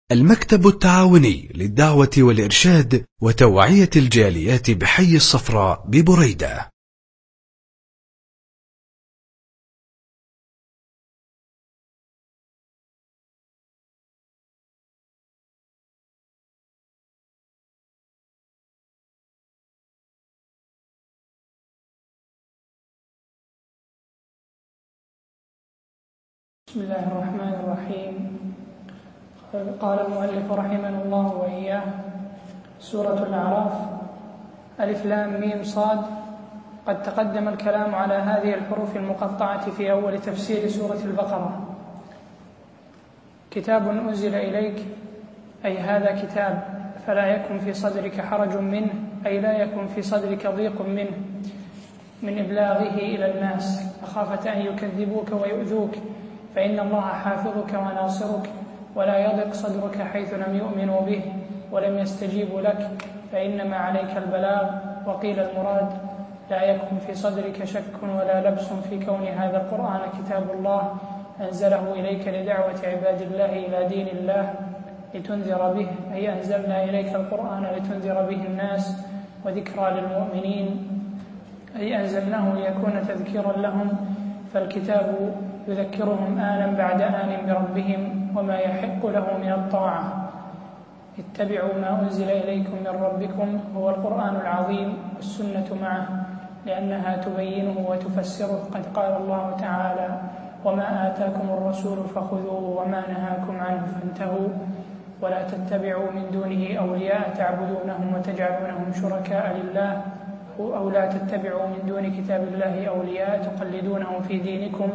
المكتب التعاوني للدعوة والإرشاد وتوعية الجاليات بحي الصفراء ببريدة. بسم الله الرحمن الرحيم. قال المؤلف رحمه الله وإياه: سورة الأعراف. ألف لام ميم صاد. قد تقدم الكلام على هذه الحروف المقطعة في أول تفسير سورة البقرة. كتاب أنزل إليك، أي هذا كتاب، فلا يكن في صدرك حرج منه، أي لا يكن في صدرك ضيق منه من إبلاغه إلى الناس مخافة أن يكذبوك ويؤذوك، فإن الله حافظك وناصرك، ولا يضق صدرك حيث لم يؤمنوا به ولم يستجيبوا لك، فإنما عليك البلاغ. وقيل المراد: لا يكن في صدرك شك ولا لبس في كون هذا القرآن كتاب الله أنزله إليك لدعوة عباد الله إلى دين الله لتنذر به، أي أنزلنا إليك القرآن لتنذر به الناس وذكرى للمؤمنين، أي أنزلناه ليكون تذكيرا لهم، فالكتاب يذكرهم آنا بعد آن بربهم وما يحق له من الطاعة. اتبعوا ما أنزل إليكم من ربكم هو القرآن العظيم والسنة معه، لأنها تبينه وتفسره. قد قال الله تعالى: وما آتاكم الرسول فخذوه وما نهاكم عنه فانتهوا، ولا تتبعوا من دونه أولياء تعبدونهم وتجعلونهم شركاء لله، أو لا تتبعوا من دون كتاب الله أولياء تقلدونهم في دينكم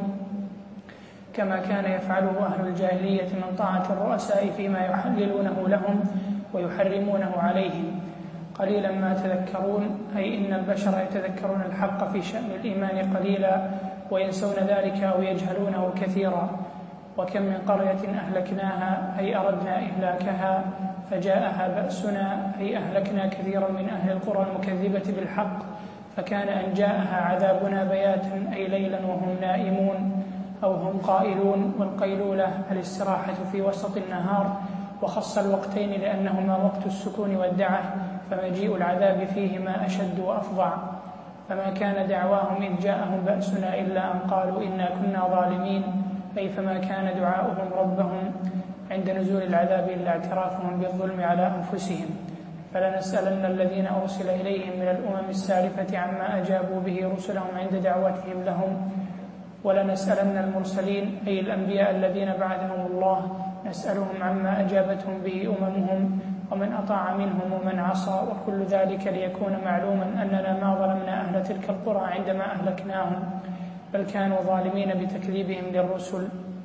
كما كان يفعله أهل الجاهلية من طاعة الرؤساء فيما يحللونه لهم ويحرمونه عليهم. قليلا ما تذكرون، أي إن البشر يتذكرون الحق في شأن الإيمان قليلا وينسون ذلك أو يجهلونه كثيرا. وكم من قرية أهلكناها، أي أردنا إهلاكها، فجاءها بأسنا، أي أهلكنا كثيرا من أهل القرى المكذبة بالحق، فكان أن جاءها عذابنا بياتا، أي ليلا وهم نائمون أو هم قائلون. والقيلولة الاستراحة في وسط النهار، وخص الوقتين لأنهما وقت السكون والدعة، فمجيء العذاب فيهما أشد وأفظع. فما كان دعواهم إذ جاءهم بأسنا إلا أن قالوا إنا كنا ظالمين، أي فما كان دعاؤهم ربهم عند نزول العذاب إلا اعترافهم بالظلم على أنفسهم. فلنسألن الذين أرسل إليهم من الأمم السالفة عما أجابوا به رسلهم عند دعوتهم لهم، ولنسألن المرسلين، أي الأنبياء الذين بعثهم الله، نسألهم عما أجابتهم به أممهم ومن أطاع منهم ومن عصى، وكل ذلك ليكون معلوما أننا ما ظلمنا أهل تلك القرى عندما أهلكناهم، بل كانوا ظالمين بتكذيبهم للرسل.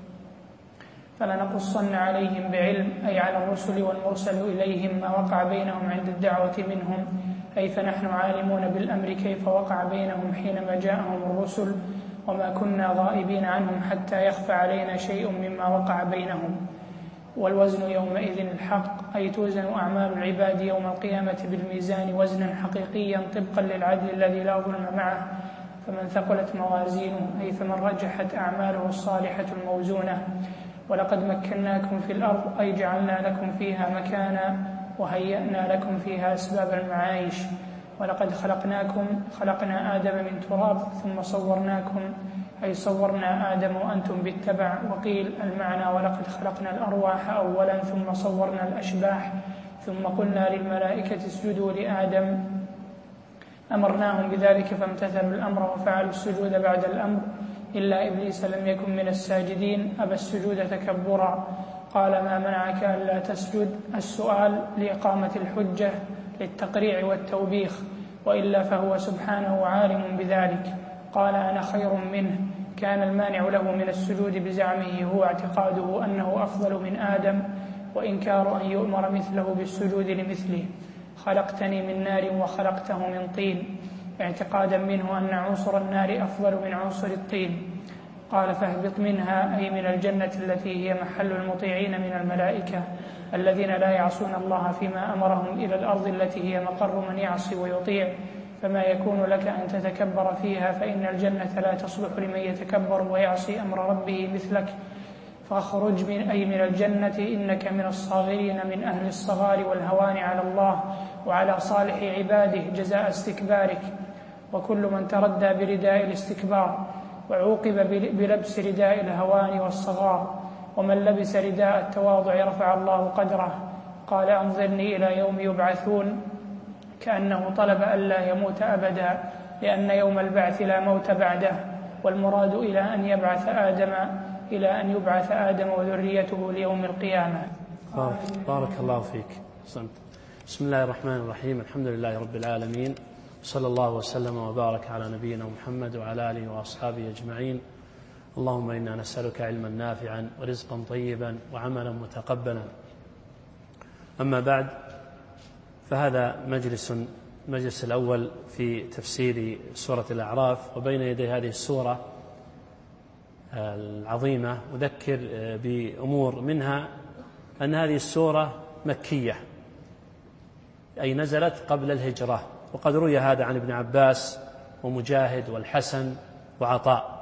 فلنقصن عليهم بعلم، أي على الرسل والمرسل إليهم، ما وقع بينهم عند الدعوة منهم، أي فنحن عالمون بالأمر كيف وقع بينهم حينما جاءهم الرسل، وما كنا غائبين عنهم حتى يخفى علينا شيء مما وقع بينهم. والوزن يومئذ الحق، أي توزن أعمال العباد يوم القيامة بالميزان وزنا حقيقيا طبقا للعدل الذي لا ظلم معه. فمن ثقلت موازينه، أي فمن رجحت أعماله الصالحة الموزونة. ولقد مكناكم في الأرض، أي جعلنا لكم فيها مكانا وهيأنا لكم فيها أسباب المعايش. ولقد خلقنا آدم من تراب ثم صورناكم، أي صورنا آدم وأنتم بالتبع. وقيل المعنى: ولقد خلقنا الأرواح أولا ثم صورنا الأشباح، ثم قلنا للملائكة اسجدوا لآدم، أمرناهم بذلك فامتثلوا الأمر وفعلوا السجود بعد الأمر، إلا إبليس لم يكن من الساجدين، أبى السجود تكبرا. قال: ما منعك ألا تسجد؟ السؤال لإقامة الحجة للتقريع والتوبيخ، وإلا فهو سبحانه عالم بذلك. قال: أنا خير منه. كان المانع له من السجود بزعمه هو اعتقاده أنه أفضل من آدم، وإنكار أن يؤمر مثله بالسجود لمثله. خلقتني من نار وخلقته من طين، اعتقادا منه أن عنصر النار أفضل من عنصر الطين. قال: فاهبط منها، أي من الجنة التي هي محل المطيعين من الملائكة الذين لا يعصون الله فيما أمرهم، إلى الأرض التي هي مقر من يعصي ويطيع، فما يكون لك أن تتكبر فيها، فإن الجنة لا تصلح لمن يتكبر ويعصي أمر ربه مثلك، فاخرج من الجنة إنك من الصاغرين من أهل الصغار والهوان على الله وعلى صالح عباده جزاء استكبارك. وكل من تردى برداء الاستكبار وعوقب بلبس رداء الهوان والصغار، ومن لبس رداء التواضع رفع الله قدره. قال أنظرني إلى يوم يبعثون، كأنه طلب ألا يموت أبدا، لأن يوم البعث لا موت بعده، والمراد إلى أن يبعث آدم وذريته ليوم القيامة. بارك الله فيك. بسم الله الرحمن الرحيم. الحمد لله رب العالمين، صلى الله وسلم وبارك على نبينا محمد وعلى آله وأصحابه أجمعين. اللهم إنا نسألك علما نافعا ورزقا طيبا وعملا متقبلا. أما بعد، فهذا مجلس الأول في تفسير سورة الأعراف، وبين يدي هذه السورة العظيمة أذكر بأمور، منها أن هذه السورة مكية، أي نزلت قبل الهجرة، وقد روي هذا عن ابن عباس ومجاهد والحسن وعطاء.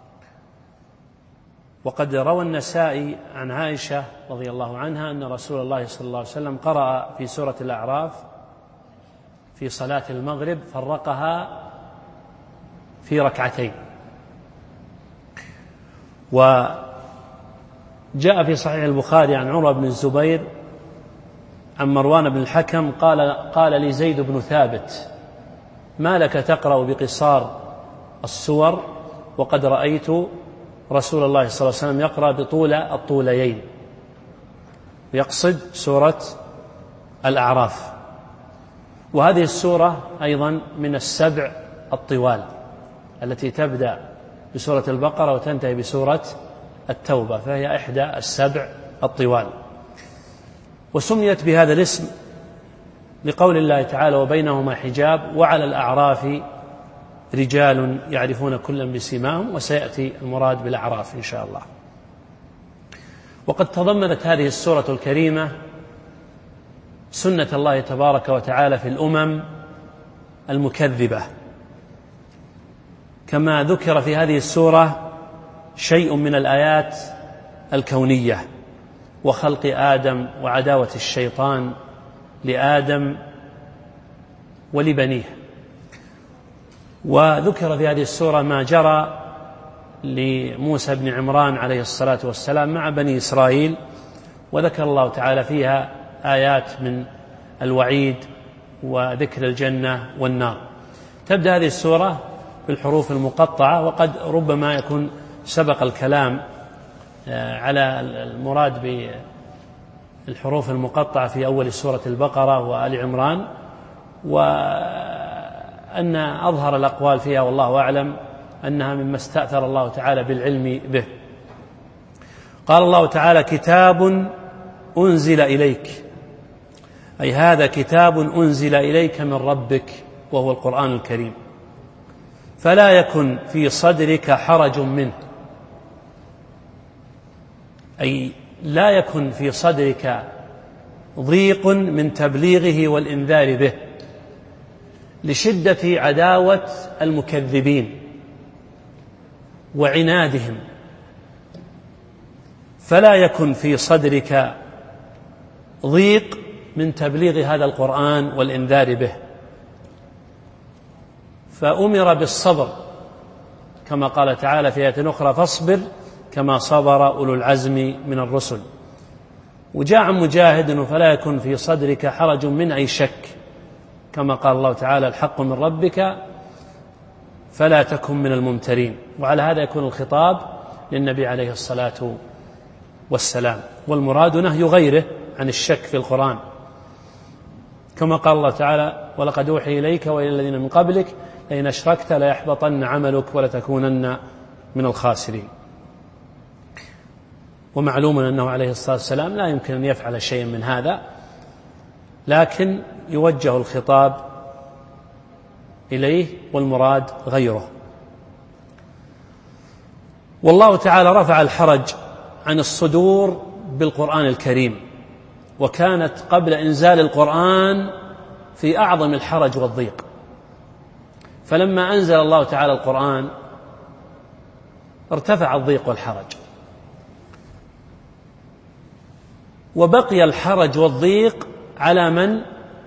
وقد روى النسائي عن عائشة رضي الله عنها أن رسول الله صلى الله عليه وسلم قرأ في سورة الأعراف في صلاة المغرب، فرقها في ركعتين. وجاء في صحيح البخاري عن عروة بن الزبير عن مروان بن الحكم قال لي زيد بن ثابت: ما لك تقرأ بقصار السور وقد رأيت رسول الله صلى الله عليه وسلم يقرأ بطول الطوليين، يقصد سورة الأعراف. وهذه السورة أيضا من السبع الطوال التي تبدأ بسورة البقرة وتنتهي بسورة التوبة، فهي إحدى السبع الطوال. وسميت بهذا الاسم لقول الله تعالى: وبينهما حجاب وعلى الأعراف رجال يعرفون كلا بسيماهم. وسيأتي المراد بالأعراف إن شاء الله. وقد تضمنت هذه السورة الكريمة سنة الله تبارك وتعالى في الأمم المكذبة، كما ذكر في هذه السورة شيء من الآيات الكونية، وخلق آدم وعداوة الشيطان لآدم ولبنيه. وذكر في هذه السورة ما جرى لموسى بن عمران عليه الصلاة والسلام مع بني إسرائيل، وذكر الله تعالى فيها آيات من الوعيد وذكر الجنة والنار. تبدأ هذه السورة بالحروف المقطعة، وقد ربما يكون سبق الكلام على المراد بالحروف المقطعة في أول سورة البقرة وآل عمران، وأن أظهر الأقوال فيها والله أعلم أنها مما استأثر الله تعالى بالعلم به. قال الله تعالى: كتاب أنزل إليك، أي هذا كتاب أنزل إليك من ربك وهو القرآن الكريم، فلا يكن في صدرك حرج منه، أي لا يكن في صدرك ضيق من تبليغه والإنذار به، لشدة عداوة المكذبين وعنادهم، فلا يكن في صدرك ضيق من تبليغ هذا القرآن والإنذار به. فأمر بالصبر كما قال تعالى في آية أخرى: فاصبر كما صبر أولو العزم من الرسل. وجاء عن مجاهد: فلا يكن في صدرك حرج من أي شك، كما قال الله تعالى: الحق من ربك فلا تكن من الممترين. وعلى هذا يكون الخطاب للنبي عليه الصلاة والسلام، والمراد نهي غيره عن الشك في القرآن، كما قال الله تعالى: ولقد أوحي إليك وإلى الذين من قبلك لئن أشركت ليحبطن عملك ولتكونن من الخاسرين. ومعلوم أنه عليه الصلاة والسلام لا يمكن أن يفعل شيئا من هذا، لكن يوجه الخطاب إليه والمراد غيره. والله تعالى رفع الحرج عن الصدور بالقرآن الكريم، وكانت قبل إنزال القرآن في أعظم الحرج والضيق، فلما أنزل الله تعالى القرآن ارتفع الضيق والحرج. وبقي الحرج والضيق على من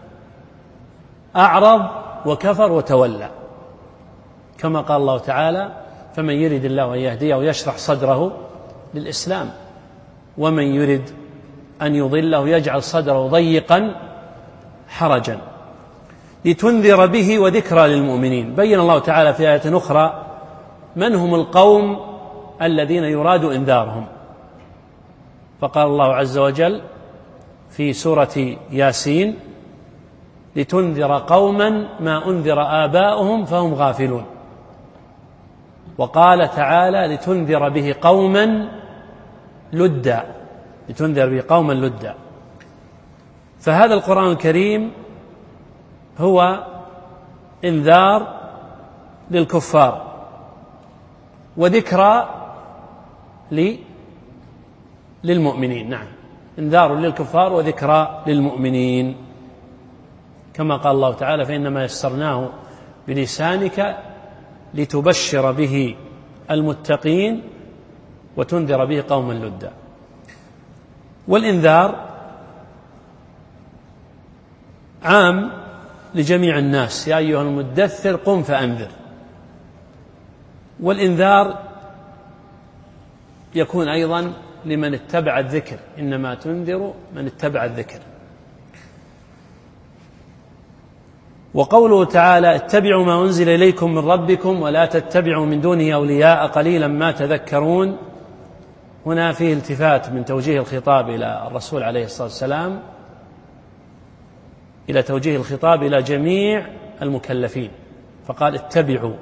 أعرض وكفر وتولى، كما قال الله تعالى: فمن يرد الله أن يهديه يشرح صدره للإسلام، ومن يرد أن يضله يجعل صدره ضيقا حرجا، لتنذر به وذكرى للمؤمنين. بين الله تعالى في آية أخرى من هم القوم الذين يراد إنذارهم، فقال الله عز وجل في سورة ياسين: لتنذر قوما ما أنذر آباؤهم فهم غافلون. وقال تعالى: لتنذر به قوما لدا، لتنذر به قوما لدا. فهذا القرآن الكريم هو إنذار للكفار وذكرى للمؤمنين. نعم، إنذار للكفار وذكرى للمؤمنين، كما قال الله تعالى: فإنما يسرناه بلسانك لتبشر به المتقين وتنذر به قوما لدا. والإنذار عام لجميع الناس: يا أيها المدثر قم فأنذر. والإنذار يكون أيضا لمن اتبع الذكر: إنما تنذر من اتبع الذكر. وقوله تعالى: اتبعوا ما أنزل إليكم من ربكم ولا تتبعوا من دونه أولياء قليلا ما تذكرون، هنا فيه التفات من توجيه الخطاب إلى الرسول عليه الصلاة والسلام إلى توجيه الخطاب إلى جميع المكلفين، فقال: اتبعوا،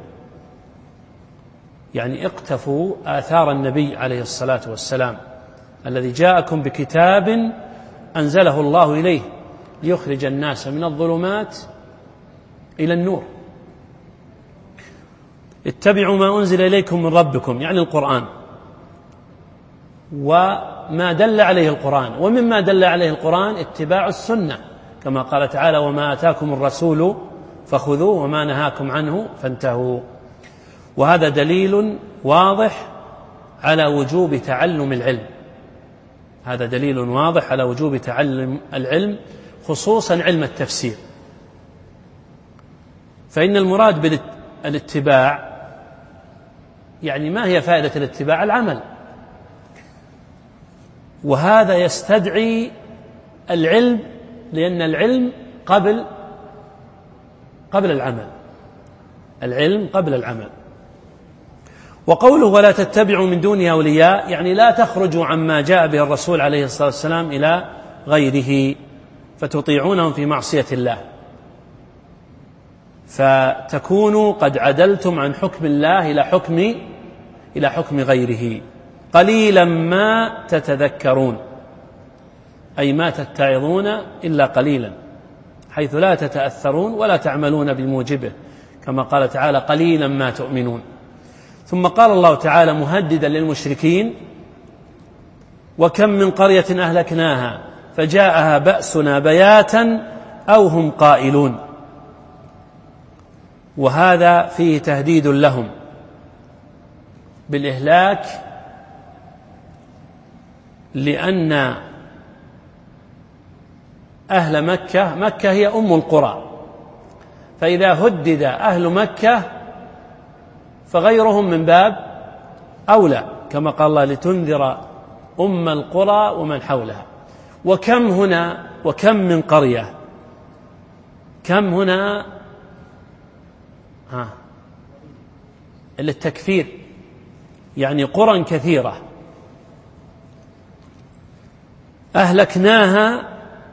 يعني اقتفوا آثار النبي عليه الصلاة والسلام الذي جاءكم بكتاب أنزله الله إليه ليخرج الناس من الظلمات إلى النور. اتبعوا ما أنزل إليكم من ربكم، يعني القرآن وما دل عليه القرآن، ومما دل عليه القرآن اتباع السنة، كما قال تعالى: وما آتاكم الرسول فخذوه وما نهاكم عنه فانتهوا. وهذا دليل واضح على وجوب تعلم العلم، هذا دليل واضح على وجوب تعلم العلم، خصوصا علم التفسير. فإن المراد بالاتباع يعني ما هي فائدة الاتباع؟ العمل، وهذا يستدعي العلم، لأن العلم قبل العمل، العلم قبل العمل. وقوله: ولا تتبعوا من دونه أولياء، يعني لا تخرجوا عما جاء به الرسول عليه الصلاة والسلام إلى غيره فتطيعونهم في معصية الله، فتكونوا قد عدلتم عن حكم الله إلى حكم غيره. قليلا ما تتذكرون، أي ما تتعظون إلا قليلا، حيث لا تتأثرون ولا تعملون بموجبه، كما قال تعالى: قليلا ما تؤمنون. ثم قال الله تعالى مهددا للمشركين: وكم من قرية أهلكناها فجاءها بأسنا بياتا أو هم قائلون. وهذا فيه تهديد لهم بالإهلاك، لأن أهل مكة هي أم القرى، فإذا هدد أهل مكة فغيرهم من باب أولى، كما قال الله: لتنذر أم القرى ومن حولها. وكم هنا وكم من قرية، كم هنا للتكثير، يعني قرى كثيرة أهلكناها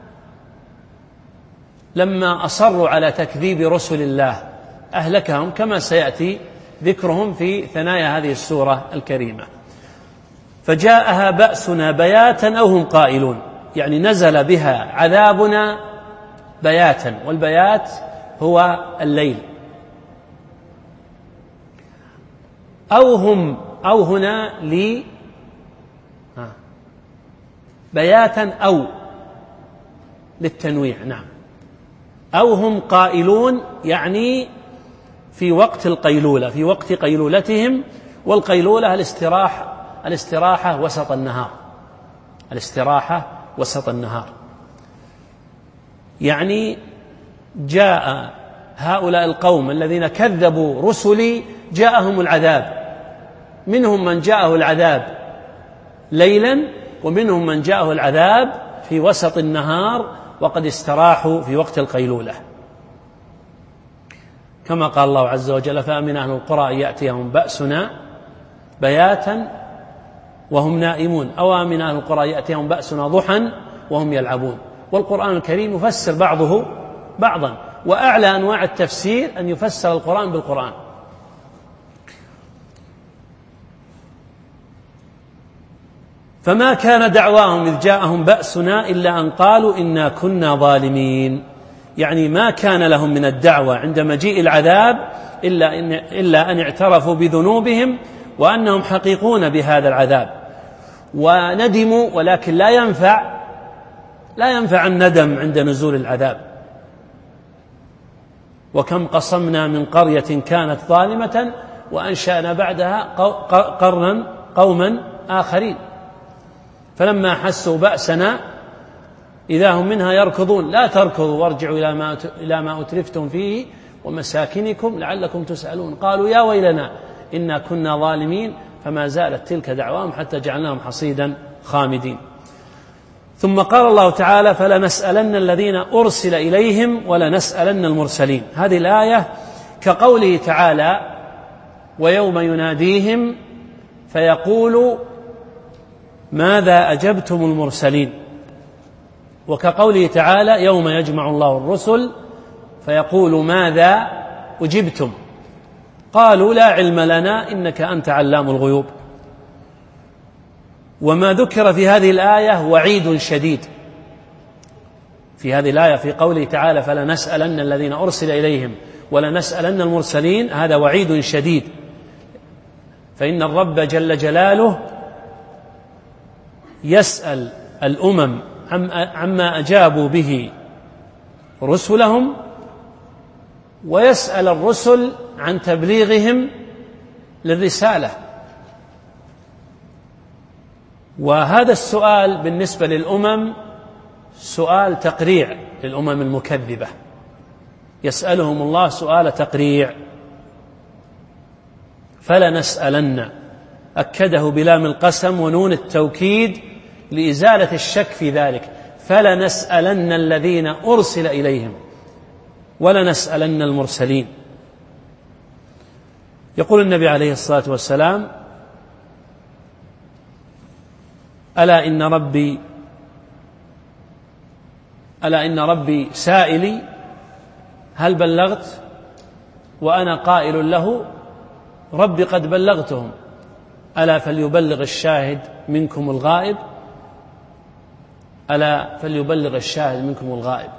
لما أصروا على تكذيب رسل الله، أهلكهم، كما سيأتي ذكرهم في ثنايا هذه السورة الكريمة. فجاءها بأسنا بياتا أو هم قائلون، يعني نزل بها عذابنا بياتا، والبيات هو الليل. أو هنا بياتا أو للتنويع. نعم، أو هم قائلون، يعني في وقت القيلولة، في وقت قيلولتهم. والقيلولة الاستراحة وسط النهار، الاستراحة وسط النهار. يعني جاء هؤلاء القوم الذين كذبوا رسلي جاءهم العذاب، منهم من جاءه العذاب ليلا، ومنهم من جاءه العذاب في وسط النهار وقد استراحوا في وقت القيلولة، كما قال الله عز وجل: فأمن أهل القرى أن يأتيهم بأسنا بياتا وهم نائمون، أو أمن أهل القرى أن يأتيهم بأسنا ضحى وهم يلعبون. والقرآن الكريم يفسر بعضه بعضا، وأعلى أنواع التفسير أن يفسر القرآن بالقرآن. فما كان دعواهم إذ جاءهم بأسنا إلا أن قالوا إنا كنا ظالمين، يعني ما كان لهم من الدعوة عند مجيء العذاب إلا أن اعترفوا بذنوبهم وأنهم حقيقون بهذا العذاب وندموا، ولكن لا ينفع الندم عند نزول العذاب. وكم قصمنا من قرية كانت ظالمة وأنشأنا بعدها قوما آخرين، فلما حسوا بأسنا إذا هم منها يركضون. لا تركضوا وارجعوا إلى ما أترفتم فيه ومساكنكم لعلكم تسألون. قالوا يا ويلنا إنا كنا ظالمين، فما زالت تلك دعواهم حتى جعلناهم حصيدا خامدين. ثم قال الله تعالى: فلنسألن الذين أرسل إليهم ولنسألن المرسلين. هذه الآية كقوله تعالى: ويوم يناديهم فيقول ماذا أجبتم المرسلين، وكقوله تعالى: يوم يجمع الله الرسل فيقول ماذا أجبتم، قالوا لا علم لنا إنك أنت علام الغيوب. وما ذكر في هذه الآية وعيد شديد. في هذه الآية في قوله تعالى: فلنسألن الذين أرسل إليهم ولنسألن المرسلين، هذا وعيد شديد، فإن الرب جل جلاله يسأل الأمم عما أجابوا به رسلهم، ويسأل الرسل عن تبليغهم للرسالة. وهذا السؤال بالنسبة للأمم سؤال تقريع للأمم المكذبة، يسألهم الله سؤال تقريع. فلنسألن أكده بلام القسم ونون التوكيد لإزالة الشك في ذلك، فلنسألن الذين أرسل إليهم ولنسألن المرسلين. يقول النبي عليه الصلاة والسلام: ألا إن ربي سائلي هل بلغت، وأنا قائل له ربي قد بلغتهم، ألا فليبلغ الشاهد منكم الغائب، ألا فليبلغ الشاهد منكم الغائب.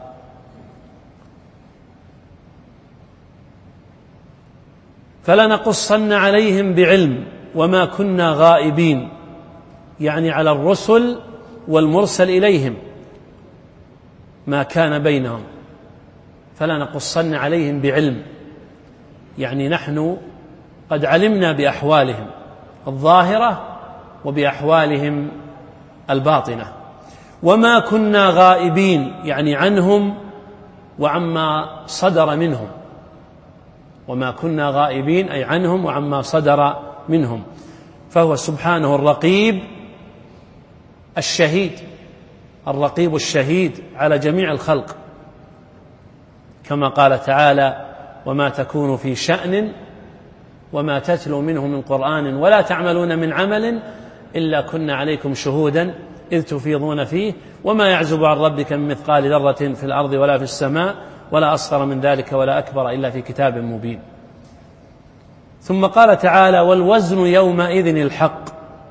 فلنقصن عليهم بعلم وما كنا غائبين، يعني على الرسل والمرسل إليهم ما كان بينهم. فلنقصن عليهم بعلم، يعني نحن قد علمنا بأحوالهم الظاهرة وبأحوالهم الباطنة. وما كنا غائبين، يعني عنهم وعما صدر منهم. وما كنا غائبين أي عنهم وعما صدر منهم، فهو سبحانه الرقيب الشهيد، الرقيب الشهيد على جميع الخلق، كما قال تعالى: وما تكون في شأن وما تتلو منه من قرآن ولا تعملون من عمل إلا كنا عليكم شهودا إذ تفيضون فيه وما يعزب عن ربك من مثقال ذرة في الأرض ولا في السماء ولا أصغر من ذلك ولا أكبر إلا في كتاب مبين. ثم قال تعالى: والوزن يومئذ الحق،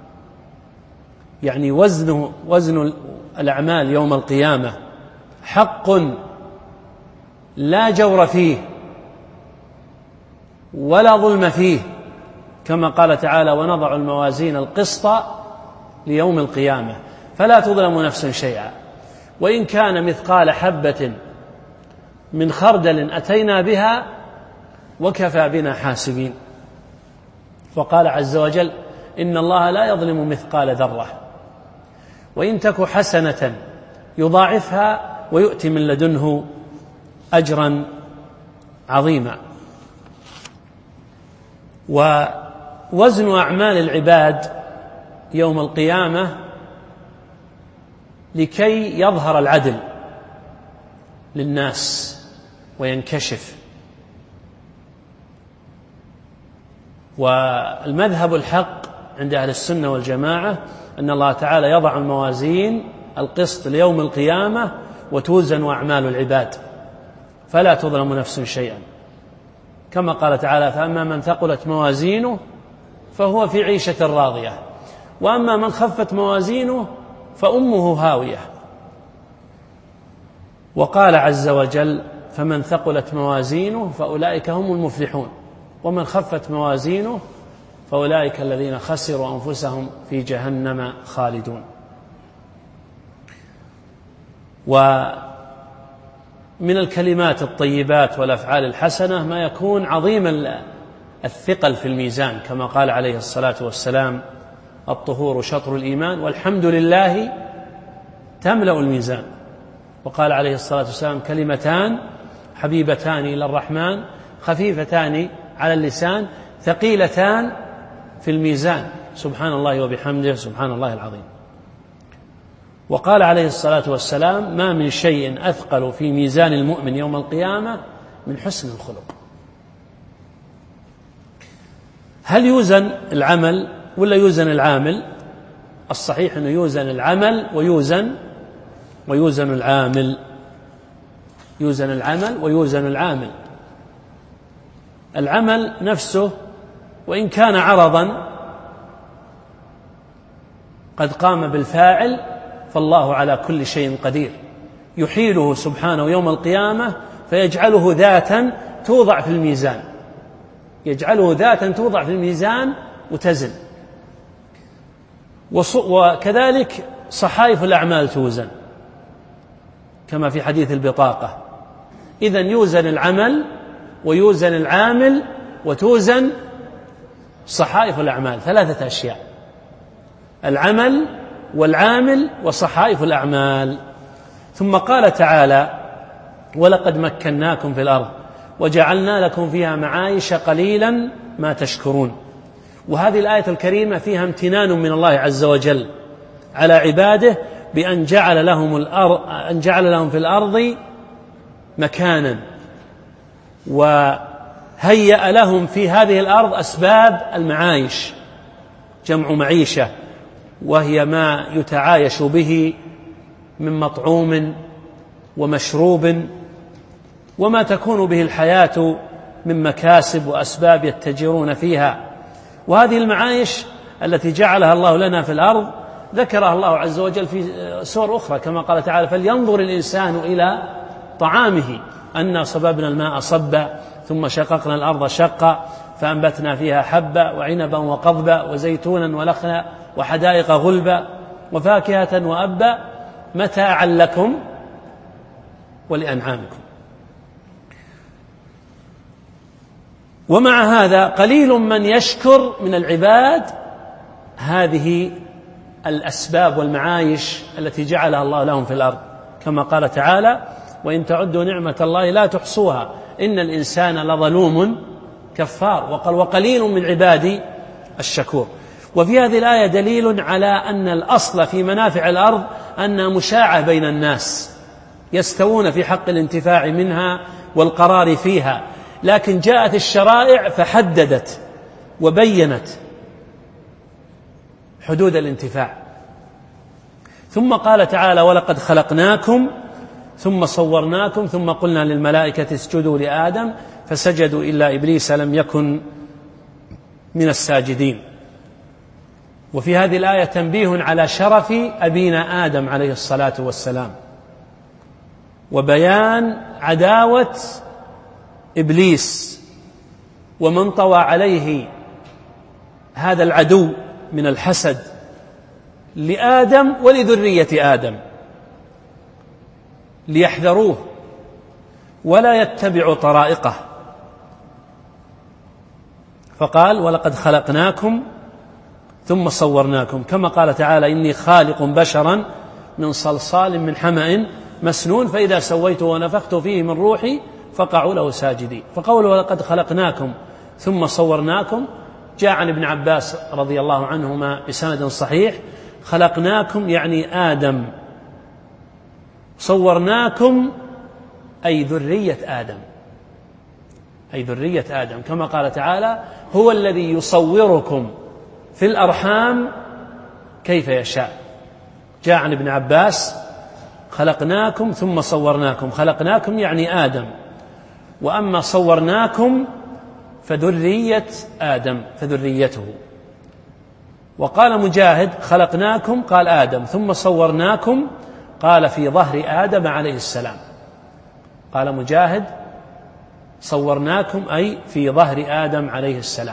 يعني وزن الأعمال يوم القيامة حق لا جور فيه ولا ظلم فيه، كما قال تعالى: ونضع الموازين القسط ليوم القيامة فلا تظلم نفس شيئا وإن كان مثقال حبة من خردل أتينا بها وكفى بنا حاسبين. وقال عز وجل: إن الله لا يظلم مثقال ذرة وإن تك حسنة يضاعفها ويؤتي من لدنه أجرا عظيما. ووزن أعمال العباد يوم القيامة لكي يظهر العدل للناس وينكشف. والمذهب الحق عند أهل السنة والجماعة أن الله تعالى يضع الموازين القسط ليوم القيامة وتوزن أعمال العباد فلا تظلم نفس شيئا، كما قال تعالى: فأما من ثقلت موازينه فهو في عيشة راضية، وأما من خفت موازينه فأمه هاوية. وقال عز وجل: فمن ثقلت موازينه فأولئك هم المفلحون، ومن خفت موازينه فأولئك الذين خسروا أنفسهم في جهنم خالدون. ومن الكلمات الطيبات والأفعال الحسنة ما يكون عظيم الثقل في الميزان، كما قال عليه الصلاة والسلام: الطهور شطر الإيمان والحمد لله تملأ الميزان. وقال عليه الصلاة والسلام: كلمتان حبيبتان إلى الرحمن خفيفتان على اللسان ثقيلتان في الميزان، سبحان الله وبحمده سبحان الله العظيم. وقال عليه الصلاة والسلام: ما من شيء أثقل في ميزان المؤمن يوم القيامة من حسن الخلق. هل يوزن العمل ولا يوزن العامل؟ الصحيح أنه يوزن العمل ويوزن العامل، يوزن العمل ويوزن العامل. العمل نفسه وإن كان عرضا قد قام بالفاعل فالله على كل شيء قدير، يحيله سبحانه يوم القيامة فيجعله ذاتا توضع في الميزان، يجعله ذاتا توضع في الميزان وتزن. وكذلك صحائف الأعمال توزن كما في حديث البطاقة. إذن يوزن العمل ويوزن العامل وتوزن صحائف الأعمال، ثلاثة أشياء: العمل والعامل وصحائف الأعمال. ثم قال تعالى: ولقد مكناكم في الأرض وجعلنا لكم فيها معايش قليلا ما تشكرون. وهذه الآية الكريمة فيها امتنان من الله عز وجل على عباده بأن جعل لهم في الأرض مكانا، وهيأ لهم في هذه الأرض أسباب المعايش، جمع معيشة، وهي ما يتعايش به من مطعوم ومشروب وما تكون به الحياة من مكاسب وأسباب يتجرون فيها. وهذه المعايش التي جعلها الله لنا في الأرض ذكرها الله عز وجل في سور أخرى، كما قال تعالى: فلينظر الإنسان إلى طعامه أنا صببنا الماء صبا ثم شققنا الأرض شقا فأنبتنا فيها حبا وعنبا وقضبا وزيتونا ونخلا وحدائق غلبا وفاكهة وأبا متاعا لكم ولأنعامكم. ومع هذا قليل من يشكر من العباد هذه الأسباب والمعايش التي جعلها الله لهم في الأرض، كما قال تعالى: وإن تعدوا نعمة الله لا تحصوها إن الإنسان لظلوم كفار. وقال: وقليل من عبادي الشكور. وفي هذه الآية دليل على أن الأصل في منافع الأرض أنها مشاعة بين الناس يستوون في حق الانتفاع منها والقرار فيها، لكن جاءت الشرائع فحددت وبينت حدود الانتفاع. ثم قال تعالى: ولقد خلقناكم ثم صورناكم ثم قلنا للملائكة اسجدوا لآدم فسجدوا إلا إبليس لم يكن من الساجدين. وفي هذه الآية تنبيه على شرف أبينا آدم عليه الصلاة والسلام، وبيان عداوة إبليس ومن طوى عليه هذا العدو من الحسد لآدم ولذرية آدم، ليحذروه ولا يتبعوا طرائقه. فقال: ولقد خلقناكم ثم صورناكم، كما قال تعالى: إني خالق بشرا من صلصال من حمأ مسنون فإذا سويته ونفخت فيه من روحي فقعوا له ساجدين. فقوله ولقد خلقناكم ثم صورناكم جاء عن ابن عباس رضي الله عنهما بسند صحيح: خلقناكم يعني آدم، صورناكم أي ذرية آدم، أي ذرية آدم، كما قال تعالى: هو الذي يصوركم في الأرحام كيف يشاء. جاء عن ابن عباس: خلقناكم ثم صورناكم، خلقناكم يعني آدم، وأما صورناكم فذرية آدم فذريته. وقال مجاهد: خلقناكم قال آدم، ثم صورناكم قال في ظهر آدم عليه السلام. قال مجاهد: صورناكم أي في ظهر آدم عليه السلام.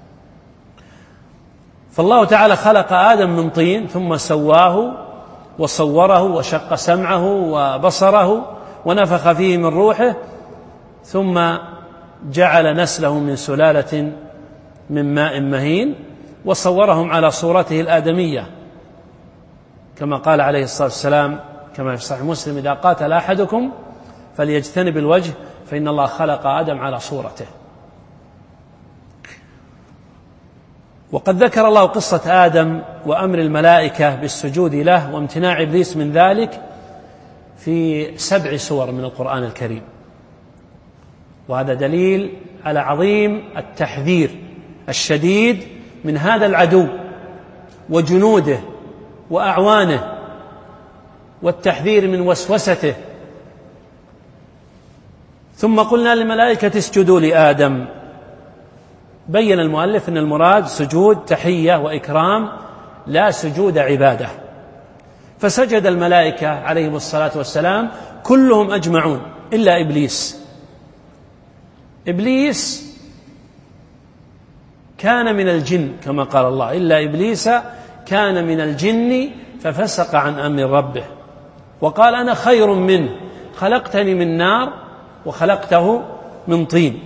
فالله تعالى خلق آدم من طين ثم سواه وصوره وشق سمعه وبصره ونفخ فيه من روحه، ثم جعل نسله من سلالة من ماء مهين وصورهم على صورته الآدمية، كما قال عليه الصلاة والسلام كما في صحيح مسلم: إذا قاتل أحدكم فليجتنب الوجه فإن الله خلق آدم على صورته. وقد ذكر الله قصة آدم وأمر الملائكة بالسجود له وامتناع إبليس من ذلك في 7 سور من القرآن الكريم، وهذا دليل على عظيم التحذير الشديد من هذا العدو وجنوده وأعوانه، والتحذير من وسوسته. ثم قلنا للملائكة اسجدوا لآدم. بين المؤلف أن المراد سجود تحية وإكرام لا سجود عبادة، فسجد الملائكة عليهم الصلاة والسلام كلهم أجمعون إلا إبليس. إبليس كان من الجن كما قال الله: إلا إبليس كان من الجن ففسق عن أمر ربه وقال أنا خير منه خلقتني من نار وخلقته من طين.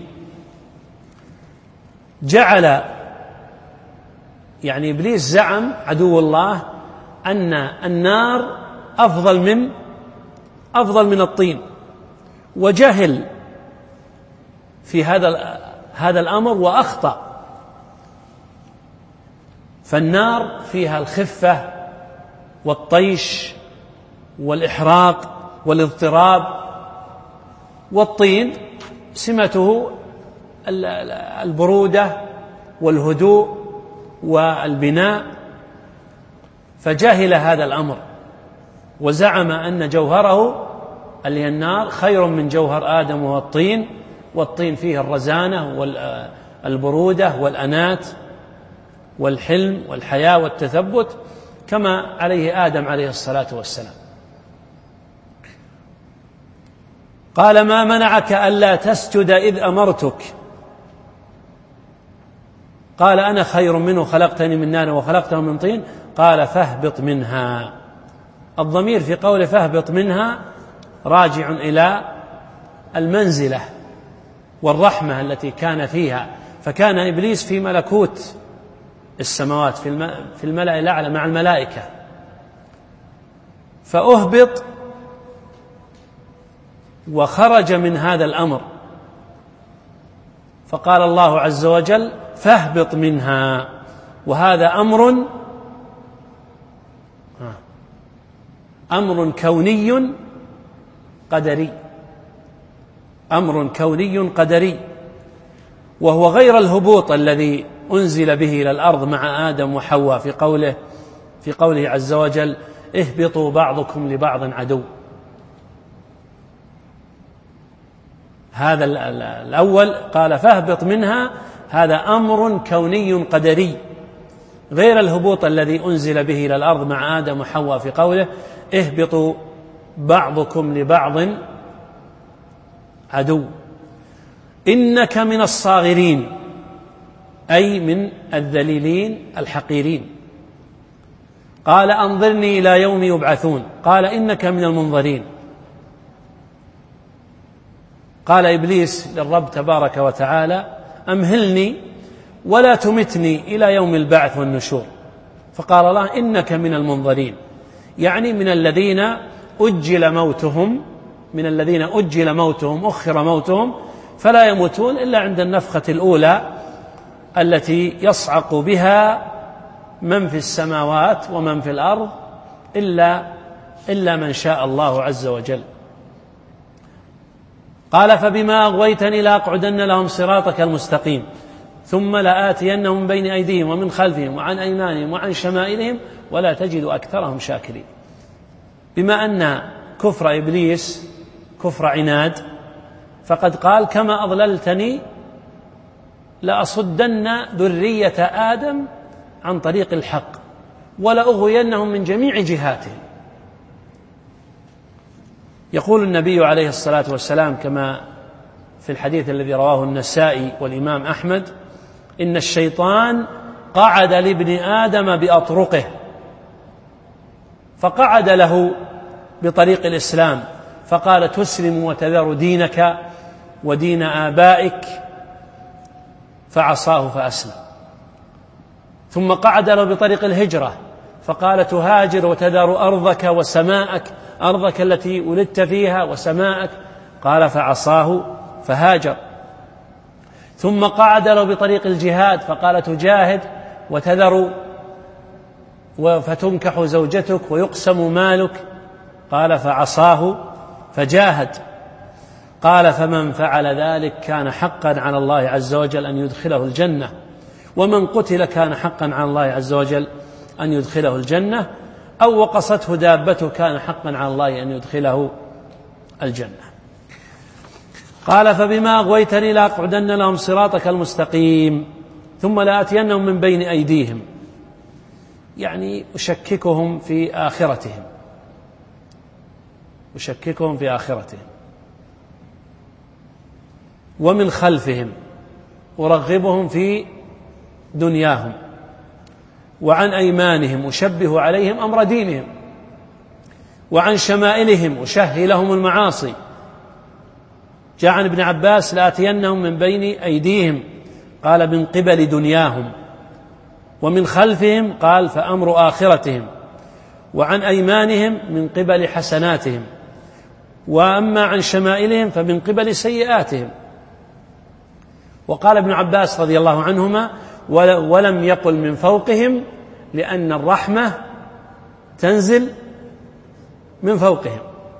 جعل يعني إبليس زعم عدو الله أن النار أفضل من الطين، وجهل في هذا الأمر وأخطأ. فالنار فيها الخفة والطيش والإحراق والاضطراب، والطين سمته البرودة والهدوء والبناء. فجهل هذا الأمر وزعم أن جوهره اللي هي النار خير من جوهر آدم وهو الطين، والطين فيه الرزانة والبرودة والأنات والحلم والحياة والتثبت كما عليه آدم عليه الصلاة والسلام. قال ما منعك ألا تسجد إذ أمرتك؟ قال أنا خير منه خلقتني من نار وخلقته من طين. قال فاهبط منها. الضمير في قوله فاهبط منها راجع إلى المنزلة والرحمة التي كان فيها، فكان إبليس في ملكوت السماوات في الملأ الأعلى مع الملائكة، فأهبط وخرج من هذا الأمر، فقال الله عز وجل فاهبط منها. وهذا أمر كوني قدري، أمر كوني قدري، وهو غير الهبوط الذي أنزل به إلى الأرض مع آدم وحواء في قوله عز وجل اهبطوا بعضكم لبعض عدو. هذا الأول قال فاهبط منها، هذا أمر كوني قدري غير الهبوط الذي أنزل به إلى الأرض مع آدم وحواء في قوله اهبطوا بعضكم لبعض عدو إنك من الصاغرين، أي من الذليلين الحقيرين. قال أنظرني إلى يوم يبعثون. قال إنك من المنظرين. قال إبليس للرب تبارك وتعالى أمهلني ولا تمتني إلى يوم البعث والنشور. فقال الله إنك من المنظرين، يعني من الذين أجل موتهم أخر موتهم فلا يموتون إلا عند النفخة الأولى التي يصعق بها من في السماوات ومن في الأرض إلا من شاء الله عز وجل. قال فبما أغويتني لأقعدن لهم صراطك المستقيم ثم لآتينهم من بين أيديهم ومن خلفهم وعن أيمانهم وعن شمائلهم ولا تجد أكثرهم شاكرين. بما أن كفر إبليس كفر عناد فقد قال كما أضللتني لأصدن ذرية آدم عن طريق الحق ولأغوينهم من جميع جهاتهم. يقول النبي عليه الصلاة والسلام كما في الحديث الذي رواه النسائي والإمام أحمد إن الشيطان قعد لابن آدم بأطرقه فقعد له بطريق الإسلام فقال تسلم وتذر دينك ودين آبائك فعصاه فأسلم. ثم قعد له بطريق الهجرة فقال تهاجر وتذر أرضك وسماءك أرضك التي ولدت فيها وسماءك قال فعصاه فهاجر. ثم قعد له بطريق الجهاد فقال تجاهد وتذر فتنكح زوجتك ويقسم مالك قال فعصاه فجاهد. قال فمن فعل ذلك كان حقا على الله عز وجل أن يدخله الجنة ومن قتل كان حقا على الله عز وجل أن يدخله الجنة أو وقصته دابته كان حقا على الله أن يدخله الجنة. قال فبما أغويتني لأقعدن لهم صراطك المستقيم ثم لآتينهم من بين أيديهم يعني أشككهم في آخرتهم ومن خلفهم أرغبهم في دنياهم وعن أيمانهم أشبه عليهم أمر دينهم وعن شمائلهم أشهي لهم المعاصي. جاء عن ابن عباس لآتينهم من بين أيديهم قال من قبل دنياهم ومن خلفهم قال فأمر آخرتهم وعن أيمانهم من قبل حسناتهم وأما عن شمائلهم فمن قبل سيئاتهم. وقال ابن عباس رضي الله عنهما ولم يقل من فوقهم لأن الرحمة تنزل من فوقهم.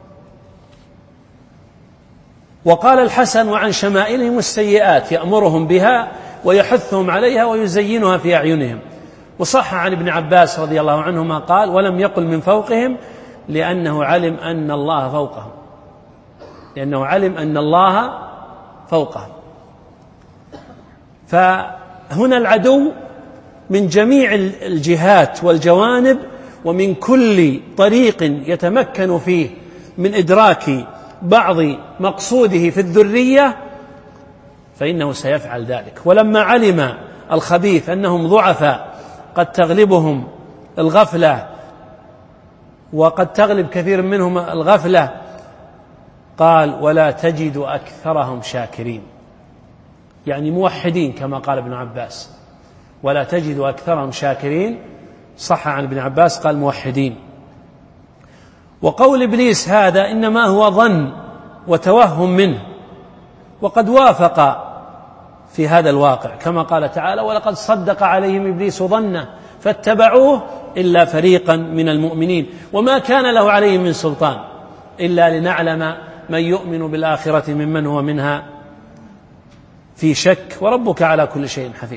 وقال الحسن وعن شمائلهم السيئات يأمرهم بها ويحثهم عليها ويزينها في أعينهم. وصح عن ابن عباس رضي الله عنهما قال ولم يقل من فوقهم لأنه علم أن الله فوقهم فهنا العدو من جميع الجهات والجوانب ومن كل طريق يتمكن فيه من إدراك بعض مقصوده في الذرية فإنه سيفعل ذلك. ولما علم الخبيث أنهم ضعفاء قد تغلبهم الغفلة وقد تغلب كثير منهم الغفلة قال ولا تجد أكثرهم شاكرين يعني موحدين كما قال ابن عباس ولا تجد أكثرهم شاكرين. صح عن ابن عباس قال موحدين. وقول إبليس هذا إنما هو ظن وتوهم منه وقد وافق في هذا الواقع كما قال تعالى ولقد صدق عليهم إبليس ظنه فاتبعوه إلا فريقا من المؤمنين وما كان له عليهم من سلطان إلا لنعلم من يؤمن بالآخرة ممن هو منها في شك وربك على كل شيء حفيظ.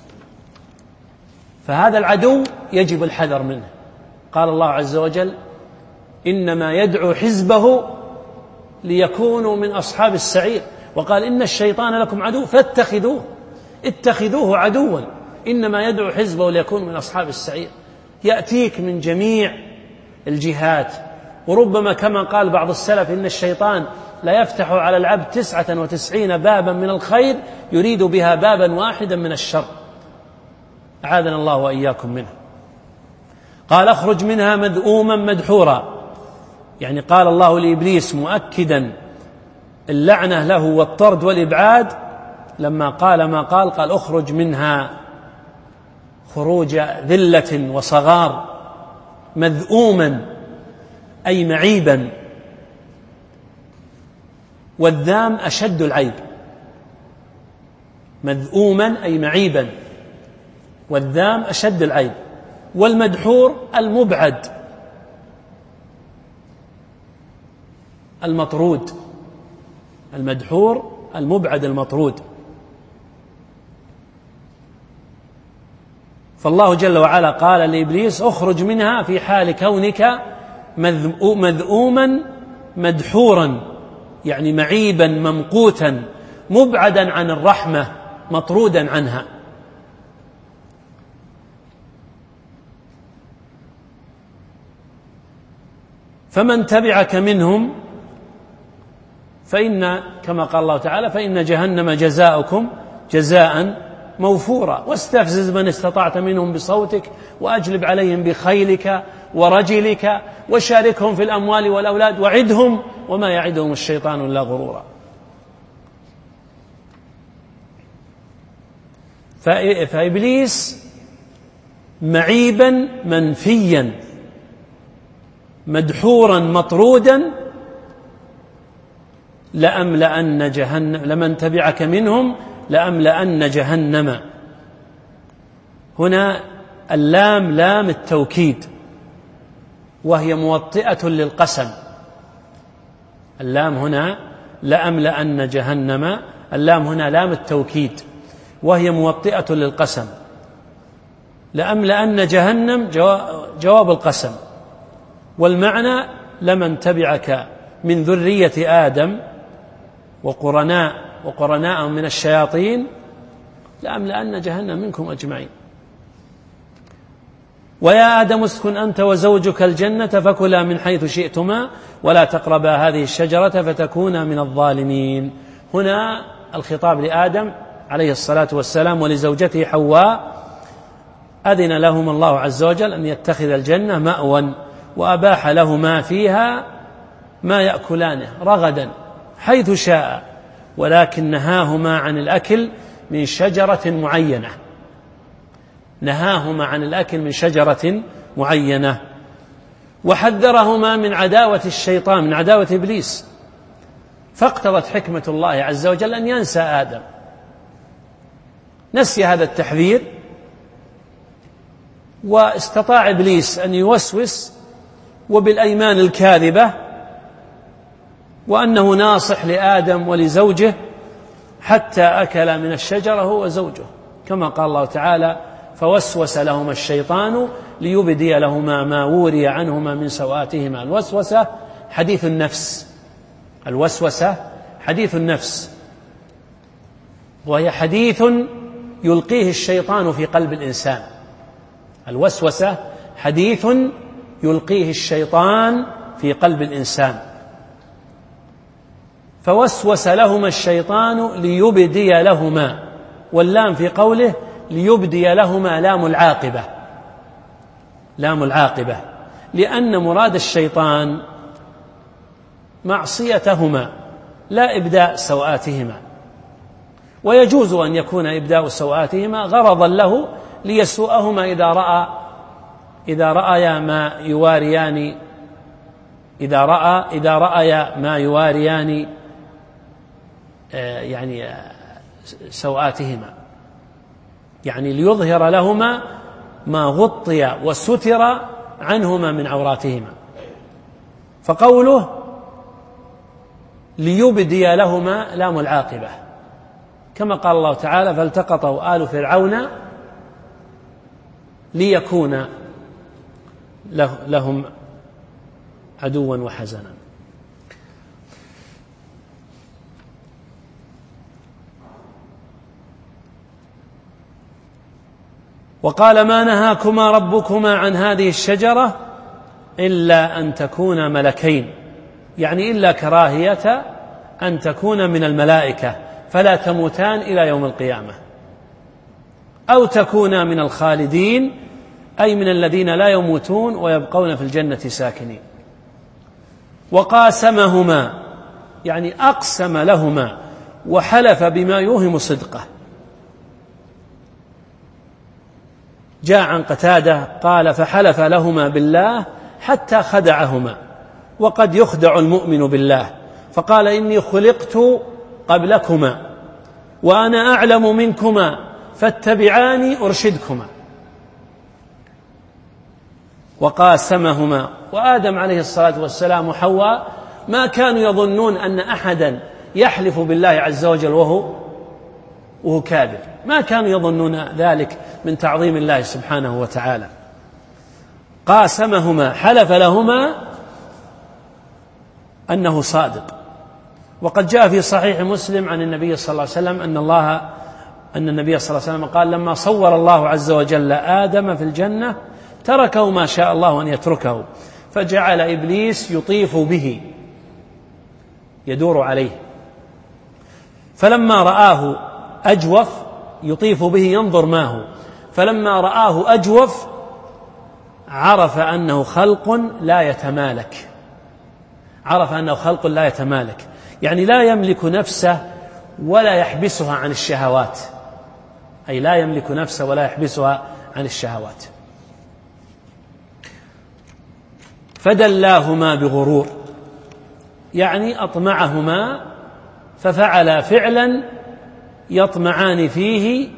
فهذا العدو يجب الحذر منه. قال الله عز وجل إنما يدعو حزبه ليكونوا من أصحاب السعير وقال إن الشيطان لكم عدو اتخذوه عدوا إنما يدعو حزبه ليكونوا من أصحاب السعير. يأتيك من جميع الجهات وربما كما قال بعض السلف إن الشيطان لا يفتح على العبد 99 بابا من الخير يريد بها بابا واحدا من الشر أعاذنا الله وإياكم منه. قال اخرج منها مذءوما مدحورا يعني قال الله لإبليس مؤكدا اللعنة له والطرد والإبعاد لما قال ما قال اخرج منها خروج ذلة وصغار مذءوما أي معيبا، والذام أشد العيب. مذءوما أي معيبا، والذام أشد العيب. والمدحور المبعد المطرود، المدحور المبعد المطرود. فالله جل وعلا قال لإبليس: اخرج منها في حال كونك مذءوما مدحورا، يعني معيبا ممقوتا مبعدا عن الرحمة مطرودا عنها. فمن تبعك منهم فإن، كما قال الله تعالى: فإن جهنم جزاؤكم جزاء موفورا. واستفزز من استطعت منهم بصوتك وأجلب عليهم بخيلك ورجلك وشاركهم في الأموال والأولاد وعدهم وما يعدهم الشيطان إلا غرورا. فإبليس معيبا منفيا مدحورا مطرودا لأملأن جهنم، لمن تبعك منهم لأملأن جهنم. هنا اللام لام التوكيد، وهي موطئة للقسم. اللام هنا لأملأن جهنم، اللام هنا لام التوكيد وهي موطئة للقسم. لأملأن جهنم جواب القسم، والمعنى لمن تبعك من ذرية آدم وقرناء من الشياطين لأملأن جهنم منكم أجمعين. ويا آدم اسكن أنت وزوجك الجنة فكلا من حيث شئتما ولا تقربا هذه الشجرة فتكونا من الظالمين. هنا الخطاب لآدم عليه الصلاة والسلام ولزوجته حواء. أذن لهم الله عز وجل أن يتخذ الجنة مأوى، وأباح لهما فيها ما يأكلانه رغدا حيث شاء، ولكن نهاهما عن الأكل من شجرة معينة، نهاهما عن الأكل من شجرة معينة، وحذرهما من عداوة الشيطان، من عداوة إبليس. فاقتضت حكمة الله عز وجل أن ينسى آدم، نسي هذا التحذير، واستطاع إبليس أن يوسوس وبالأيمان الكاذبة وأنه ناصح لآدم ولزوجه حتى أكل من الشجرة هو وزوجه، كما قال الله تعالى: فوسوس لهما الشيطان ليبدي لهما ما وري عنهما من سوآتهما. الوسوسة حديث النفس، الوسوسة حديث النفس، وهي حديث يلقيه الشيطان في قلب الإنسان. الوسوسة حديث يلقيه الشيطان في قلب الإنسان. فوسوس لهما الشيطان ليبدي لهما، واللام في قوله ليبدي لهما لام العاقبة، لام العاقبة، لأن مراد الشيطان معصيتهما لا إبداء سوآتهما، ويجوز أن يكون إبداء سوآتهما غرضا له ليسوءهما إذا رأيا ما يواريان، إذا رأيا ما يواريان يعني سوآتهما، يعني ليظهر لهما ما غطي وستر عنهما من عوراتهما. فقوله ليبدي لهما لام العاقبة، كما قال الله تعالى: فالتقطه آل فرعون ليكون لهم عدوا وحزنا. وقال: ما نهاكما ربكما عن هذه الشجرة إلا أن تكونا ملكين، يعني إلا كراهية أن تكون من الملائكة فلا تموتان إلى يوم القيامة، أو تكونا من الخالدين، أي من الذين لا يموتون ويبقون في الجنة ساكنين. وقاسمهما، يعني أقسم لهما وحلف بما يوهم صدقه. جاء عن قتادة قال: فحلف لهما بالله حتى خدعهما، وقد يخدع المؤمن بالله، فقال إني خلقت قبلكما وأنا أعلم منكما فاتبعاني أرشدكما. وقاسمهما. وآدم عليه الصلاة والسلام وحواء ما كانوا يظنون أن أحدا يحلف بالله عز وجل وهو كاذب، ما كانوا يظنون ذلك من تعظيم الله سبحانه وتعالى. قاسمهما، حلف لهما أنه صادق. وقد جاء في صحيح مسلم عن النبي صلى الله عليه وسلم أن النبي صلى الله عليه وسلم قال: لما صور الله عز وجل آدم في الجنة تركه ما شاء الله أن يتركه، فجعل إبليس يطيف به يدور عليه، فلما رآه أجوف يطيف به ينظر ما هو، فلما رآه أجوف عرف أنه خلق لا يتمالك، عرف أنه خلق لا يتمالك، يعني لا يملك نفسه ولا يحبسها عن الشهوات، أي لا يملك نفسه ولا يحبسها عن الشهوات. فدلاهما بغرور، يعني أطمعهما ففعلا فعلا يطمعان فيه،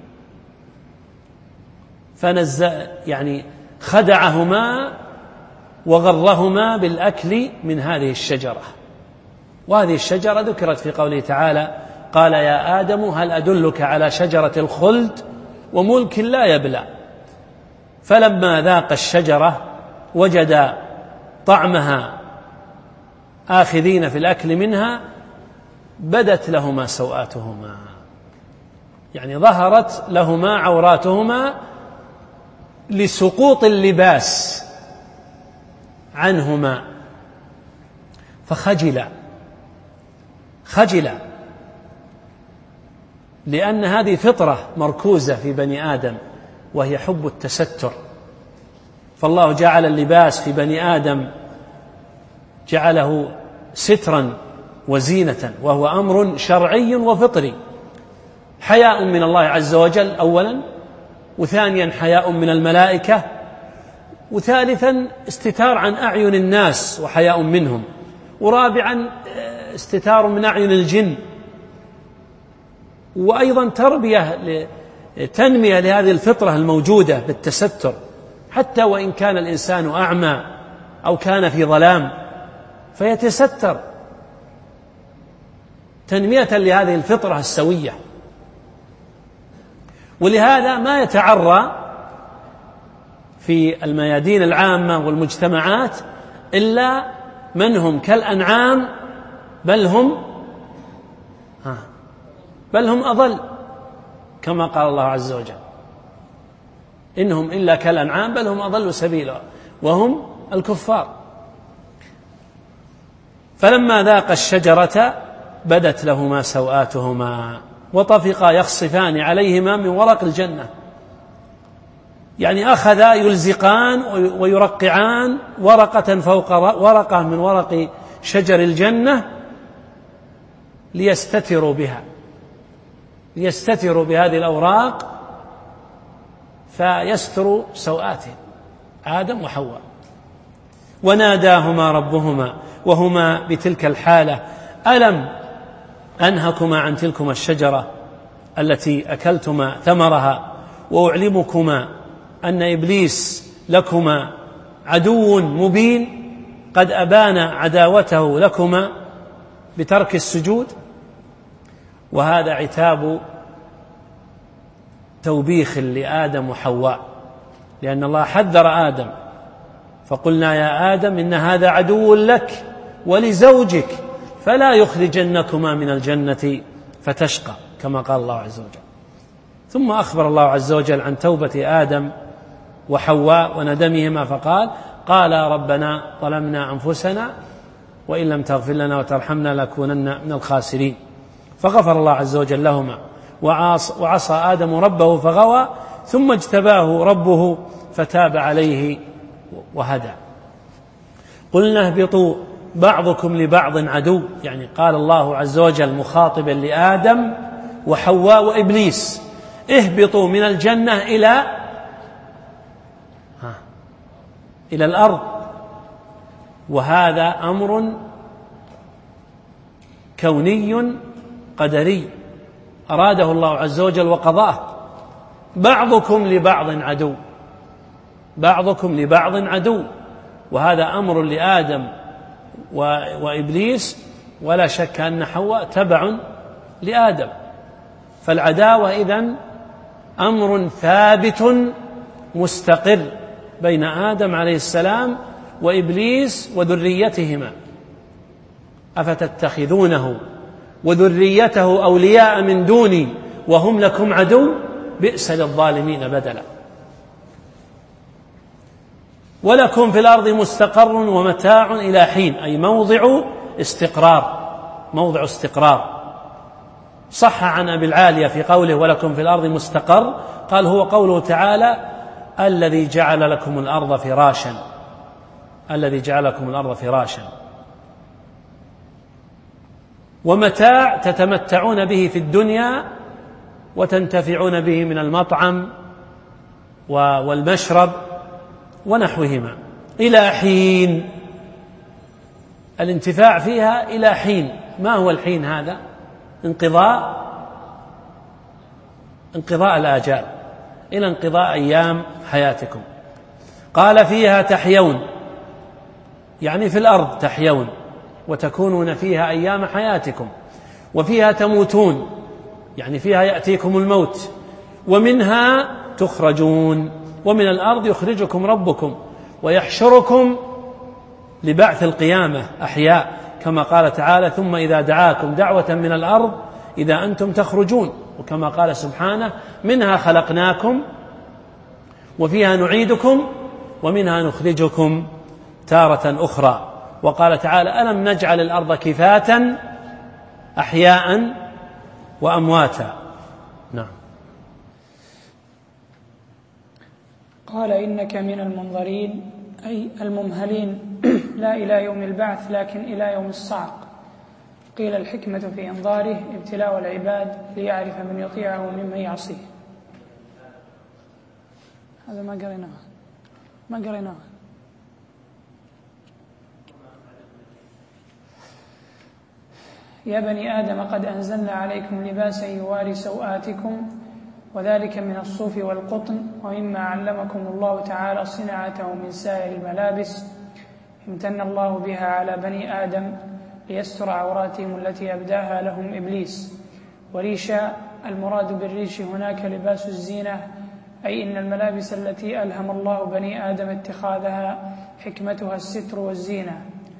يعني خدعهما وغرهما بالأكل من هذه الشجرة. وهذه الشجرة ذكرت في قوله تعالى: قال يا آدم هل أدلك على شجرة الخلد وملك لا يبلى. فلما ذاق الشجرة وجد طعمها آخذين في الأكل منها بدت لهما سوآتهما، يعني ظهرت لهما عوراتهما لسقوط اللباس عنهما، فخجلا لأن هذه فطرة مركوزة في بني آدم وهي حب التستر، فالله جعل اللباس في بني آدم جعله سترا وزينة، وهو أمر شرعي وفطري، حياء من الله عز وجل أولا، وثانيا حياء من الملائكة، وثالثا استتار عن أعين الناس وحياء منهم، ورابعا استتار من أعين الجن، وأيضا تنمية لهذه الفطرة الموجودة بالتستر، حتى وإن كان الإنسان أعمى أو كان في ظلام فيتستر تنمية لهذه الفطرة السوية. ولهذا ما يتعرى في الميادين العامة والمجتمعات إلا من هم كالأنعام بل هم أضل، كما قال الله عز وجل: إنهم إلا كالأنعام بل هم أضل سبيلا، وهم الكفار. فلما ذاق الشجرة بدت لهما سوآتهما وطفقا يخصفان عليهما من ورق الجنة، يعني أخذا يلزقان ويرقعان ورقة فوق ورقة من ورق شجر الجنة ليستتروا بهذه الأوراق فيستروا سوآتهم آدم وحواء. وناداهما ربهما وهما بتلك الحالة: ألم أنهكما عن تلكما الشجرة التي أكلتما ثمرها وأعلمكما أن إبليس لكما عدو مبين قد أبان عداوته لكما بترك السجود. وهذا عتاب توبيخ لآدم وحواء، لأن الله حذر آدم فقلنا يا آدم إن هذا عدو لك ولزوجك فلا يخرجنكما من الجنة فتشقى، كما قال الله عز وجل. ثم أخبر الله عز وجل عن توبة آدم وحواء وندمهما فقال: قال ربنا ظلمنا أنفسنا وإن لم تغفر لنا وترحمنا لنكونن من الخاسرين، فغفر الله عز وجل لهما. وعصى آدم ربه فغوى ثم اجتباه ربه فتاب عليه وهدى. قلنا اهبطوا بعضكم لبعض عدو، يعني قال الله عز وجل مخاطبا لآدم وحواء وإبليس: اهبطوا من الجنة إلى الأرض وهذا أمر كوني قدري أراده الله عز وجل وقضاه. بعضكم لبعض عدو، بعضكم لبعض عدو، وهذا أمر لآدم وإبليس، ولا شك أن حواء تبع لآدم. فالعداوة إذن أمر ثابت مستقر بين آدم عليه السلام وإبليس وذريتهما. أفتتخذونه وذريته أولياء من دوني وهم لكم عدو بئس للظالمين بدلا. ولكم في الأرض مستقر ومتاع إلى حين، أي موضع استقرار. صح عن أبي العالية في قوله ولكم في الأرض مستقر، قال هو قوله تعالى الذي جعل لكم الأرض فراشا، الذي جعل لكم الأرض فراشا. ومتاع تتمتعون به في الدنيا وتنتفعون به من المطعم والمشرب ونحوهما إلى حين. الانتفاع فيها إلى حين. ما هو الحين هذا؟ انقضاء الآجال، إلى انقضاء أيام حياتكم. قال فيها تحيون، يعني في الأرض تحيون وتكونون فيها أيام حياتكم، وفيها تموتون، يعني فيها يأتيكم الموت، ومنها تخرجون، ومن الأرض يخرجكم ربكم ويحشركم لبعث القيامة أحياء، كما قال تعالى ثم إذا دعاكم دعوة من الأرض إذا أنتم تخرجون، وكما قال سبحانه منها خلقناكم وفيها نعيدكم ومنها نخرجكم تارة أخرى. وقال تعالى ألم نجعل الأرض كفاة أحياء وأمواتا. نعم. قال إنك من المنظرين، أي الممهلين، لا إلى يوم البعث لكن إلى يوم الصعق. قيل الحكمة في إنظاره ابتلاء العباد ليعرف من يطيعه ممن يعصيه. هذا ما قريناه. يا بني آدم قد أنزلنا عليكم لباسا يواري سوآتكم وذلك من الصوف والقطن ومما علمكم الله تعالى صناعته من سائر الملابس امتن الله بها على بني آدم ليستر عوراتهم التي أبداها لهم إبليس. وريشا المراد بالريش هناك لباس الزينة، أي إن الملابس التي ألهم الله بني آدم اتخاذها حكمتها الستر والزينة.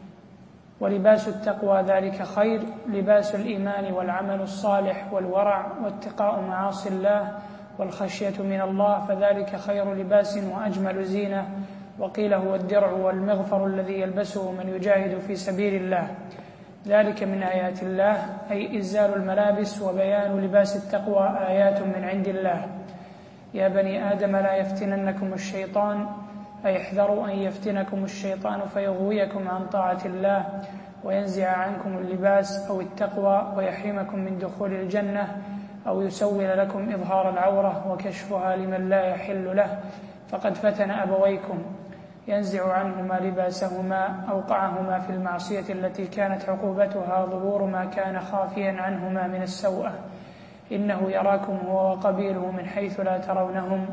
ولباس التقوى ذلك خير، لباس الإيمان والعمل الصالح والورع واتقاء معاصي الله والخشية من الله، فذلك خير لباس وأجمل زينة. وقيل هو الدرع والمغفر الذي يلبسه من يجاهد في سبيل الله. ذلك من آيات الله، أي إزال الملابس وبيان لباس التقوى آيات من عند الله. يا بني آدم لا يفتننكم الشيطان، أي احذروا أن يفتنكم الشيطان فيغويكم عن طاعة الله وينزع عنكم اللباس أو التقوى ويحرمكم من دخول الجنة، أو يسول لكم إظهار العورة وكشفها لمن لا يحل له. فقد فتن أبويكم ينزع عنهما لباسهما، أوقعهما في المعصية التي كانت عقوبتها ظهور ما كان خافيا عنهما من السوءة. إنه يراكم هو وقبيله من حيث لا ترونهم،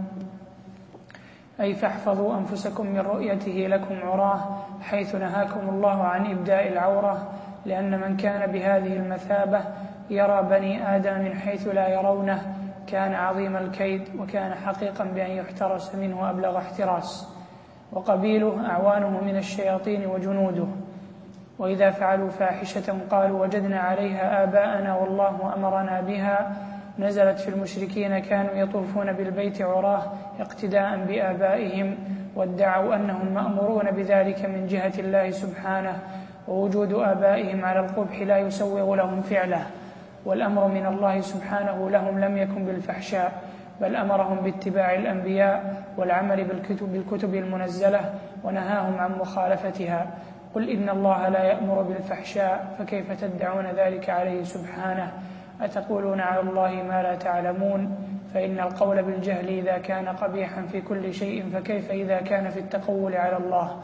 أي فاحفظوا أنفسكم من رؤيته لكم عراه، حيث نهاكم الله عن إبداء العورة، لأن من كان بهذه المثابة يرى بني آدم من حيث لا يرونه كان عظيم الكيد، وكان حقيقا بأن يحترس منه أبلغ احتراس. وقبيله أعوانه من الشياطين وجنوده، وإذا فعلوا فاحشة قالوا وجدنا عليها آباءنا والله أمرنا بها، نزلت في المشركين كانوا يطوفون بالبيت عراه اقتداء بآبائهم، وادعوا أنهم مأمورون بذلك من جهة الله سبحانه، ووجود آبائهم على القبح لا يسوغ لهم فعله. والأمر من الله سبحانه لهم لم يكن بالفحشاء، بل أمرهم باتباع الأنبياء والعمل بالكتب المنزلة، ونهاهم عن مخالفتها. قل إن الله لا يأمر بالفحشاء، فكيف تدعون ذلك عليه سبحانه؟ أتقولون على الله ما لا تعلمون؟ فإن القول بالجهل إذا كان قبيحا في كل شيء، فكيف إذا كان في التقول على الله؟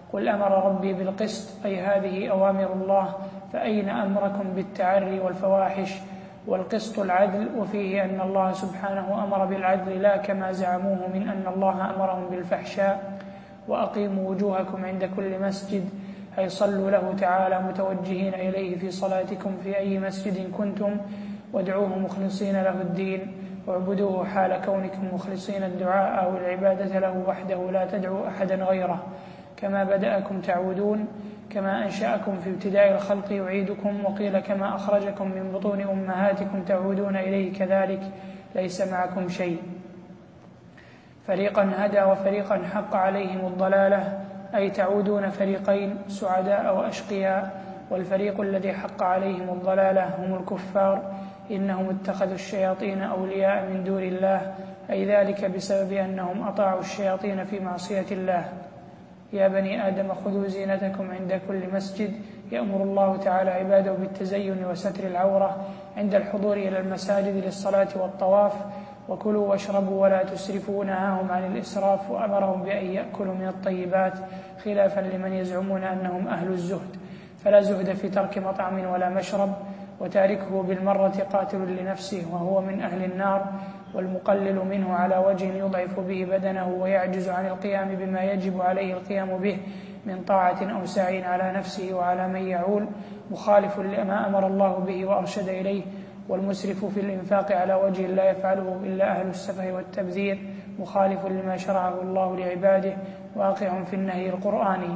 قل أمر ربي بالقسط، أي هذه أوامر الله، فأين أمركم بالتعري والفواحش؟ والقسط العدل، وفيه أن الله سبحانه أمر بالعدل لا كما زعموه من أن الله أمرهم بالفحشاء. وأقيموا وجوهكم عند كل مسجد، أي صلوا له تعالى متوجهين إليه في صلاتكم في أي مسجد كنتم، وادعوه مخلصين له الدين، واعبدوه حال كونكم مخلصين الدعاء أو العبادة له وحده لا تدعوا أحدا غيره، كما بدأكم تعودون، كما أنشأكم في ابتداء الخلق يعيدكم، وقيل كما أخرجكم من بطون أمهاتكم تعودون إليه كذلك، ليس معكم شيء. فريقا هدى وفريقا حق عليهم الضلالة، أي تعودون فريقين سعداء وأشقياء. والفريق الذي حق عليهم الضلالة هم الكفار، إنهم اتخذوا الشياطين أولياء من دون الله، أي ذلك بسبب أنهم أطاعوا الشياطين في معصية الله. يا بني آدم خذوا زينتكم عند كل مسجد، يأمر الله تعالى عباده بالتزين وستر العورة عند الحضور إلى المساجد للصلاة والطواف. وكلوا واشربوا ولا تسرفوا، نهاهم عن الإسراف وأمرهم بأن يأكلوا من الطيبات، خلافا لمن يزعمون أنهم أهل الزهد، فلا زهد في ترك مطعم ولا مشرب، وتاركه بالمرة قاتل لنفسه وهو من أهل النار. والمقلل منه على وجه يضعف به بدنه ويعجز عن القيام بما يجب عليه القيام به من طاعة أو سعي على نفسه وعلى من يعول، مخالف لما أمر الله به وأرشد إليه. والمسرف في الإنفاق على وجه لا يفعله إلا أهل السفه والتبذير، مخالف لما شرعه الله لعباده، واقع في النهي القرآني.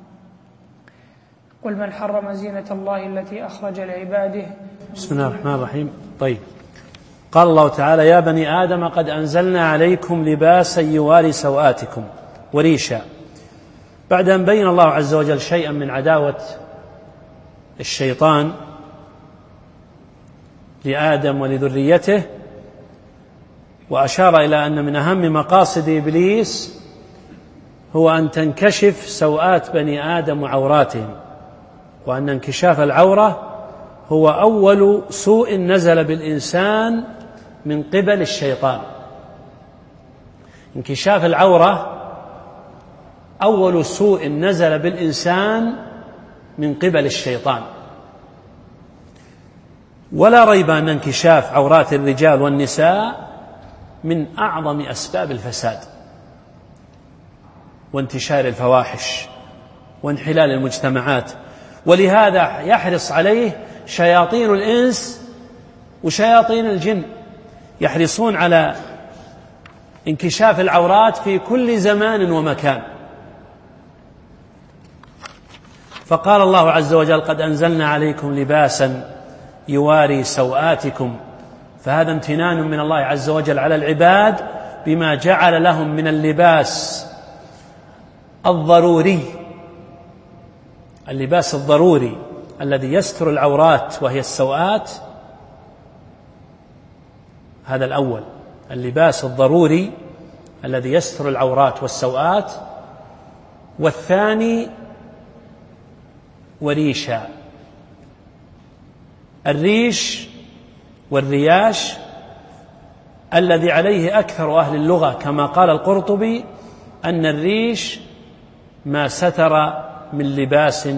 قل من حرم زينة الله التي أخرج لعباده. بسم الله الرحمن الرحيم. طيب، قال الله تعالى: يا بني آدم قد أنزلنا عليكم لباسا يواري سوآتكم وريشا. بعد أن بين الله عز وجل شيئا من عداوة الشيطان لآدم ولذريته، وأشار إلى أن من أهم مقاصد إبليس هو أن تنكشف سوآت بني آدم وعوراتهم، وأن انكشاف العورة هو أول سوء نزل بالإنسان من قبل الشيطان. انكشاف العورة أول سوء نزل بالإنسان من قبل الشيطان. ولا ريب أن انكشاف عورات الرجال والنساء من أعظم أسباب الفساد وانتشار الفواحش وانحلال المجتمعات، ولهذا يحرص عليه شياطين الإنس وشياطين الجن، يحرصون على انكشاف العورات في كل زمان ومكان. فقال الله عز وجل: قد أنزلنا عليكم لباسا يواري سوآتكم. فهذا امتنان من الله عز وجل على العباد بما جعل لهم من اللباس الضروري، اللباس الضروري الذي يستر العورات وهي السوآت. هذا الأول، اللباس الضروري الذي يستر العورات والسوآت. والثاني وريشا. الريش والرياش الذي عليه أكثر أهل اللغة، كما قال القرطبي: أن الريش ما ستر من لباس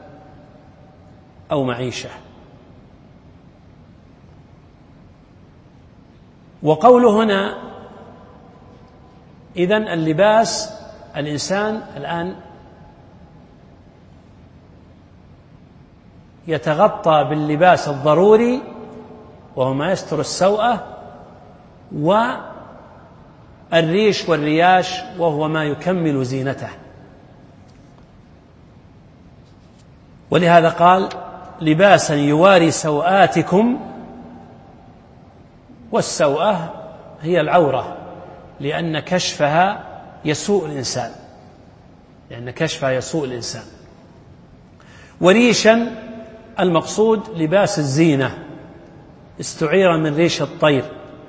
أو معيشة. وقوله هنا إذن اللباس، الإنسان الآن يتغطى باللباس الضروري وهو ما يستر السوءة، والريش والرياش وهو ما يكمل زينته. ولهذا قال: لباسا يواري سوآتكم. والسوءة هي العورة، لأن كشفها يسوء الإنسان، وريشا المقصود لباس الزينة، استعير من ريش الطير.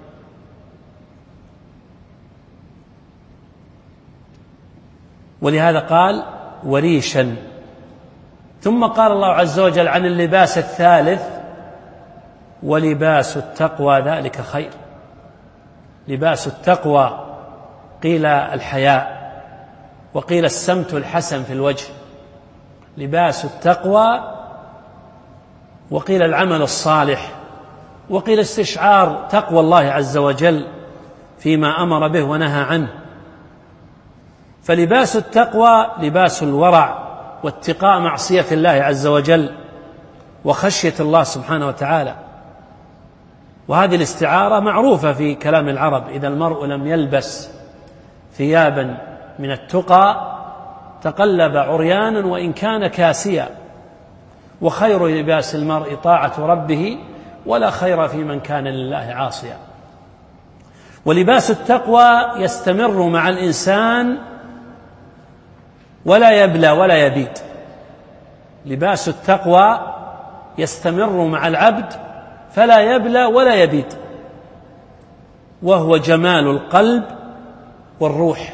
ولهذا قال: وريشا. ثم قال الله عز وجل عن اللباس الثالث: ولباس التقوى ذلك خير. لباس التقوى قيل الحياء، وقيل السمت الحسن في الوجه، لباس التقوى، وقيل العمل الصالح، وقيل استشعار تقوى الله عز وجل فيما أمر به ونهى عنه. فلباس التقوى لباس الورع واتقاء معصية الله عز وجل وخشية الله سبحانه وتعالى. وهذه الاستعارة معروفة في كلام العرب: إذا المرء لم يلبس ثيابا من التقى تقلب عريانا وإن كان كاسيا، وخير لباس المرء طاعة ربه ولا خير في من كان لله عاصيا. ولباس التقوى يستمر مع الإنسان ولا يبلى ولا يبيد. لباس التقوى يستمر مع العبد فلا يبلى ولا يبيد، وهو جمال القلب والروح.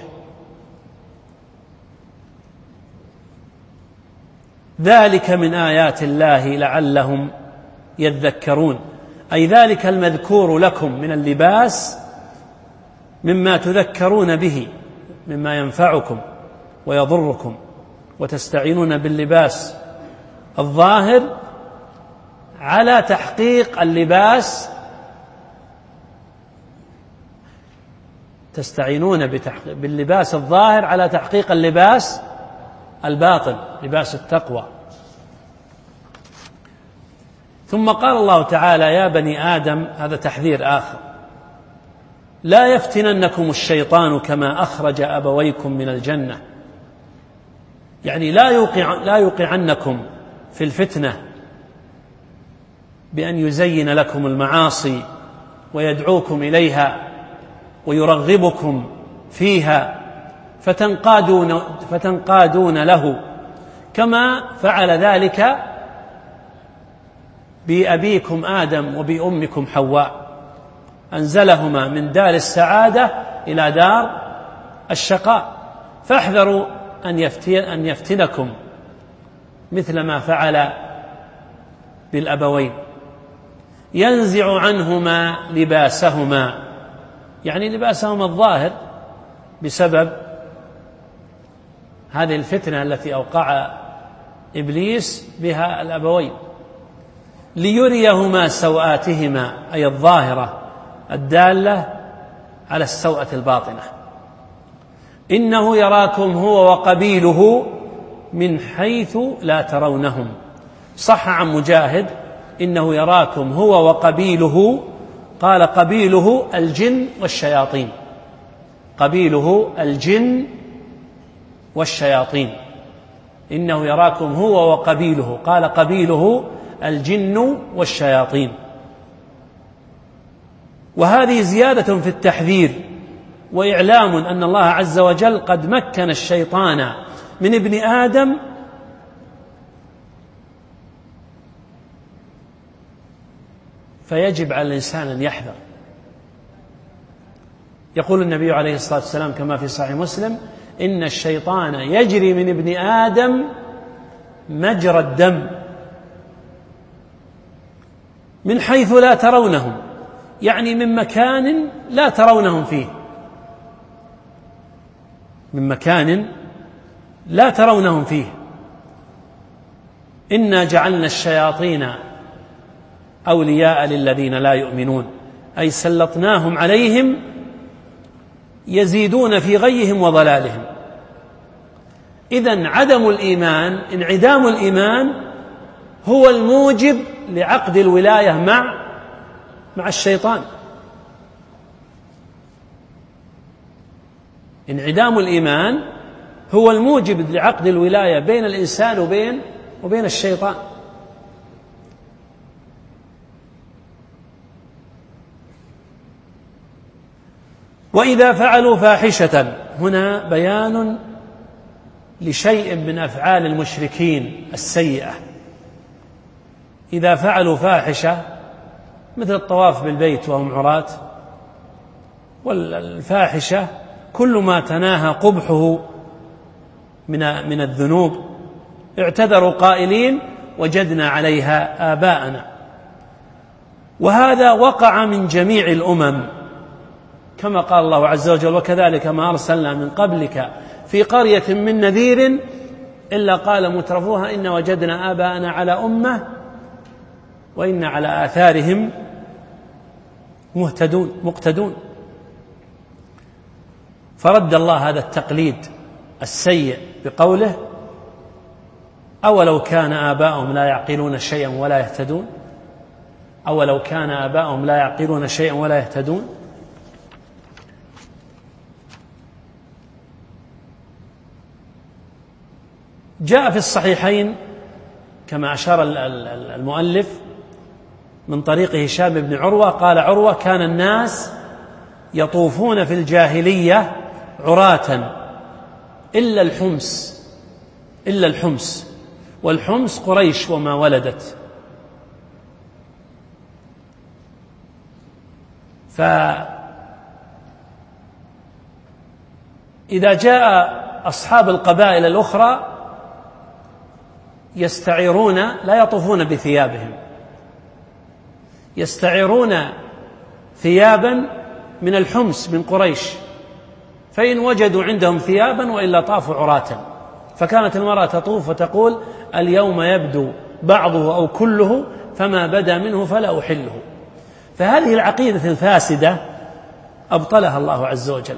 ذلك من آيات الله لعلهم يذكرون، أي ذلك المذكور لكم من اللباس مما تذكرون به، مما ينفعكم ويضركم، وتستعينون باللباس الظاهر على تحقيق اللباس، تستعينون باللباس الظاهر على تحقيق اللباس الباطن، لباس التقوى. ثم قال الله تعالى: يا بني آدم، هذا تحذير آخر، لا يفتننكم الشيطان كما أخرج أبويكم من الجنة. يعني لا يوقعنكم في الفتنة بأن يزين لكم المعاصي ويدعوكم إليها ويرغبكم فيها فتنقادون له، كما فعل ذلك بأبيكم آدم وبأمكم حواء، أنزلهما من دار السعادة إلى دار الشقاء. فاحذروا أن يفتنكم مثل ما فعل بالأبوين، ينزع عنهما لباسهما، يعني لباسهما الظاهر، بسبب هذه الفتنة التي أوقع إبليس بها الأبوين، ليريهما سوآتهما، أي الظاهرة الدالة على السوءة الباطنة. إنه يراكم هو وقبيله من حيث لا ترونهم. صح عن مجاهد: إنه يراكم هو وقبيله، قال قبيله الجن والشياطين، قبيله الجن والشياطين. إنه يراكم هو وقبيله، قال قبيله الجن والشياطين. وهذه زيادة في التحذير وإعلام أن الله عز وجل قد مكن الشيطان من ابن آدم فيجب على الإنسان أن يحذر. يقول النبي عليه الصلاة والسلام كما في صحيح مسلم: إن الشيطان يجري من ابن آدم مجرى الدم من حيث لا ترونهم، يعني من مكان لا ترونهم فيه، من مكان لا ترونهم فيه. إنا جعلنا الشياطين أولياء للذين لا يؤمنون، أي سلطناهم عليهم يزيدون في غيهم وضلالهم. إذن عدم الإيمان، انعدام الإيمان، هو الموجب لعقد الولاية مع الشيطان. انعدام الإيمان هو الموجب لعقد الولاية بين الإنسان وبين الشيطان. وإذا فعلوا فاحشة، هنا بيان لشيء من أفعال المشركين السيئة. إذا فعلوا فاحشة مثل الطواف بالبيت وهم عراة، والفاحشة كل ما تناهى قبحه من الذنوب، اعتذروا قائلين: وجدنا عليها آباءنا. وهذا وقع من جميع الأمم، كما قال الله عز وجل: وكذلك ما أرسلنا من قبلك في قرية من نذير إلا قال مترفوها إن وجدنا آباءنا على أمة وإن على آثارهم مقتدون. فرد الله هذا التقليد السيء بقوله أولو كان آباؤهم لا يعقلون شيئا ولا يهتدون. أولو كان آباؤهم لا يعقلون شيئا ولا يهتدون. جاء في الصحيحين كما أشار المؤلف من طريق هشام بن عروة قال عروة كان الناس يطوفون في الجاهلية عراة إلا الحمس والحمس قريش وما ولدت. فإذا جاء أصحاب القبائل الأخرى يستعيرون لا يطوفون بثيابهم، يستعيرون ثيابا من الحمس من قريش، فإن وجدوا عندهم ثيابا وإلا طافوا عراة. فكانت المرأة تطوف وتقول اليوم يبدو بعضه أو كله فما بدا منه فلا أحله. فهذه العقيدة الفاسدة أبطلها الله عز وجل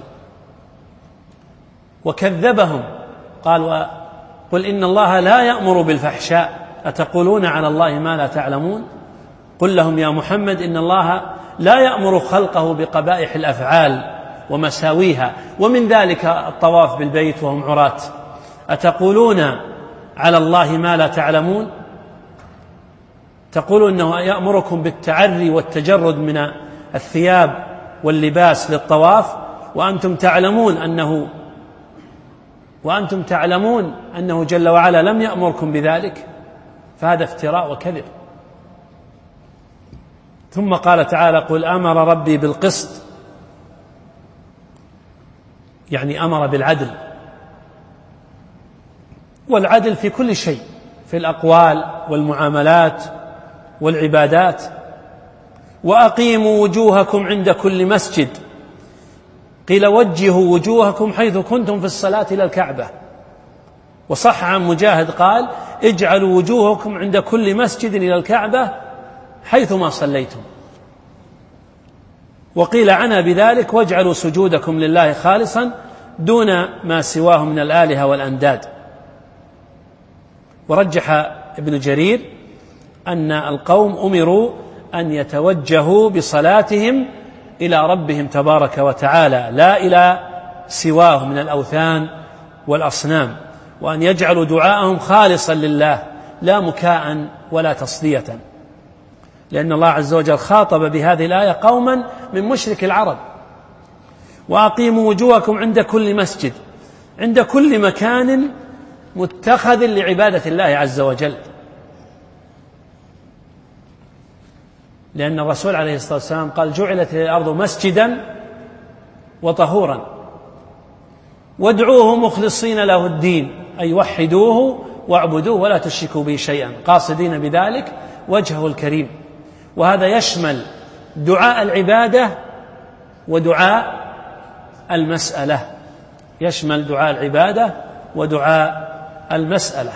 وكذبهم. قال قل إن الله لا يأمر بالفحشاء أتقولون على الله ما لا تعلمون. قل لهم يا محمد إن الله لا يأمر خلقه بقبائح الأفعال ومساويها ومن ذلك الطواف بالبيت وهم عراة. أتقولون على الله ما لا تعلمون. تقولون إنه يأمركم بالتعري والتجرد من الثياب واللباس للطواف وأنتم تعلمون أنه جل وعلا لم يأمركم بذلك. فهذا افتراء وكذب. ثم قال تعالى قل أمر ربي بالقسط، يعني أمر بالعدل، والعدل في كل شيء في الأقوال والمعاملات والعبادات. وأقيموا وجوهكم عند كل مسجد، قيل وجهوا وجوهكم حيث كنتم في الصلاة إلى الكعبة. وصح عن مجاهد قال اجعلوا وجوهكم عند كل مسجد إلى الكعبة حيثما صليتم. وقيل عنها بذلك واجعلوا سجودكم لله خالصا دون ما سواه من الآلهة والأنداد. ورجح ابن جرير أن القوم أمروا أن يتوجهوا بصلاتهم إلى ربهم تبارك وتعالى لا إلى سواه من الأوثان والأصنام، وأن يجعلوا دعاءهم خالصا لله لا مكاء ولا تصدية، لأن الله عز وجل خاطب بهذه الآية قوما من مشرك العرب. وأقيموا وجوهكم عند كل مسجد، عند كل مكان متخذ لعبادة الله عز وجل، لأن الرسول عليه الصلاة والسلام قال جعلت الأرض مسجدا وطهورا وادعوه مخلصين له الدين، أي وحدوه واعبدوه ولا تشركوا به شيئا قاصدين بذلك وجهه الكريم. وهذا يشمل دعاء العبادة ودعاء المسألة، يشمل دعاء العبادة ودعاء المسألة.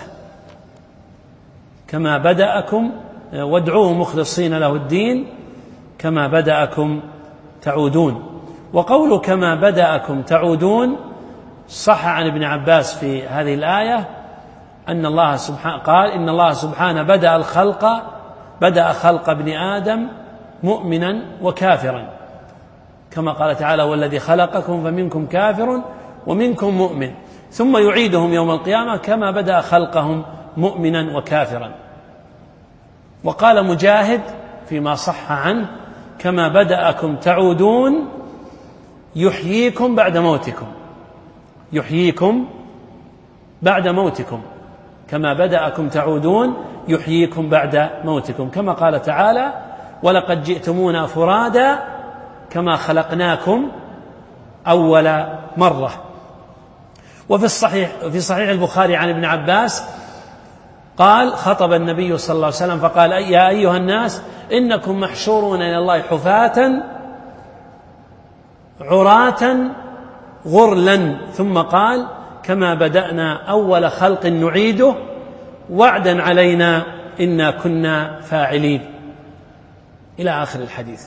كما بدأكم وادعوه مخلصين له الدين كما بدأكم تعودون. وقوله كما بدأكم تعودون صح عن ابن عباس في هذه الآية أن الله سبحانه قال إن الله سبحانه بدأ خلق ابن آدم مؤمنا وكافرا، كما قال تعالى والذي خلقكم فمنكم كافر ومنكم مؤمن ثم يعيدهم يوم القيامة كما بدأ خلقهم مؤمنا وكافرا. وقال مجاهد فيما صح عنه كما بدأكم تعودون يحييكم بعد موتكم، يحييكم بعد موتكم، كما بدأكم تعودون يحييكم بعد موتكم، كما قال تعالى ولقد جئتمونا فرادا كما خلقناكم أول مرة. وفي صحيح البخاري عن ابن عباس قال خطب النبي صلى الله عليه وسلم فقال يا أيها الناس إنكم محشورون إلى الله حفاة عراة غرلا، ثم قال كما بدأنا أول خلق نعيده وعدا علينا إنا كنا فاعلين، إلى آخر الحديث.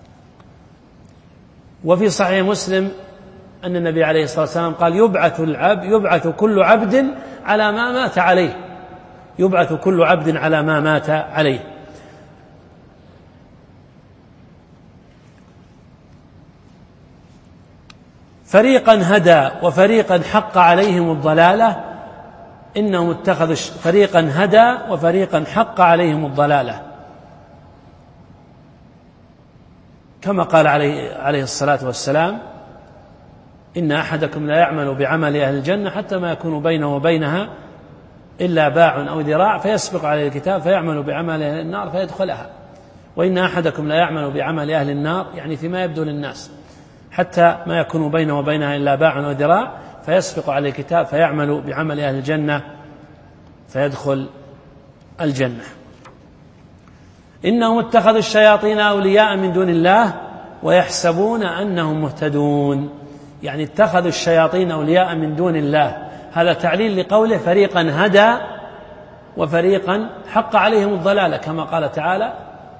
وفي صحيح مسلم أن النبي عليه الصلاة والسلام قال يبعث كل عبد على ما مات عليه، يبعث كل عبد على ما مات عليه. فريقا هدى وفريقا حق عليهم الضلالة، إنهم اتخذوا فريقا هدى وفريقا حق عليهم الضلالة، كما قال عليه الصلاة والسلام: إن أحدكم لا يعمل بعمل أهل الجنة حتى ما يكون بينه وبينها إلا باع أو ذراع فيسبق عليه الكتاب فيعمل بعمل أهل النار فيدخلها، وإن أحدكم لا يعمل بعمل أهل النار، يعني فيما يبدو للناس، حتى ما يكون بينه وبينها إلا باع أو ذراع فيسبق عليه الكتاب فيعمل بعمل أهل الجنة فيدخل الجنة. إنهم اتخذوا الشياطين أولياء من دون الله ويحسبون أنهم مهتدون، يعني اتخذوا الشياطين أولياء من دون الله، هذا تعليل لقوله فريقا هدى وفريقا حق عليهم الضلالة، كما قال تعالى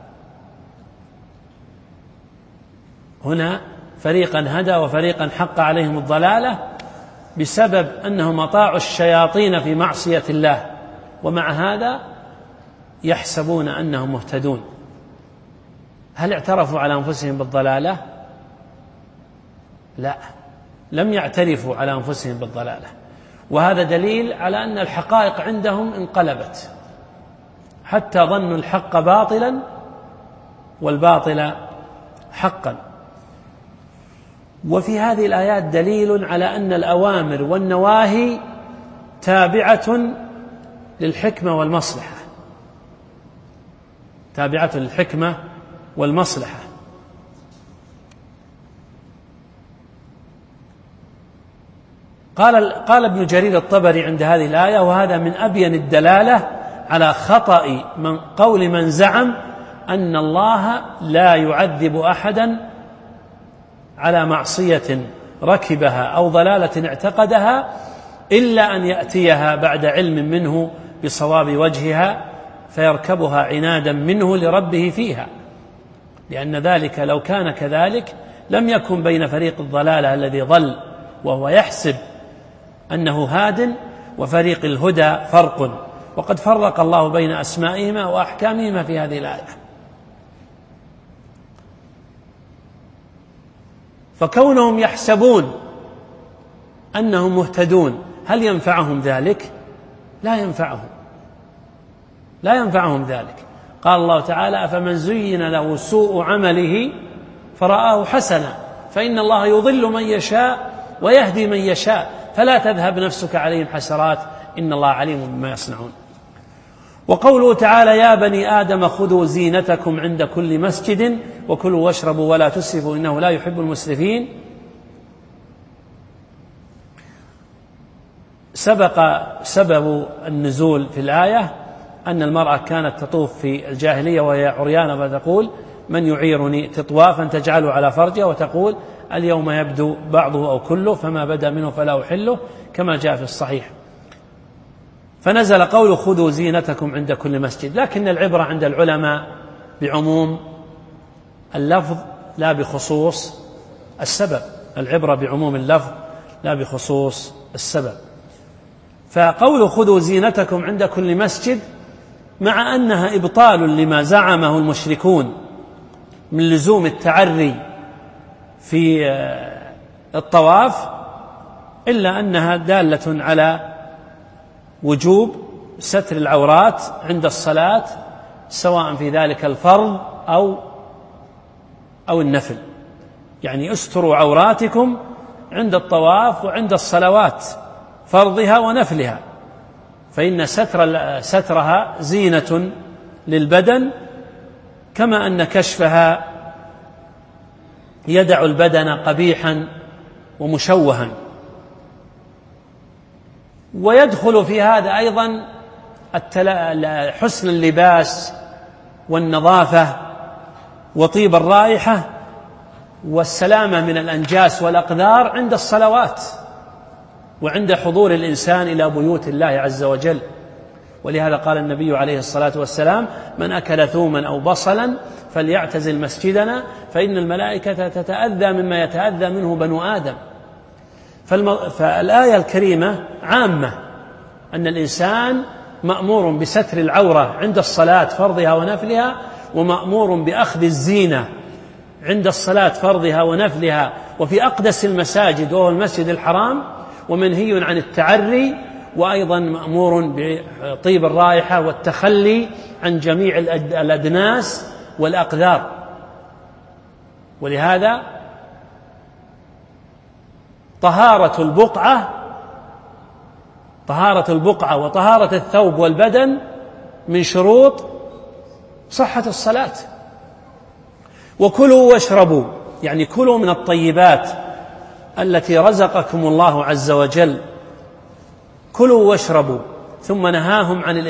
هنا: فريقا هدى وفريقا حق عليهم الضلالة، بسبب أنهم أطاعوا الشياطين في معصية الله، ومع هذا يحسبون أنهم مهتدون. هل اعترفوا على أنفسهم بالضلالة؟ لا، لم يعترفوا على أنفسهم بالضلالة، وهذا دليل على أن الحقائق عندهم انقلبت، حتى ظنوا الحق باطلا والباطل حقا. وفي هذه الآيات دليل على أن الأوامر والنواهي تابعة للحكمة والمصلحة، تابعة للحكمة والمصلحة. قال ابن جرير الطبري عند هذه الآية: وهذا من أبين الدلالة على خطأ قول من زعم أن الله لا يعذب أحدا على معصية ركبها أو ضلالة اعتقدها إلا أن يأتيها بعد علم منه بصواب وجهها فيركبها عنادا منه لربه فيها، لأن ذلك لو كان كذلك لم يكن بين فريق الضلالة الذي ضل وهو يحسب أنه هاد وفريق الهدى فرق، وقد فرق الله بين أسمائهما وأحكامهما في هذه الآية. فكونهم يحسبون أنهم مهتدون هل ينفعهم ذلك؟ لا ينفعهم، لا ينفعهم ذلك. قال الله تعالى: أفمن زين له سوء عمله فرآه حسنا فإن الله يضل من يشاء ويهدي من يشاء فلا تذهب نفسك عليهم حسرات إن الله عليم بما يصنعون. وقوله تعالى: يا بني آدم خذوا زينتكم عند كل مسجد وكلوا واشربوا ولا تسرفوا إنه لا يحب المسرفين، سبق سبب النزول في الآية أن المرأة كانت تطوف في الجاهلية وهي عريانة فتقول: من يعيرني تطوافا تجعله على فرجه، وتقول: اليوم يبدو بعضه أو كله فما بدا منه فلا أحله، كما جاء في الصحيح. فنزل قول خذوا زينتكم عند كل مسجد، لكن العبرة عند العلماء بعموم اللفظ لا بخصوص السبب، العبرة بعموم اللفظ لا بخصوص السبب. فقول خذوا زينتكم عند كل مسجد مع أنها إبطال لما زعمه المشركون من لزوم التعري في الطواف، إلا أنها دالة على وجوب ستر العورات عند الصلاة، سواء في ذلك الفرض أو النفل، يعني استروا عوراتكم عند الطواف وعند الصلوات فرضها ونفلها، فإن سترها زينة للبدن، كما أن كشفها يدع البدن قبيحا ومشوها. ويدخل في هذا أيضا حسن اللباس والنظافة وطيب الرائحة والسلامة من الأنجاس والأقذار عند الصلوات، وعند حضور الإنسان إلى بيوت الله عز وجل. ولهذا قال النبي عليه الصلاة والسلام: من أكل ثوما أو بصلا فليعتزل مسجدنا فإن الملائكة تتأذى مما يتأذى منه بنو آدم. فالآية الكريمة عامة، أن الإنسان مأمور بستر العورة عند الصلاة فرضها ونفلها، ومأمور بأخذ الزينة عند الصلاة فرضها ونفلها وفي أقدس المساجد وهو المسجد الحرام، ومنهي عن التعري، وأيضا مأمور بطيب الرائحة والتخلي عن جميع الأدناس والأقذار. ولهذا طهارة البقعة وطهارة الثوب والبدن من شروط صحة الصلاة. وكلوا واشربوا، يعني كلوا من الطيبات التي رزقكم الله عز وجل، كلوا واشربوا. ثم نهاهم عن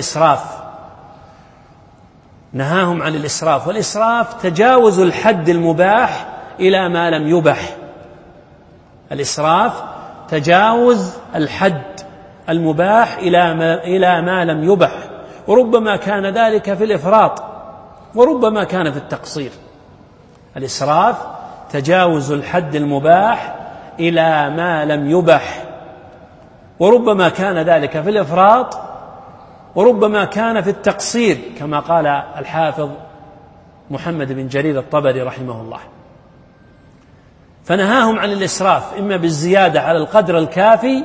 الإسراف، والإسراف تجاوز الحد المباح إلى ما لم يبح. الإسراف تجاوز الحد المباح إلى ما لم يبح، وربما كان ذلك في الإفراط وربما كان في التقصير. الإسراف تجاوز الحد المباح إلى ما لم يبح، وربما كان ذلك في الإفراط وربما كان في التقصير، كما قال الحافظ محمد بن جرير الطبري رحمه الله. فنهاهم عن الإسراف إما بالزيادة على القدر الكافي،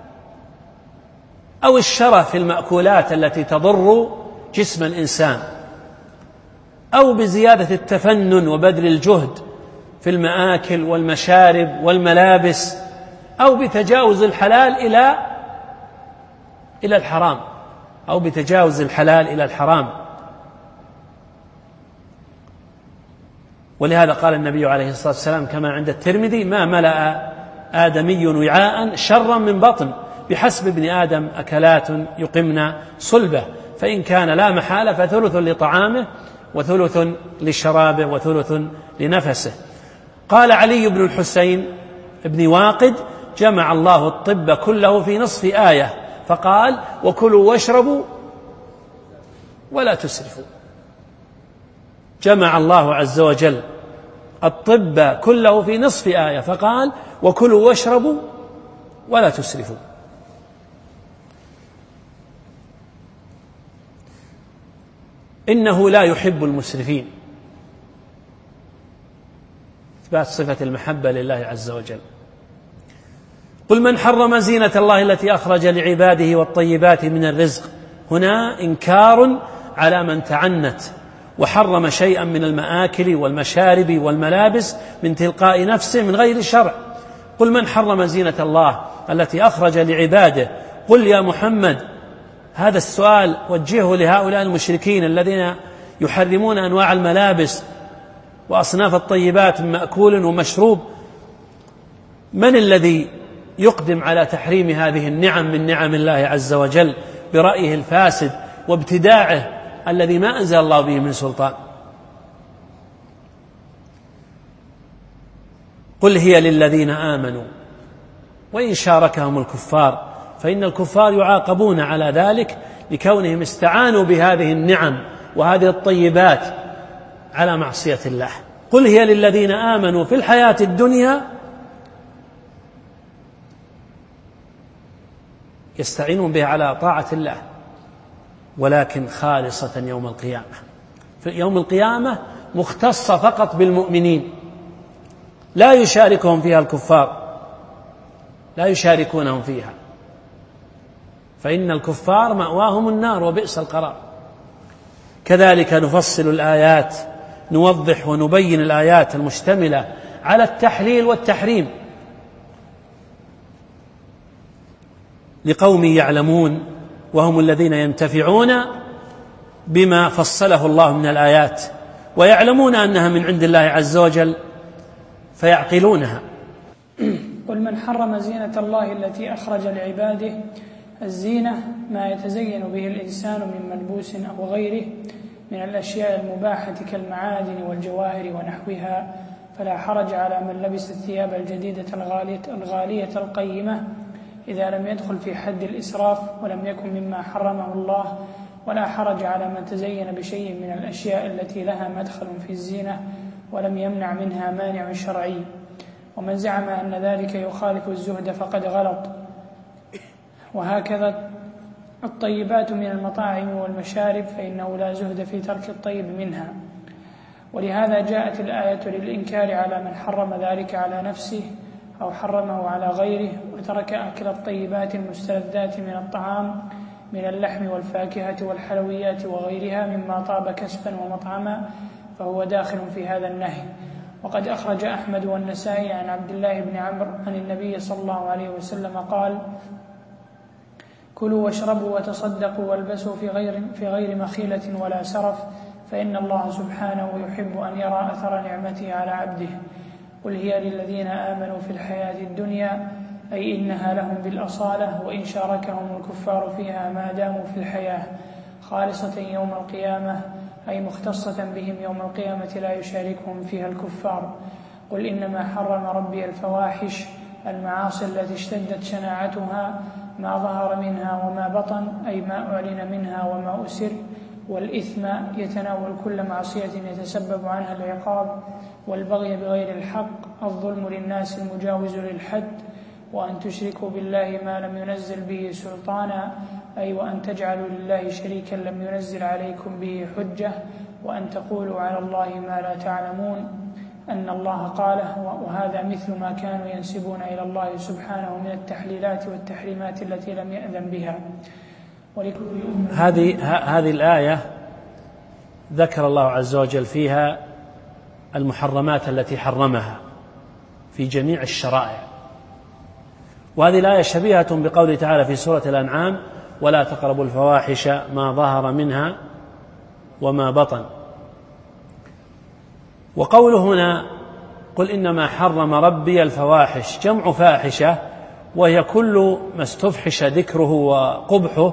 أو الشره في المأكولات التي تضر جسم الإنسان، أو بزيادة التفنن وبذل الجهد في المآكل والمشارب والملابس، أو بتجاوز الحلال إلى الحرام، ولهذا قال النبي عليه الصلاة والسلام كما عند الترمذي: ما ملأ آدمي وعاء شرا من بطن، بحسب ابن آدم أكلات يقمن صلبه، فإن كان لا محالة فثلث لطعامه وثلث لشرابه وثلث لنفسه. قال علي بن الحسين بن واقد: جمع الله الطب كله في نصف آية، فقال: وكلوا واشربوا ولا تسرفوا. جمع الله عز وجل الطب كله في نصف آية، فقال: وكلوا واشربوا ولا تسرفوا. إنه لا يحب المسرفين، إثبات صفة المحبة لله عز وجل. قل من حرم زينة الله التي أخرج لعباده والطيبات من الرزق. هنا إنكار على من تعنت وحرم شيئا من المآكل والمشارب والملابس من تلقاء نفسه من غير شرع. قل من حرم زينة الله التي أخرج لعباده. قل يا محمد، هذا السؤال وجهه لهؤلاء المشركين الذين يحرمون أنواع الملابس وأصناف الطيبات من مأكول ومشروب. من الذي يقدم على تحريم هذه النعم من نعم الله عز وجل برأيه الفاسد وابتداعه الذي ما أنزل الله به من سلطان؟ قل هي للذين آمنوا وإن شاركهم الكفار، فإن الكفار يعاقبون على ذلك لكونهم استعانوا بهذه النعم وهذه الطيبات على معصية الله. قل هي للذين آمنوا في الحياة الدنيا يستعينون بها على طاعة الله، ولكن خالصة يوم القيامة. في يوم القيامة مختصة فقط بالمؤمنين، لا يشاركهم فيها الكفار، لا يشاركونهم فيها، فإن الكفار مأواهم النار وبئس القرار. كذلك نفصل الآيات، نوضح ونبين الآيات المشتملة على التحليل والتحريم لقوم يعلمون، وهم الذين ينتفعون بما فصله الله من الآيات ويعلمون أنها من عند الله عز وجل فيعقلونها. قل من حرم زينة الله التي أخرج لعباده. الزينة ما يتزين به الإنسان من ملبوس أو غيره من الأشياء المباحة كالمعادن والجواهر ونحوها، فلا حرج على من لبس الثياب الجديدة الغالية القيمة إذا لم يدخل في حد الإسراف ولم يكن مما حرمه الله، ولا حرج على من تزين بشيء من الأشياء التي لها مدخل في الزينة ولم يمنع منها مانع شرعي. ومن زعم أن ذلك يخالف الزهد فقد غلط. وهكذا الطيبات من المطاعم والمشارب، فإنه لا زهد في ترك الطيب منها. ولهذا جاءت الآية للإنكار على من حرم ذلك على نفسه أو حرمه على غيره، وترك أكل الطيبات المستلذات من الطعام من اللحم والفاكهة والحلويات وغيرها مما طاب كسبا ومطعما، فهو داخل في هذا النهي. وقد أخرج أحمد والنسائي عن عبد الله بن عمرو عن النبي صلى الله عليه وسلم قال: كلوا واشربوا وتصدقوا والبسوا في غير مخيلة ولا سرف، فإن الله سبحانه يحب أن يرى أثر نعمته على عبده. قل هي للذين آمنوا في الحياة الدنيا، أي إنها لهم بالأصالة، وإن شاركهم الكفار فيها ما داموا في الحياة، خالصة يوم القيامة، أي مختصة بهم يوم القيامة لا يشاركهم فيها الكفار. قل إنما حرم ربي الفواحش، المعاصي التي اشتدت شناعتها، ما ظهر منها وما بطن، أي ما أعلن منها وما أسر. والإثم يتناول كل معصية يتسبب عنها العقاب، والبغي بغير الحق، الظلم للناس المجاوز للحد، وأن تشركوا بالله ما لم ينزل به سلطانا، أي وأن تجعلوا لله شريكا لم ينزل عليكم به حجة، وأن تقولوا على الله ما لا تعلمون، أن الله قاله، وهذا مثل ما كانوا ينسبون إلى الله سبحانه من التحليلات والتحريمات التي لم يأذن بها. هذه الآية ذكر الله عز وجل فيها المحرمات التي حرمها في جميع الشرائع. وهذه الآية شبيهة بقوله تعالى في سورة الأنعام: ولا تقربوا الفواحش ما ظهر منها وما بطن. وقوله هنا: قل إنما حرم ربي الفواحش، جمع فاحشة، وهي كل ما استفحش ذكره وقبحه،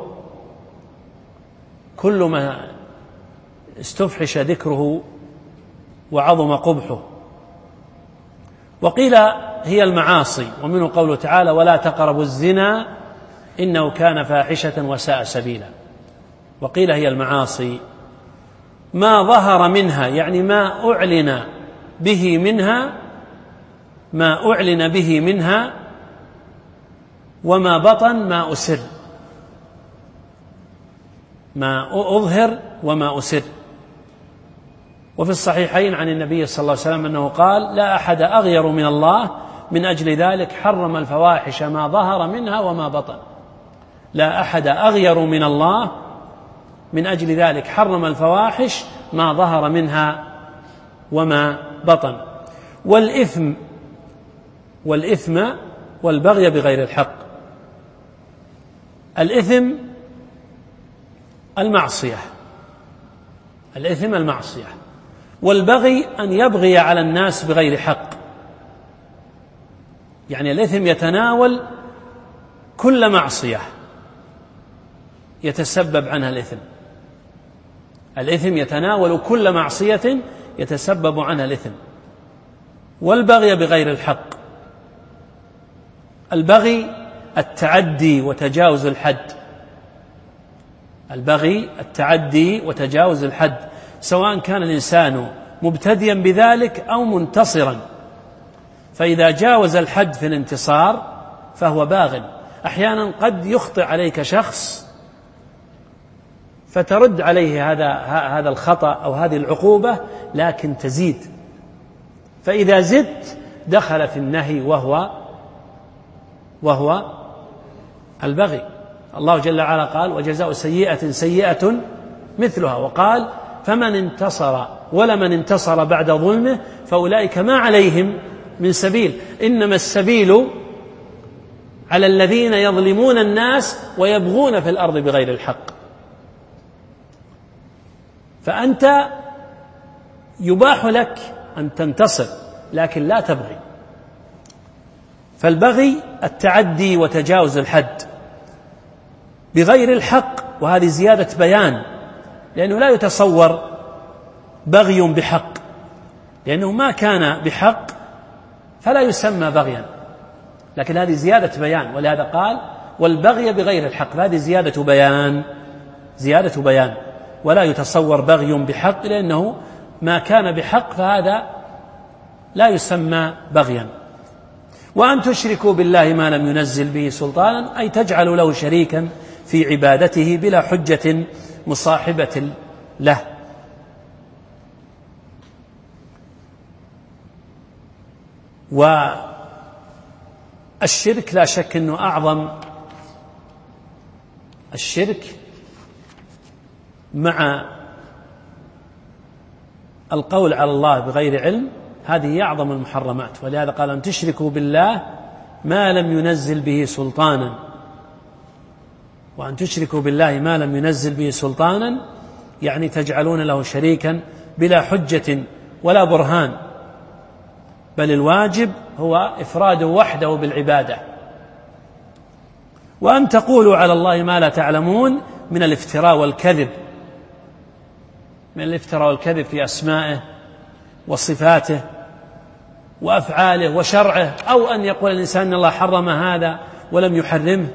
كل ما استفحش ذكره وعظم قبحه. وقيل هي المعاصي، ومنه قوله تعالى: ولا تقربوا الزنا إنه كان فاحشة وساء سبيلا. وقيل هي المعاصي ما ظهر منها، يعني ما أعلن به منها، ما أعلن به منها، وما بطن ما أسر، ما أظهر وما أسر. وفي الصحيحين عن النبي صلى الله عليه وسلم أنه قال: لا أحد أغير من الله، من أجل ذلك حرم الفواحش ما ظهر منها وما بطن. لا أحد أغير من الله، من أجل ذلك حرم الفواحش ما ظهر منها وما بطن. والإثم والبغي بغير الحق. الإثم المعصية، الإثم المعصية، والبغي أن يبغي على الناس بغير حق. يعني الإثم يتناول كل معصية يتسبب عنها الإثم. الإثم يتناول كل معصية يتسبب عنها الإثم. والبغي بغير الحق، البغي التعدي وتجاوز الحد، البغي التعدي وتجاوز الحد، سواء كان الإنسان مبتديا بذلك أو منتصرا. فإذا جاوز الحد في الانتصار فهو باغ. أحيانا قد يخطئ عليك شخص فترد عليه هذا الخطأ أو هذه العقوبة، لكن تزيد. فإذا زدت دخل في النهي وهو البغي. الله جل وعلا قال: وجزاء سيئة سيئة مثلها. وقال: فمن انتصر ولمن انتصر بعد ظلمه فأولئك ما عليهم من سبيل، إنما السبيل على الذين يظلمون الناس ويبغون في الأرض بغير الحق. فأنت يباح لك أن تنتصر لكن لا تبغي. فالبغي التعدي وتجاوز الحد بغير الحق، وهذه زيادة بيان، لأنه لا يتصور بغي بحق، لأنه ما كان بحق فلا يسمى بغيا. لكن هذه زيادة بيان، ولهذا قال والبغي بغير الحق، هذه زيادة بيان، ولا يتصور بغي بحق، لأنه ما كان بحق فهذا لا يسمى بغيا. وأن تشركوا بالله ما لم ينزل به سلطانا، أي تجعلوا له شريكا في عبادته بلا حجة مصاحبة له. والشرك لا شك أنه أعظم، الشرك مع القول على الله بغير علم هذه أعظم المحرمات، ولهذا قال أن تشركوا بالله ما لم ينزل به سلطانا، وأن تشركوا بالله ما لم ينزل به سلطانا يعني تجعلون له شريكا بلا حجة ولا برهان، بل الواجب هو إفراده وحده بالعبادة. وأن تقولوا على الله ما لا تعلمون من الافتراء والكذب، من الافتراء والكذب في أسمائه وصفاته وأفعاله وشرعه، أو أن يقول الإنسان أن الله حرم هذا ولم يحرمه،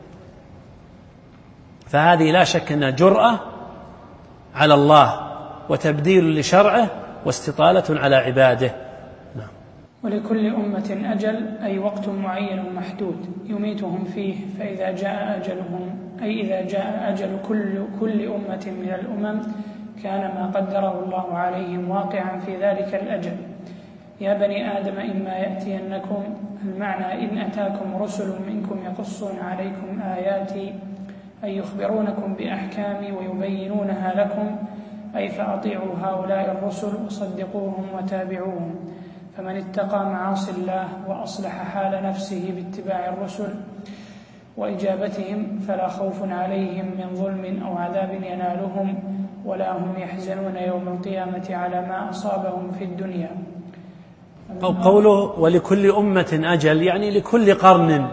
فهذه لا شك أنها جرأة على الله وتبديل لشرعه واستطالة على عباده. نعم. ولكل أمة أجل، أي وقت معين محدود يميتهم فيه، فإذا جاء أجلهم، أي إذا جاء أجل كل أمة من الأمم كان ما قدره الله عليهم واقعا في ذلك الأجل. يا بني آدم إما يأتينكم، المعنى إن أتاكم رسل منكم يقصون عليكم آياتي، أي يخبرونكم بأحكامي ويبينونها لكم، أي فأطيعوا هؤلاء الرسل وصدقوهم وتابعوهم. فمن اتقى معاصي الله وأصلح حال نفسه باتباع الرسل وإجابتهم فلا خوف عليهم من ظلم أو عذاب ينالهم، ولا هم يحزنون يوم القيامة على ما أصابهم في الدنيا. أو قوله ولكل أمة أجل، يعني لكل قرن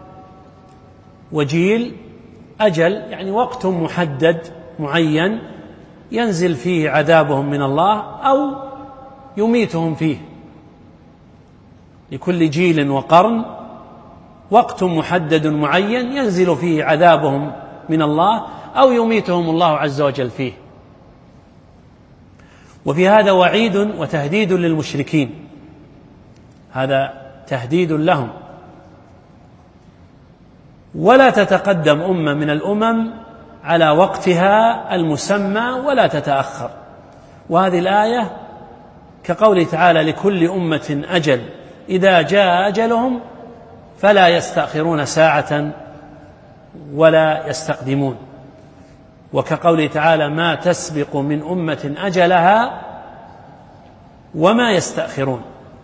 وجيل أجل، يعني وقت محدد معين ينزل فيه عذابهم من الله أو يميتهم فيه. لكل جيل وقرن وقت محدد معين ينزل فيه عذابهم من الله أو يميتهم الله عز وجل فيه. وفي هذا وعيد وتهديد للمشركين، هذا تهديد لهم. ولا تتقدم أمة من الأمم على وقتها المسمى ولا تتأخر. وهذه الآية كقوله تعالى لكل أمة أجل، إذا جاء أجلهم فلا يستأخرون ساعة ولا يستقدمون. وكقوله تعالى ما تسبق من أمة أجلها وما يستأخرون.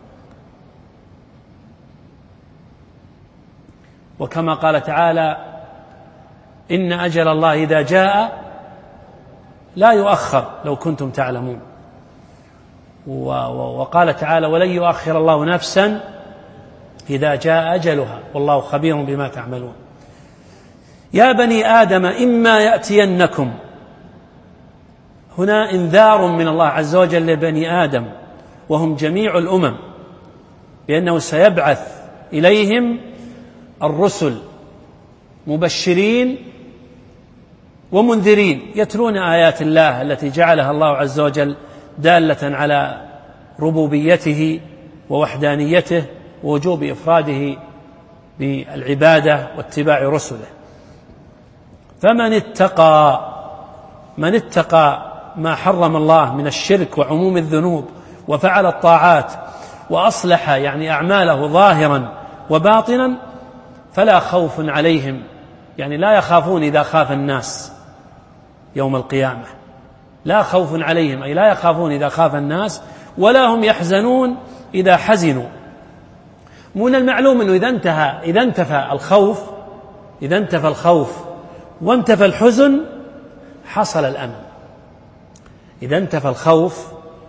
وكما قال تعالى إن أجل الله إذا جاء لا يؤخر لو كنتم تعلمون. وقال تعالى ولن يؤخر الله نفسا إذا جاء أجلها والله خبير بما تعملون. يا بني آدم إما يأتينكم، هنا إنذار من الله عز وجل لبني آدم وهم جميع الأمم بأنه سيبعث إليهم الرسل مبشرين ومنذرين يتلون آيات الله التي جعلها الله عز وجل دالة على ربوبيته ووحدانيته ووجوب إفراده بالعبادة واتباع رسله. فمن اتقى ما حرم الله من الشرك وعموم الذنوب وفعل الطاعات وأصلح يعني أعماله ظاهرا وباطنا فلا خوف عليهم، يعني لا يخافون إذا خاف الناس يوم القيامة، لا خوف عليهم أي لا يخافون إذا خاف الناس، ولا هم يحزنون إذا حزنوا. من المعلوم أنه إذا انتفى الخوف وانتفى الحزن حصل الأمن. إذا انتفى الخوف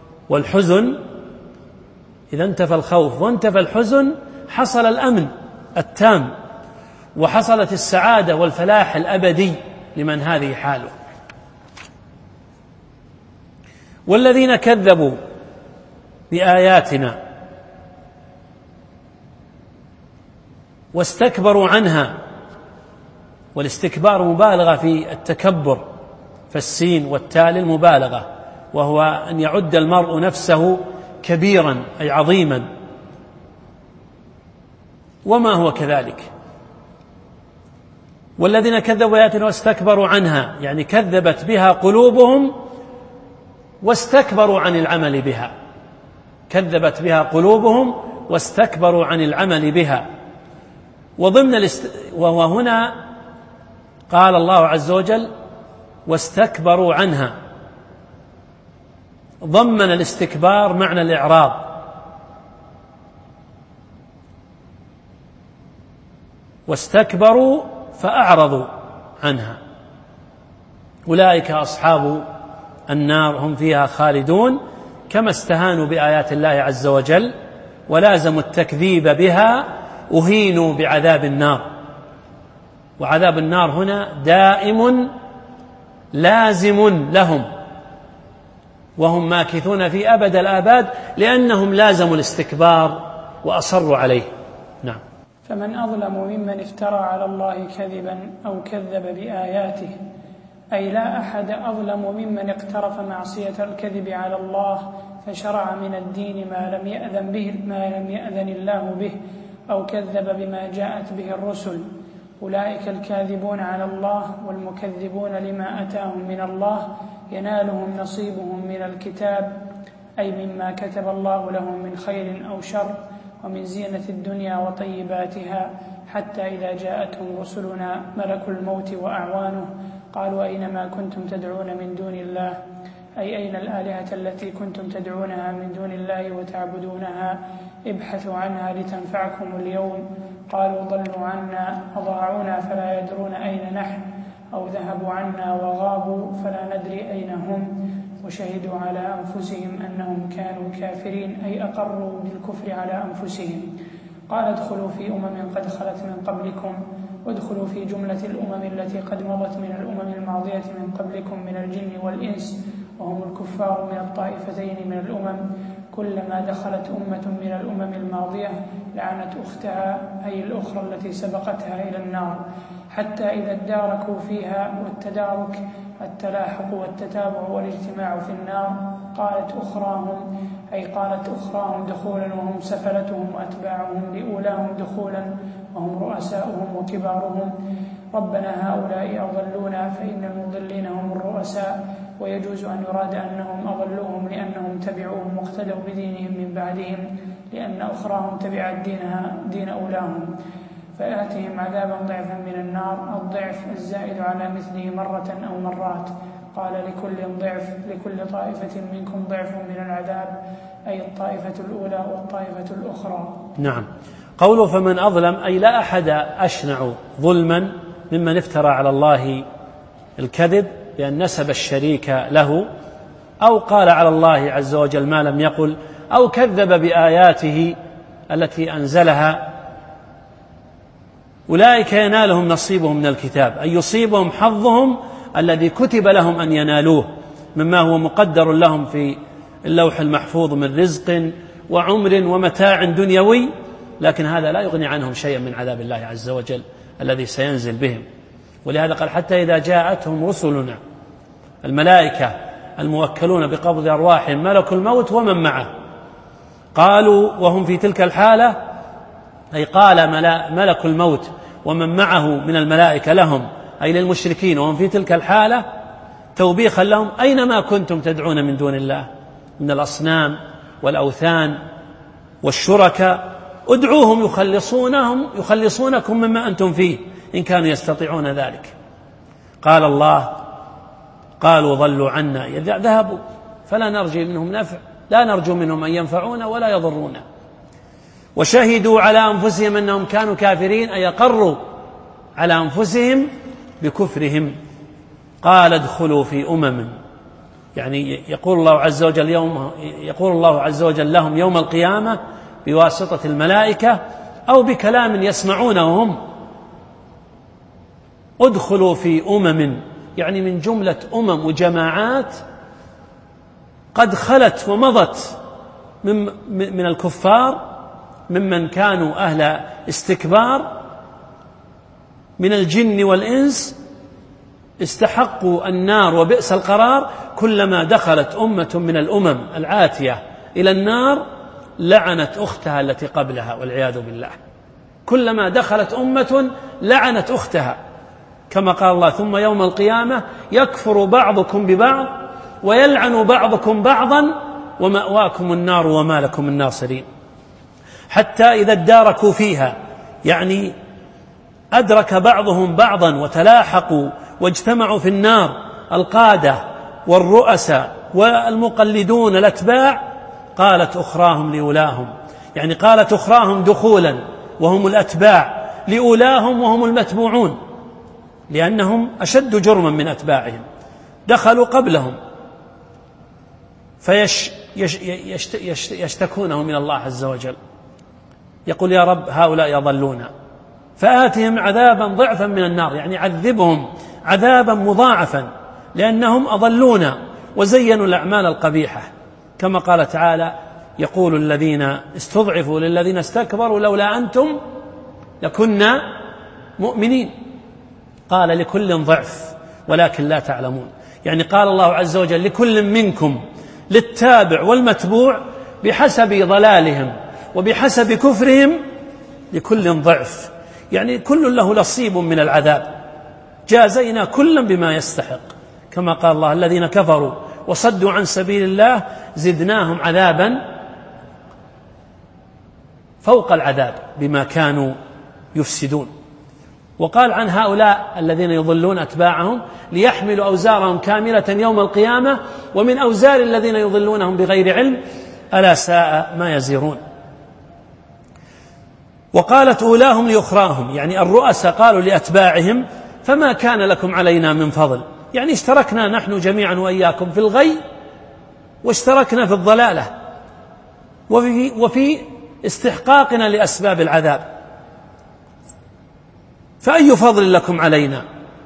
وانتفى الحزن حصل الأمن التام، وحصلت السعادة والفلاح الأبدي لمن هذه حاله. والذين كذبوا بآياتنا واستكبروا عنها، والاستكبار مبالغة في التكبر، فالسين والتاء المبالغة، وهو أن يعد المرء نفسه كبيرا أي عظيما، وما هو كذلك. والذين كذبوا بآياتنا واستكبروا عنها، يعني كذبت بها قلوبهم واستكبروا عن العمل بها، كذبت بها قلوبهم واستكبروا عن العمل بها. وهنا قال الله عز وجل واستكبروا عنها، ضمن الاستكبار معنى الإعراض، واستكبروا فأعرضوا عنها. أولئك أصحاب النار هم فيها خالدون، كما استهانوا بآيات الله عز وجل ولازموا التكذيب بها أهينوا بعذاب النار. وعذاب النار هنا دائم لازم لهم، وهم ماكثون في أبد الآباد لأنهم لازموا الاستكبار وأصروا عليه. نعم. فمن أظلم ممن افترى على الله كذبا أو كذب بآياته، أي لا أحد أظلم ممن اقترف معصية الكذب على الله فشرع من الدين ما لم يأذن الله به، أو كذب بما جاءت به الرسل. أولئك الكاذبون على الله والمكذبون لما أتاهم من الله ينالهم نصيبهم من الكتاب، أي مما كتب الله لهم من خير أو شر، ومن زينة الدنيا وطيباتها، حتى إذا جاءتهم رسلنا ملك الموت وأعوانه قالوا أين ما كنتم تدعون من دون الله، أي أين الآلهة التي كنتم تدعونها من دون الله وتعبدونها، ابحثوا عنها لتنفعكم اليوم. قالوا ضلوا عنا أضاعونا فلا يدرون أين نحن، أو ذهبوا عنا وغابوا فلا ندري أين هم، وشهدوا على أنفسهم أنهم كانوا كافرين، أي أقروا بالكفر على أنفسهم. قال ادخلوا في قد خلت من قبلكم، وادخلوا في جملة الأمم التي قد مضت من الأمم الماضية من قبلكم من الجن والإنس، وهم الكفار من الطائفتين من الأمم. كلما دخلت أمة من الأمم الماضية لعنت أختها، أي الأخرى التي سبقتها إلى النار، حتى إذا اداركوا فيها، والتدارك التلاحق والتتابع والاجتماع في النار. قالت أخراهم دخولا وهم سفلتهم وأتباعهم لأولاهم دخولا وهم رؤساؤهم وكبارهم، ربنا هؤلاء أضلونا فإن المضلين هم الرؤساء، ويجوز أن يراد أنهم أضلوهم لأنهم تبعوهم واقتدوا بدينهم من بعدهم، لأن أخراهم تبعت دين أولاهم، فآتهم عذابا ضعفا من النار، الضعف الزائد على مثله مرة أو مرات. قال لكل طائفة منكم ضعف من العذاب، أي الطائفة الأولى والطائفة الأخرى. نعم. قوله فمن أظلم، أي لا أحد أشنع ظلما ممن افترى على الله الكذب بأن نسب الشريك له، أو قال على الله عز وجل ما لم يقل، أو كذب بآياته التي أنزلها. أولئك ينالهم نصيبهم من الكتاب، أي يصيبهم حظهم الذي كتب لهم أن ينالوه مما هو مقدر لهم في اللوح المحفوظ من رزق وعمر ومتاع دنيوي، لكن هذا لا يغني عنهم شيئا من عذاب الله عز وجل الذي سينزل بهم. ولهذا قال حتى إذا جاءتهم رسلنا، الملائكة الموكلون بقبض أرواحهم ملك الموت ومن معه، قالوا وهم في تلك الحالة، أي قال ملك الموت ومن معه من الملائكة لهم، أي للمشركين وهم في تلك الحالة، توبيخا لهم أينما كنتم تدعون من دون الله من الأصنام والأوثان والشركاء ادعوهم يخلصونكم مما أنتم فيه إن كانوا يستطيعون ذلك. قال الله قالوا ضلوا عنا، ذهبوا فلا نرجو منهم نفع، لا نرجو منهم أن ينفعونا ولا يضرونا. وشهدوا على أنفسهم أنهم كانوا كافرين، أي أقروا على أنفسهم بكفرهم. قال ادخلوا في أمم، يعني يقول الله عز وجل لهم يوم القيامة بواسطة الملائكة أو بكلام يسمعونه هم، ادخلوا في أمم، يعني من جملة أمم وجماعات قد خلت ومضت من الكفار ممن كانوا أهل استكبار من الجن والإنس استحقوا النار وبئس القرار. كلما دخلت أمة من الأمم الآتية إلى النار لعنت أختها التي قبلها والعياذ بالله. كلما دخلت أمة لعنت أختها، كما قال الله: ثم يوم القيامة يكفر بعضكم ببعض ويلعن بعضكم بعضا ومأواكم النار وما لكم من ناصرين. حتى إذا اداركوا فيها، يعني أدرك بعضهم بعضا وتلاحقوا واجتمعوا في النار، القادة والرؤساء والمقلدون الأتباع، قالت أخراهم لأولاهم، يعني قالت أخراهم دخولا وهم الأتباع لأولاهم وهم المتبوعون، لأنهم أشد جرما من أتباعهم، دخلوا قبلهم، فيشتكونه من الله عز وجل، يقول: يا رب هؤلاء يضلون فآتهم عذابا ضعفا من النار، يعني عذبهم عذابا مضاعفا لأنهم أضلونا وزينوا الأعمال القبيحة. كما قال تعالى: يقول الذين استضعفوا للذين استكبروا لولا أنتم لكنا مؤمنين. قال: لكل ضعف ولكن لا تعلمون، يعني قال الله عز وجل: لكل منكم، للتابع والمتبوع بحسب ضلالهم وبحسب كفرهم لكل ضعف، يعني كل له نصيب من العذاب، جازينا كلا بما يستحق. كما قال الله: الذين كفروا وصدوا عن سبيل الله زدناهم عذابا فوق العذاب بما كانوا يفسدون. وقال عن هؤلاء الذين يضلون أتباعهم: ليحملوا أوزارهم كاملة يوم القيامة ومن أوزار الذين يضلونهم بغير علم ألا ساء ما يزرون. وقالت أولاهم لأخراهم، يعني الرؤساء قالوا لأتباعهم: فما كان لكم علينا من فضل، يعني اشتركنا نحن جميعا وإياكم في الغي واشتركنا في الضلالة وفي استحقاقنا لأسباب العذاب، فأي فضل لكم علينا؟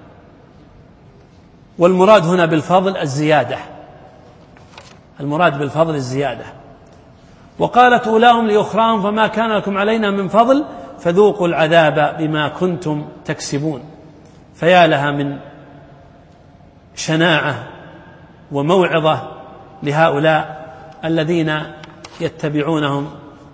والمراد هنا بالفضل الزيادة، المراد بالفضل الزيادة. وقالت أولاهم لأخراهم: فما كان لكم علينا من فضل فذوقوا العذاب بما كنتم تكسبون. فيا لها من شناعة وموعظة لهؤلاء الذين يتبعونهم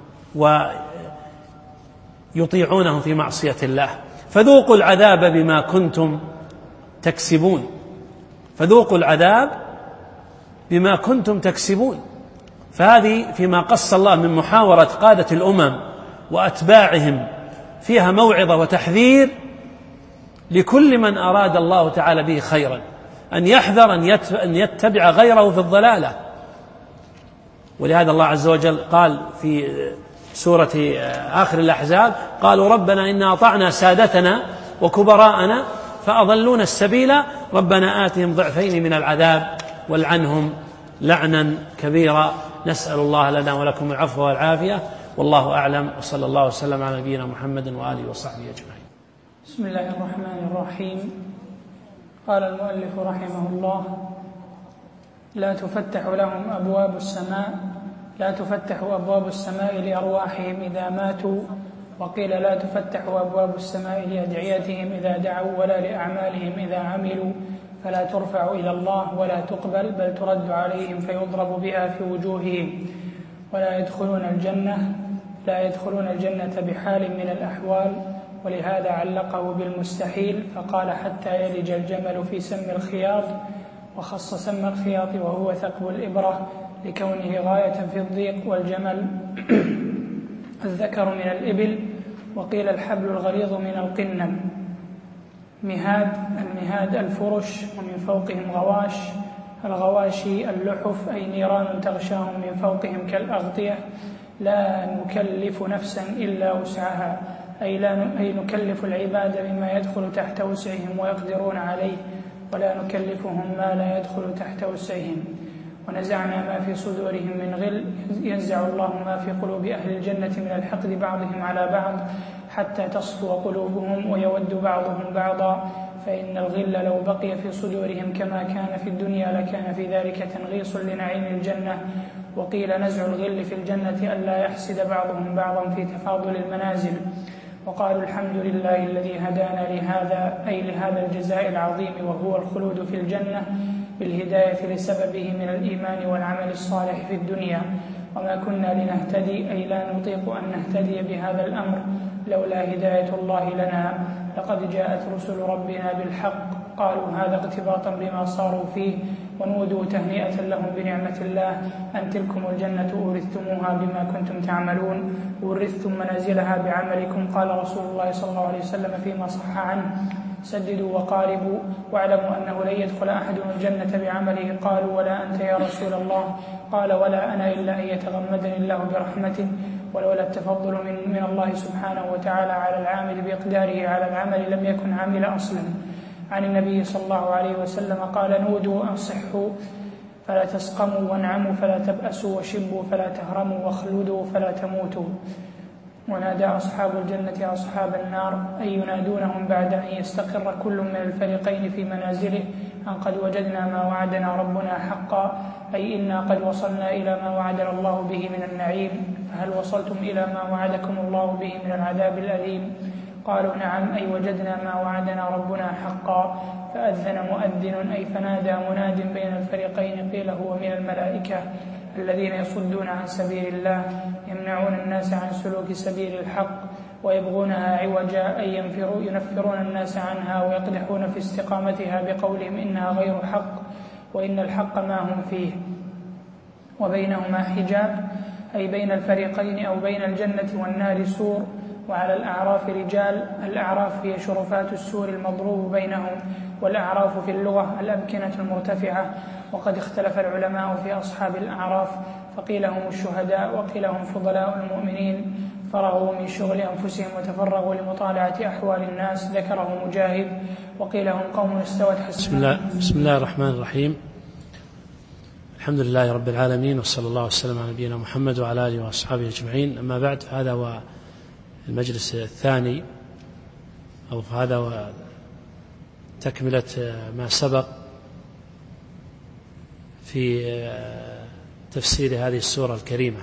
ويطيعونهم في معصية الله. فذوقوا العذاب بما كنتم تكسبون، فذوقوا العذاب بما كنتم تكسبون. فهذه فيما قص الله من محاورة قادة الأمم وأتباعهم فيها موعظة وتحذير لكل من أراد الله تعالى به خيرا، أن يحذر أن يتبع غيره في الضلالة. ولهذا الله عز وجل قال في سورة آخر الأحزاب: قالوا ربنا إنا أطعنا سادتنا وكبراءنا فأضلونا السبيل ربنا آتهم ضعفين من العذاب والعنهم لعنا كبيرا. نسأل الله لنا ولكم العفو والعافية، والله أعلم، وصلى الله وسلم على نبينا محمد وآله وصحبه أجمعين. بسم الله الرحمن الرحيم. قال المؤلف رحمه الله: لا تفتح لهم أبواب السماء، لا تفتح أبواب السماء لأرواحهم إذا ماتوا، وقيل لا تفتح أبواب السماء لأدعيتهم إذا دعوا ولا لأعمالهم إذا عملوا، فلا ترفع إلى الله ولا تقبل، بل ترد عليهم فيضرب بها في وجوههم، ولا يدخلون الجنة بحال من الأحوال. ولهذا علقه بالمستحيل فقال: حتى يلج الجمل في سم الخياط، وخص سم الخياط وهو ثقب الإبرة لكونه غاية في الضيق، والجمل الذكر من الإبل. وقيل الحبل الغليظ من القنم. المهاد الفرش، ومن فوقهم غواش. الغواشي اللحف، أي نيران تغشاهم من فوقهم كالأغطية. لا نكلف نفسا إلا وسعها، أي نكلف العباد بما يدخل تحت وسعهم ويقدرون عليه، ولا نكلفهم ما لا يدخل تحت وسعهم. ونزعنا ما في صدورهم من غل، ينزع الله ما في قلوب أهل الجنة من الحقد بعضهم على بعض حتى تصفو قلوبهم ويود بعضهم بعضا، فإن الغل لو بقي في صدورهم كما كان في الدنيا لكان في ذلك تنغيص لنعيم الجنة. وقيل نزع الغل في الجنة ألا يحسد بعضهم بعضا في تفاضل المنازل. وقالوا الحمد لله الذي هدانا لهذا، أي لهذا الجزاء العظيم وهو الخلود في الجنة بالهداية لسببه من الإيمان والعمل الصالح في الدنيا، وما كنا لنهتدي أي لا نطيق أن نهتدي بهذا الأمر لولا هداية الله لنا، لقد جاءت رسل ربنا بالحق. قالوا هذا اغتباطا بما صاروا فيه، ونودوا تهنئة لهم بنعمة الله أن تلكم الجنة أورثتموها بما كنتم تعملون، ورثتم منازلها بعملكم. قال رسول الله صلى الله عليه وسلم فيما صح عنه: سددوا وقاربوا، واعلموا أنه لن يدخل أحد الجنة بعمله. قالوا ولا أنت يا رسول الله؟ قال ولا أنا إلا أن يتغمدني الله برحمته، ولولا التفضل من الله سبحانه وتعالى على العامل بإقداره على العمل لم يكن عامل أصلا. عن النبي صلى الله عليه وسلم قال: نودوا أنصحوا فلا تسقموا، وانعموا فلا تبأسوا، وشبوا فلا تهرموا، واخلدوا فلا تموتوا. ونادى أصحاب الجنة أصحاب النار، أي ينادونهم بعد أن يستقر كل من الفريقين في منازله أن قد وجدنا ما وعدنا ربنا حقا، أي إنا قد وصلنا إلى ما وعدنا الله به من النعيم، فهل وصلتم إلى ما وعدكم الله به من العذاب الأليم؟ قالوا نعم، أي وجدنا ما وعدنا ربنا حقا. فأذن مؤذن، أي فنادى مناد بين الفريقين، قيل هو من الملائكة الذين يصدون عن سبيل الله، يمنعون الناس عن سلوك سبيل الحق ويبغونها عوجا، أي ينفرون الناس عنها ويقدحون في استقامتها بقولهم إنها غير حق وإن الحق ما هم فيه. وبينهما حجاب، أي بين الفريقين أو بين الجنة والنار سور، وعلى الأعراف رجال. الأعراف هي شرفات السور المضروب بينهم، والأعراف في اللغة الأمكنة المرتفعة. وقد اختلف العلماء في أصحاب الأعراف، فقيل هم الشهداء، وقيل هم فضلاء المؤمنين فرغوا من شغل أنفسهم وتفرغوا لمطالعة أحوال الناس، ذكره مجاهد. وقيل هم قوم استوت حسناتهم. بسم الله الرحمن الرحيم. الحمد لله رب العالمين، وصلى الله وسلم على نبينا محمد وعلى آله وأصحابه أجمعين. أما بعد، فهذا هو المجلس الثاني، أو هذا هو تكملة ما سبق في تفسير هذه السورة الكريمة.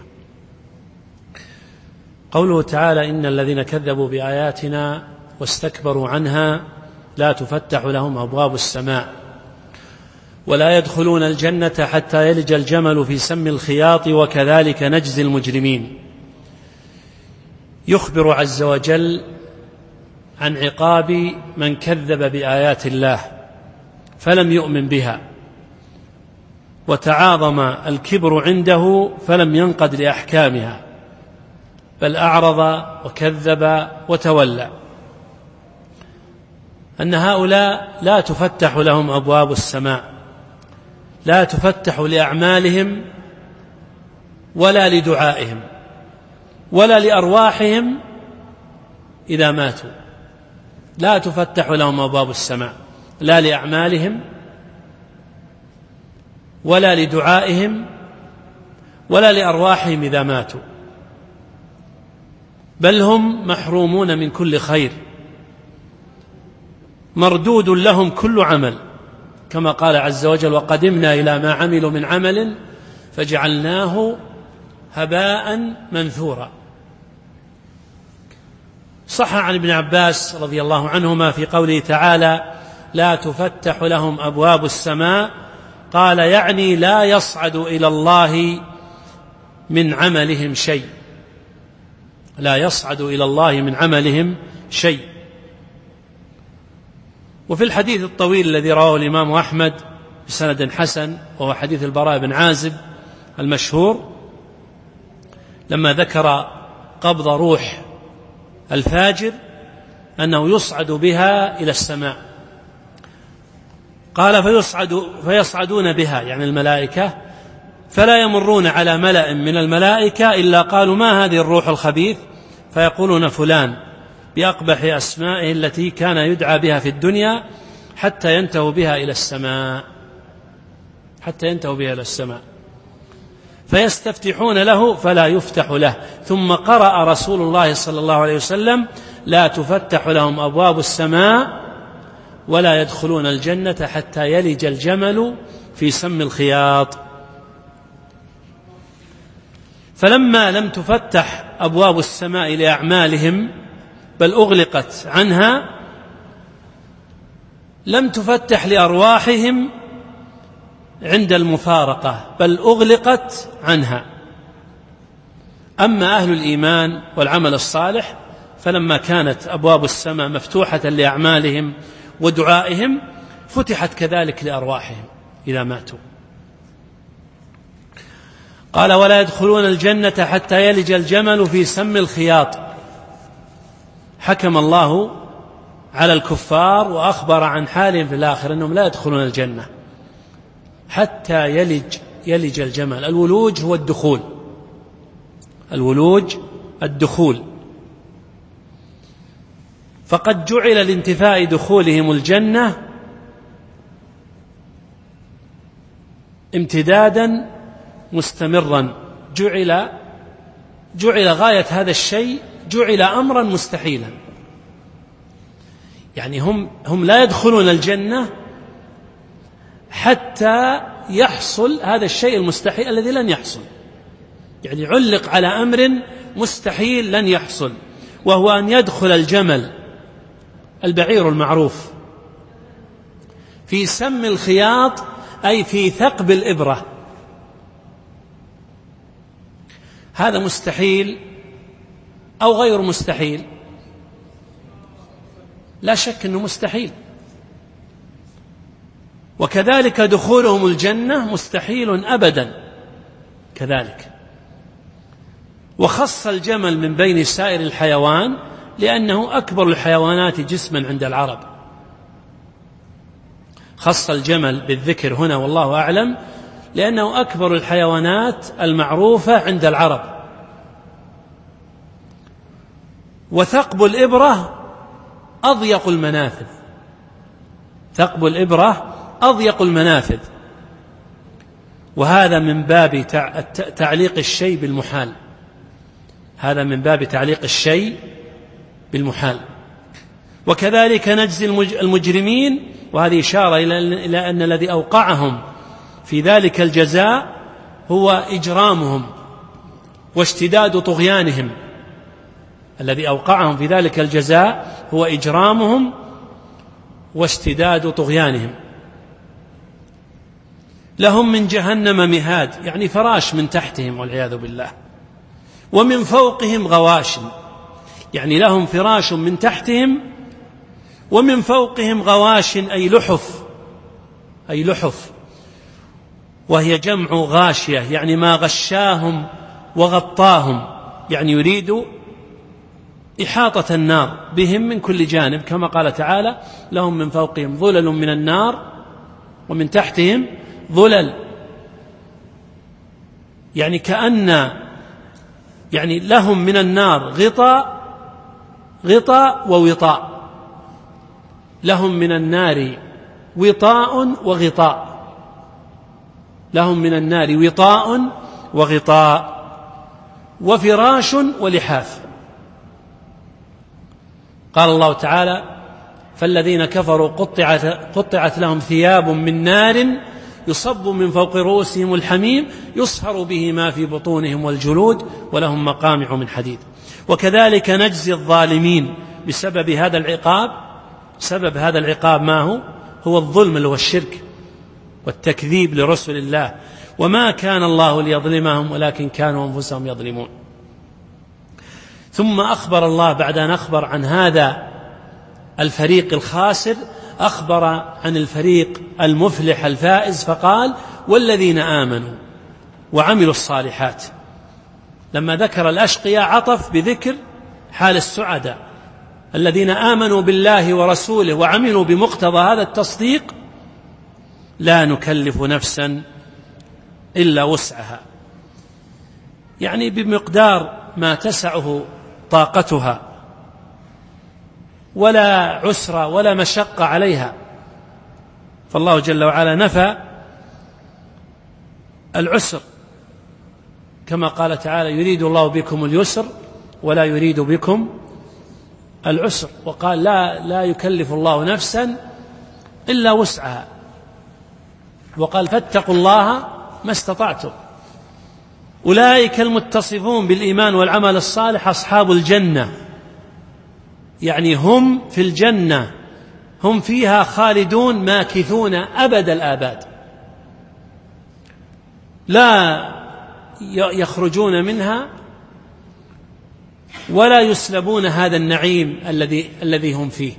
قوله تعالى: إن الذين كذبوا بآياتنا واستكبروا عنها لا تفتح لهم أبواب السماء ولا يدخلون الجنة حتى يلج الجمل في سم الخياط وكذلك نجزي المجرمين. يخبر عز وجل عن عقاب من كذب بآيات الله فلم يؤمن بها، وتعاظم الكبر عنده فلم ينقد لأحكامها، بل أعرض وكذب وتولى. أن هؤلاء لا تفتح لهم أبواب السماء، لا تفتح لأعمالهم ولا لدعائهم ولا لأرواحهم إذا ماتوا. لا تفتح لهم أبواب السماء، لا لأعمالهم ولا لدعائهم ولا لأرواحهم إذا ماتوا، بل هم محرومون من كل خير، مردود لهم كل عمل، كما قال عز وجل: وقدمنا إلى ما عملوا من عمل فجعلناه هباء منثورا. صح عن ابن عباس رضي الله عنهما في قوله تعالى: لا تفتح لهم أبواب السماء، قال يعني لا يصعد إلى الله من عملهم شيء، لا يصعد إلى الله من عملهم شيء. وفي الحديث الطويل الذي رواه الإمام أحمد بسند حسن، وهو حديث البراء بن عازب المشهور، لما ذكر قبض روح الفاجر أنه يصعد بها إلى السماء، قال فيصعدون بها يعني الملائكة، فلا يمرون على ملأ من الملائكة إلا قالوا: ما هذه الروح الخبيث؟ فيقولون: فلان، بأقبح أسمائه التي كان يدعى بها في الدنيا، حتى ينتهوا بها إلى السماء، حتى ينتهوا بها إلى السماء، فيستفتحون له فلا يفتح له. ثم قرأ رسول الله صلى الله عليه وسلم: لا تفتح لهم أبواب السماء ولا يدخلون الجنة حتى يلج الجمل في سم الخياط. فلما لم تفتح أبواب السماء لأعمالهم، بل أغلقت عنها، لم تفتح لأرواحهم عند المفارقة، بل أغلقت عنها. أما أهل الإيمان والعمل الصالح فلما كانت أبواب السماء مفتوحة لأعمالهم ودعائهم فتحت كذلك لأرواحهم إذا ماتوا. قال: ولا يدخلون الجنة حتى يلج الجمل في سم الخياط. حكم الله على الكفار وأخبر عن حالهم في الآخرة أنهم لا يدخلون الجنة حتى يلج الجمل. الولوج هو الدخول، الولوج الدخول. فقد جعل لانتفاء دخولهم الجنة امتدادا مستمرا، جعل غاية هذا الشيء، جعل أمرا مستحيلا. يعني هم لا يدخلون الجنة حتى يحصل هذا الشيء المستحيل الذي لن يحصل. يعني علق على أمر مستحيل لن يحصل، وهو أن يدخل الجمل البعير المعروف في سم الخياط، أي في ثقب الإبرة. هذا مستحيل أو غير مستحيل؟ لا شك أنه مستحيل. وكذلك دخولهم الجنة مستحيل أبدا كذلك. وخص الجمل من بين سائر الحيوان لأنه أكبر الحيوانات جسما عند العرب. خص الجمل بالذكر هنا والله أعلم لأنه أكبر الحيوانات المعروفة عند العرب. وثقب الإبرة أضيق المنافذ، ثقب الإبرة أضيق المنافذ، وهذا من باب تعليق الشيء بالمحال، هذا من باب تعليق الشيء بالمحال. وكذلك نجزي المجرمين، وهذه إشارة إلى أن الذي أوقعهم في ذلك الجزاء هو إجرامهم واشتداد طغيانهم. الذي أوقعهم في ذلك الجزاء هو إجرامهم واشتداد طغيانهم. لهم من جهنم مهاد، يعني فراش من تحتهم والعياذ بالله، ومن فوقهم غواش، يعني لهم فراش من تحتهم ومن فوقهم غواش أي لحف، أي لحف، وهي جمع غاشية، يعني ما غشاهم وغطاهم، يعني يريد إحاطة النار بهم من كل جانب، كما قال تعالى: لهم من فوقهم ظلل من النار ومن تحتهم ظلل. يعني كأن يعني لهم من النار غطاء ووطاء، لهم من النار وطاء وغطاء، لهم من النار وطاء وغطاء وفراش ولحاف. قال الله تعالى: فالذين كفروا قطعت لهم ثياب من نار يصب من فوق رؤوسهم الحميم يصهر به ما في بطونهم والجلود ولهم مقامع من حديد. وكذلك نجزي الظالمين بسبب هذا العقاب. سبب هذا العقاب ما هو الظلم اللي هو الشرك والتكذيب لرسل الله، وما كان الله ليظلمهم ولكن كانوا أنفسهم يظلمون. ثم أخبر الله بعد أن أخبر عن هذا الفريق الخاسر أخبر عن الفريق المفلح الفائز، فقال: والذين آمنوا وعملوا الصالحات. لما ذكر الأشقياء عطف بذكر حال السعداء: الذين آمنوا بالله ورسوله وعملوا بمقتضى هذا التصديق لا نكلف نفسا إلا وسعها، يعني بمقدار ما تسعه طاقتها، ولا عسر ولا مشقة عليها. فالله جل وعلا نفى العسر، كما قال تعالى: يريد الله بكم اليسر ولا يريد بكم العسر. وقال: لا يكلف الله نفسا إلا وسعها. وقال: فاتقوا الله ما استطعتم. أولئك المتصفون بالإيمان والعمل الصالح أصحاب الجنة، يعني هم في الجنة هم فيها خالدون ماكثون أبد الآباد، لا يخرجون منها ولا يسلبون هذا النعيم الذي هم فيه.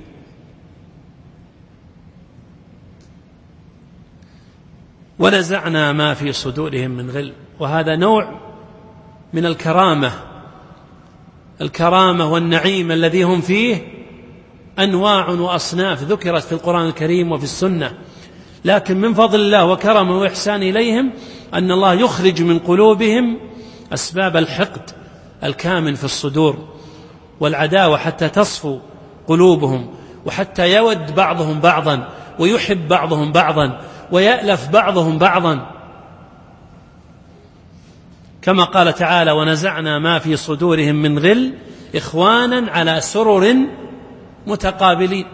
ونزعنا ما في صدورهم من غل، وهذا نوع من الكرامة والنعيم الذي هم فيه، أنواع وأصناف ذكرت في القرآن الكريم وفي السنة، لكن من فضل الله وكرمه وإحسان إليهم أن الله يخرج من قلوبهم أسباب الحقد الكامن في الصدور والعداوة حتى تصفو قلوبهم، وحتى يود بعضهم بعضا ويحب بعضهم بعضا ويألف بعضهم بعضا، كما قال تعالى: ونزعنا ما في صدورهم من غل إخوانا على سرر متقابلين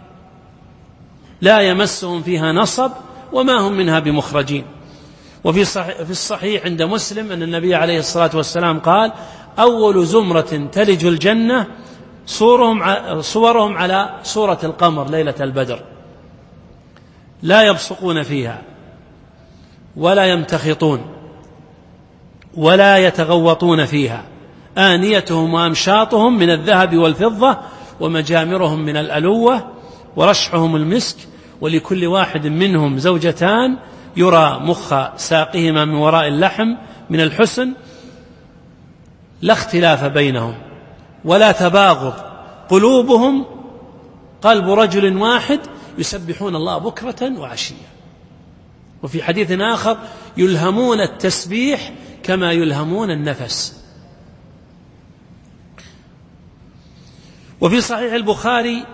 لا يمسهم فيها نصب وما هم منها بمخرجين. وفي الصحيح عند مسلم أن النبي عليه الصلاة والسلام قال: أول زمرة تلج الجنة صورهم على صورة القمر ليلة البدر، لا يبصقون فيها ولا يمتخطون ولا يتغوطون فيها، آنيتهم وأمشاطهم من الذهب والفضة، ومجامرهم من الألوة، ورشحهم المسك، ولكل واحد منهم زوجتان يرى مخ ساقهما من وراء اللحم من الحسن، لا اختلاف بينهم ولا تباغض، قلوبهم قلب رجل واحد يسبحون الله بكرة وعشية. وفي حديث آخر: يلهمون التسبيح كما يلهمون النفس. وفي صحيح البخاري،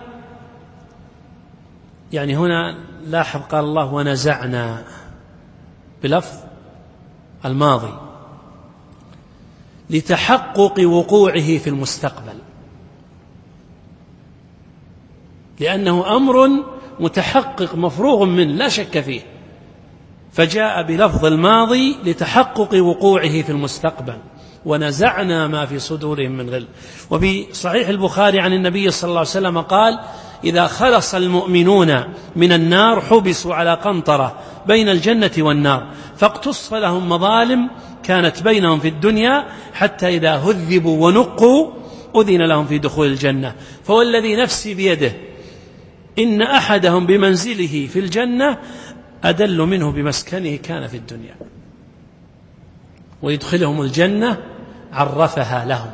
يعني هنا لاحظ قال الله: ونزعنا بلفظ الماضي لتحقق وقوعه في المستقبل، لأنه أمر متحقق مفروغ منه لا شك فيه، فجاء بلفظ الماضي لتحقق وقوعه في المستقبل. ونزعنا ما في صدورهم من غل. وفي صحيح البخاري عن النبي صلى الله عليه وسلم قال: إذا خلص المؤمنون من النار حبسوا على قنطرة بين الجنة والنار، فاقتص لهم مظالم كانت بينهم في الدنيا، حتى إذا هذبوا ونقوا أذن لهم في دخول الجنة. فوالذي نفسي بيده إن أحدهم بمنزله في الجنة أدل منه بمسكنه كان في الدنيا، ويدخلهم الجنة عرفها لهم.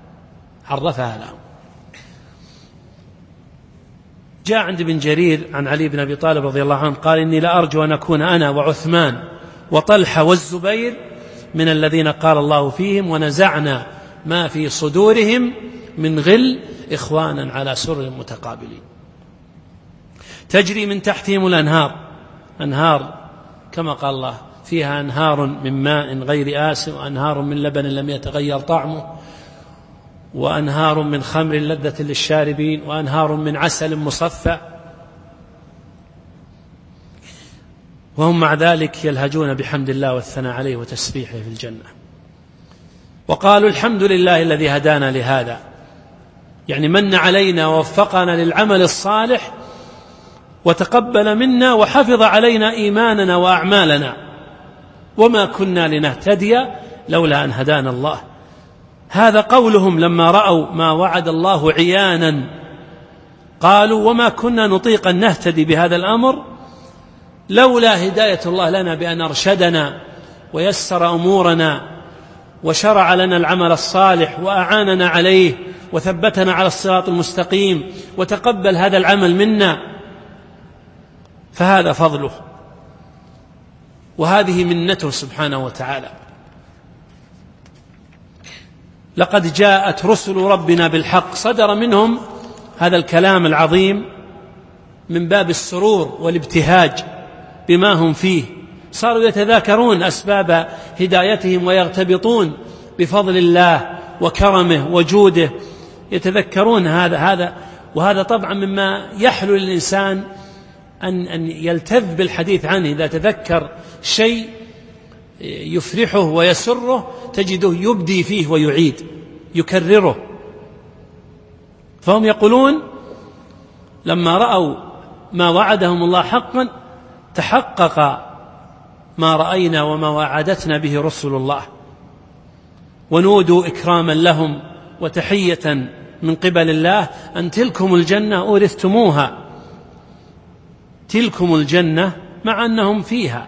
جاء عند ابن جرير عن علي بن أبي طالب رضي الله عنه قال: إني لأرجو أن أكون أنا وعثمان وطلحة والزبير من الذين قال الله فيهم: ونزعنا ما في صدورهم من غل إخوانا على سرر متقابلين. تجري من تحتهم الأنهار، أنهار كما قال الله: فيها أنهار من ماء غير آسن، وأنهار من لبن لم يتغير طعمه، وأنهار من خمر لذة للشاربين، وأنهار من عسل مصفى، وهم مع ذلك يلهجون بحمد الله والثناء عليه وتسبيحه في الجنة. وقالوا: الحمد لله الذي هدانا لهذا، يعني من علينا ووفقنا للعمل الصالح وتقبل منا وحفظ علينا إيماننا وأعمالنا، وما كنا لنهتدي لولا أن هدانا الله. هذا قولهم لما رأوا ما وعد الله عيانا، قالوا: وما كنا نطيق أن نهتدي بهذا الأمر لولا هداية الله لنا بأن أرشدنا ويسر أمورنا وشرع لنا العمل الصالح وأعاننا عليه وثبتنا على الصراط المستقيم وتقبل هذا العمل منا. فهذا فضله وهذه منته سبحانه وتعالى. لقد جاءت رسل ربنا بالحق، صدر منهم هذا الكلام العظيم من باب السرور والابتهاج بما هم فيه، صاروا يتذاكرون أسباب هدايتهم ويغتبطون بفضل الله وكرمه وجوده، يتذكرون هذا وهذا طبعا مما يحلو للإنسان أن يلتذ بالحديث عنه. إذا تذكر شيء يفرحه ويسره تجده يبدي فيه ويعيد يكرره. فهم يقولون لما رأوا ما وعدهم الله حقا تحقق ما رأينا وما وعدتنا به رسل الله، ونودوا إكراما لهم وتحية من قبل الله أن تلكم الجنة أورثتموها، تلكم الجنة مع أنهم فيها،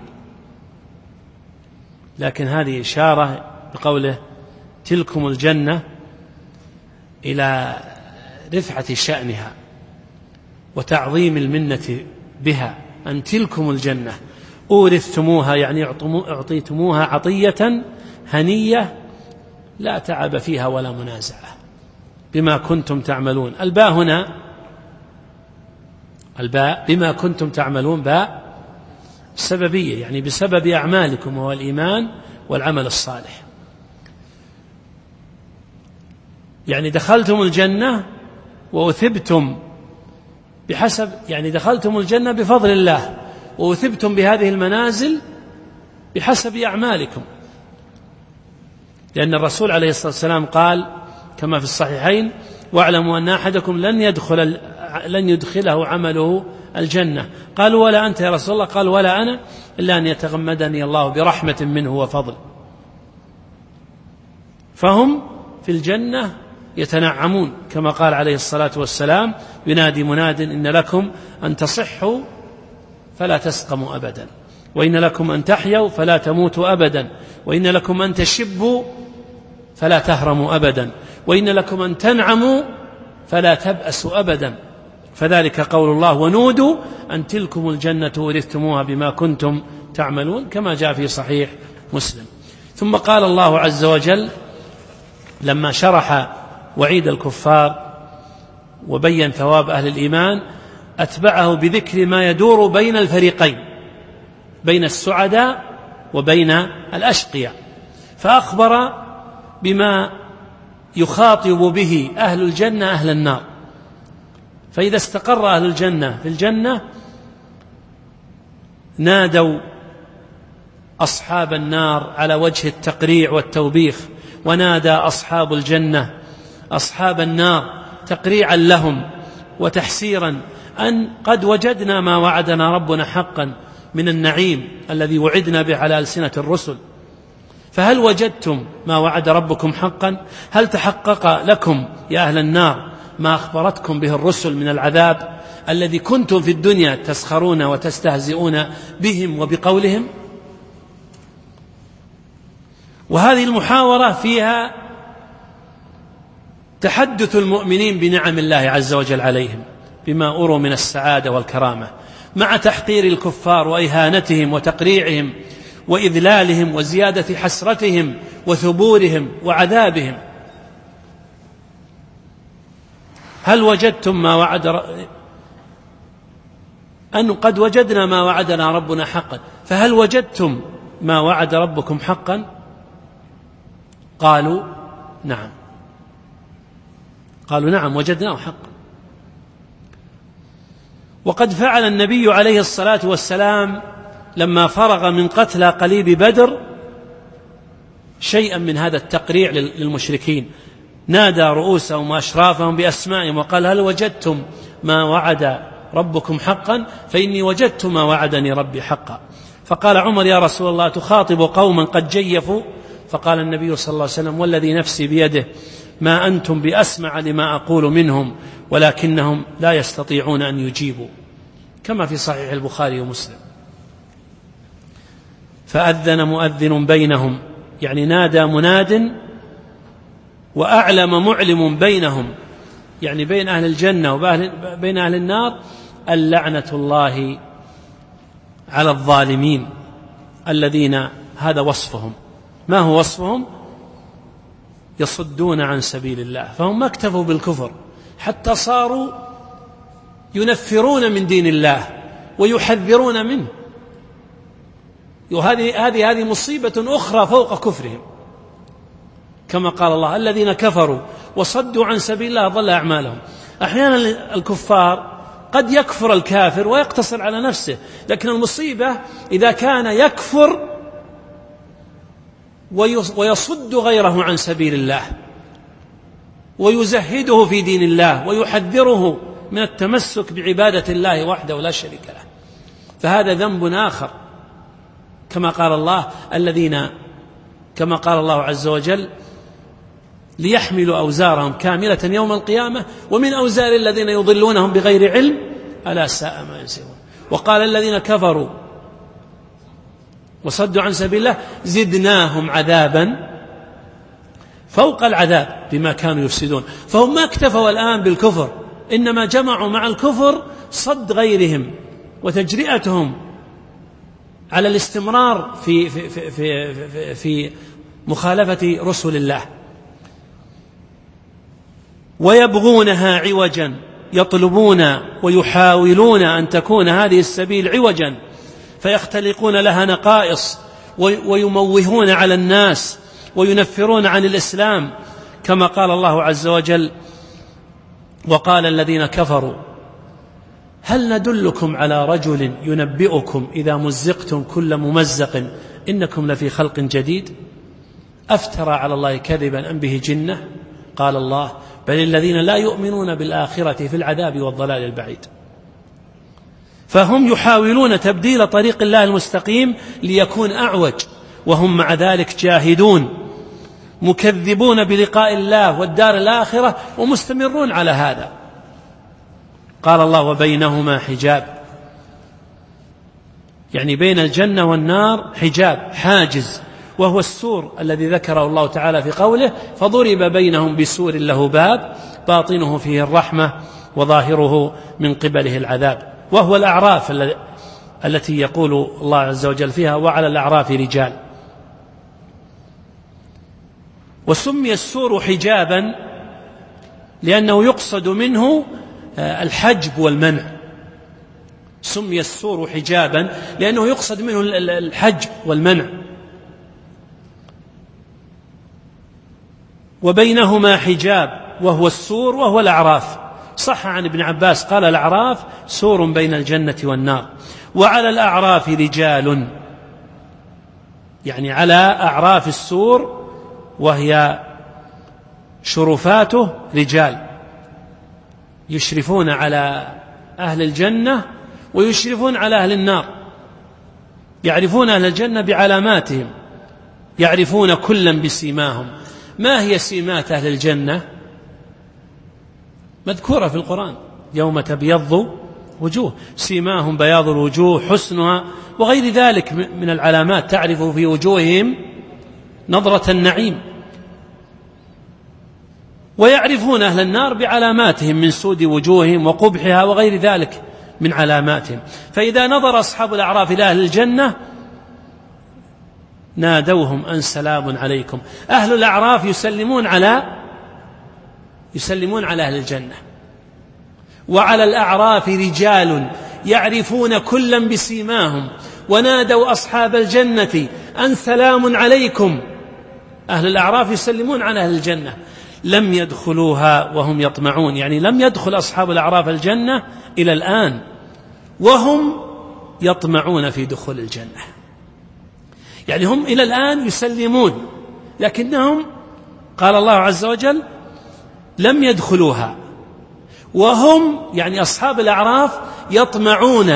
لكن هذه إشارة بقوله تلكم الجنة إلى رفعة شأنها وتعظيم المنة بها، أن تلكم الجنة أورثتموها يعني أعطيتموها عطية هنية لا تعب فيها ولا منازعة بما كنتم تعملون. الباء هنا الباء بما كنتم تعملون باء سببية، يعني بسبب أعمالكم وهو الإيمان والعمل الصالح، يعني دخلتم الجنة وأثبتم بحسب، يعني دخلتم الجنة بفضل الله وأثبتم بهذه المنازل بحسب أعمالكم، لأن الرسول عليه الصلاة والسلام قال كما في الصحيحين: واعلموا أن أحدكم لن يدخله عمله الجنة. قالوا: ولا أنت يا رسول الله؟ قال: ولا أنا، إلا أن يتغمدني الله برحمة منه وفضل. فهم في الجنة يتنعمون كما قال عليه الصلاة والسلام: ينادي مناد إن لكم أن تصحوا فلا تسقموا أبدا، وإن لكم أن تحيوا فلا تموتوا أبدا، وإن لكم أن تشبوا فلا تهرموا أبدا، وإن لكم أن تنعموا فلا تبأسوا أبدا. فذلك قول الله: ونودوا أن تلكم الجنة ورثتموها بما كنتم تعملون، كما جاء في صحيح مسلم. ثم قال الله عز وجل لما شرح وعيد الكفار وبين ثواب أهل الإيمان، أتبعه بذكر ما يدور بين الفريقين، بين السعداء وبين الأشقياء، فأخبر بما يخاطب به أهل الجنة أهل النار. فإذا استقر أهل الجنة في الجنة نادوا أصحاب النار على وجه التقريع والتوبيخ، ونادى أصحاب الجنة أصحاب النار تقريعا لهم وتحسيرا أن قد وجدنا ما وعدنا ربنا حقا من النعيم الذي وعدنا به على ألسنة الرسل، فهل وجدتم ما وعد ربكم حقا؟ هل تحقق لكم يا أهل النار ما أخبرتكم به الرسل من العذاب الذي كنتم في الدنيا تسخرون وتستهزئون بهم وبقولهم؟ وهذه المحاورة فيها تحدث المؤمنين بنعم الله عز وجل عليهم بما أروا من السعادة والكرامة، مع تحقير الكفار وإهانتهم وتقريعهم وإذلالهم وزيادة حسرتهم وثبورهم وعذابهم. هل وجدتم ما وعد أن قد وجدنا ما وعدنا ربنا حقا، فهل وجدتم ما وعد ربكم حقا؟ قالوا نعم، قالوا نعم وجدناه حقا. وقد فعل النبي عليه الصلاة والسلام لما فرغ من قتلى قليب بدر شيئا من هذا التقريع للمشركين، نادى رؤوسهم وأشرافهم بأسمائهم وقال: هل وجدتم ما وعد ربكم حقا؟ فإني وجدت ما وعدني ربي حقا. فقال عمر: يا رسول الله تخاطب قوما قد جيفوا؟ فقال النبي صلى الله عليه وسلم: والذي نفسي بيده ما أنتم بأسمع لما أقول منهم ولكنهم لا يستطيعون أن يجيبوا، كما في صحيح البخاري ومسلم. فأذن مؤذن بينهم، يعني نادى مناد وأعلم معلم بينهم، يعني بين أهل الجنة وبين أهل النار: اللعنة الله على الظالمين الذين، هذا وصفهم. ما هو وصفهم؟ يصدون عن سبيل الله، فهم ما اكتفوا بالكفر حتى صاروا ينفرون من دين الله ويحذرون منه. وهذه مصيبة أخرى فوق كفرهم، كما قال الله: الذين كفروا وصدوا عن سبيل الله ضل أعمالهم. أحيانا الكفار قد يكفر الكافر ويقتصر على نفسه، لكن المصيبة إذا كان يكفر ويصد غيره عن سبيل الله ويزهده في دين الله ويحذره من التمسك بعبادة الله وحده لا شريك له، فهذا ذنب آخر. كما قال الله عز وجل: ليحملوا أوزارهم كاملة يوم القيامة ومن أوزار الذين يضلونهم بغير علم ألا ساء ما يزرون. وقال الذين كفروا وصدوا عن سبيل الله زدناهم عذابا فوق العذاب بما كانوا يفسدون. فهم ما اكتفوا الآن بالكفر، إنما جمعوا مع الكفر صد غيرهم وتجرئتهم على الاستمرار في مخالفة رسل الله، ويبغونها عوجا، يطلبون ويحاولون أن تكون هذه السبيل عوجا، فيختلقون لها نقائص ويموهون على الناس وينفرون عن الإسلام، كما قال الله عز وجل: وقال الذين كفروا هل ندلكم على رجل ينبئكم إذا مزقتم كل ممزق إنكم لفي خلق جديد أفترى على الله كذبا أم به جنة؟ قال الله: بل الذين لا يؤمنون بالآخرة في العذاب والضلال البعيد. فهم يحاولون تبديل طريق الله المستقيم ليكون أعوج، وهم مع ذلك جاهدون مكذبون بلقاء الله والدار الآخرة ومستمرون على هذا. قال الله: وبينهما حجاب، يعني بين الجنة والنار حجاب، حاجز، وهو السور الذي ذكره الله تعالى في قوله: فضرب بينهم بسور له باب باطنه فيه الرحمة وظاهره من قبله العذاب، وهو الأعراف التي يقول الله عز وجل فيها: وعلى الأعراف رجال. وسمي السور حجابا لأنه يقصد منه الحجب والمنع. سمي السور حجابا لأنه يقصد منه الحجب والمنع. وبينهما حجاب وهو السور وهو الأعراف. صح عن ابن عباس قال: الأعراف سور بين الجنة والنار. وعلى الأعراف رجال، يعني على أعراف السور وهي شرفاته رجال يشرفون على أهل الجنة ويشرفون على أهل النار، يعرفون أهل الجنة بعلاماتهم، يعرفون كلا بسيماهم. ما هي سيمات أهل الجنة؟ مذكورة في القرآن: يوم تبيض وجوه، سيماهم بياض الوجوه حسنها، وغير ذلك من العلامات، تعرف في وجوههم نظرة النعيم. ويعرفون أهل النار بعلاماتهم من سود وجوههم وقبحها وغير ذلك من علاماتهم. فإذا نظر أصحاب الأعراف إلى أهل الجنة نادوهم أن سلام عليكم. أهل الأعراف يسلمون على أهل الجنة. وعلى الأعراف رجال يعرفون كلا بسيماهم ونادوا أصحاب الجنة أن سلام عليكم. أهل الأعراف يسلمون على أهل الجنة. لم يدخلوها وهم يطمعون، يعني لم يدخل أصحاب الأعراف الجنة إلى الآن وهم يطمعون في دخول الجنة. يعني هم إلى الآن يسلمون، لكنهم قال الله عز وجل لم يدخلوها، وهم يعني أصحاب الأعراف يطمعون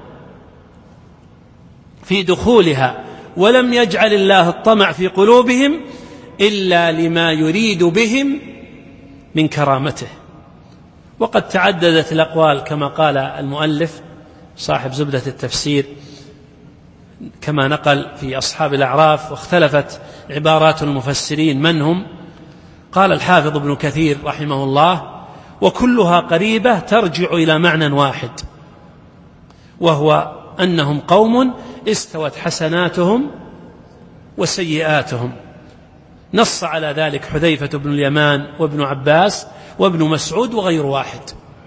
في دخولها، ولم يجعل الله الطمع في قلوبهم إلا لما يريد بهم من كرامته. وقد تعددت الأقوال كما قال المؤلف صاحب زبدة التفسير كما نقل في أصحاب الأعراف، واختلفت عبارات المفسرين من هم. قال الحافظ ابن كثير رحمه الله: وكلها قريبة ترجع إلى معنى واحد، وهو أنهم قوم استوت حسناتهم وسيئاتهم. نص على ذلك حذيفة بن اليمان وابن عباس وابن مسعود وغير واحد.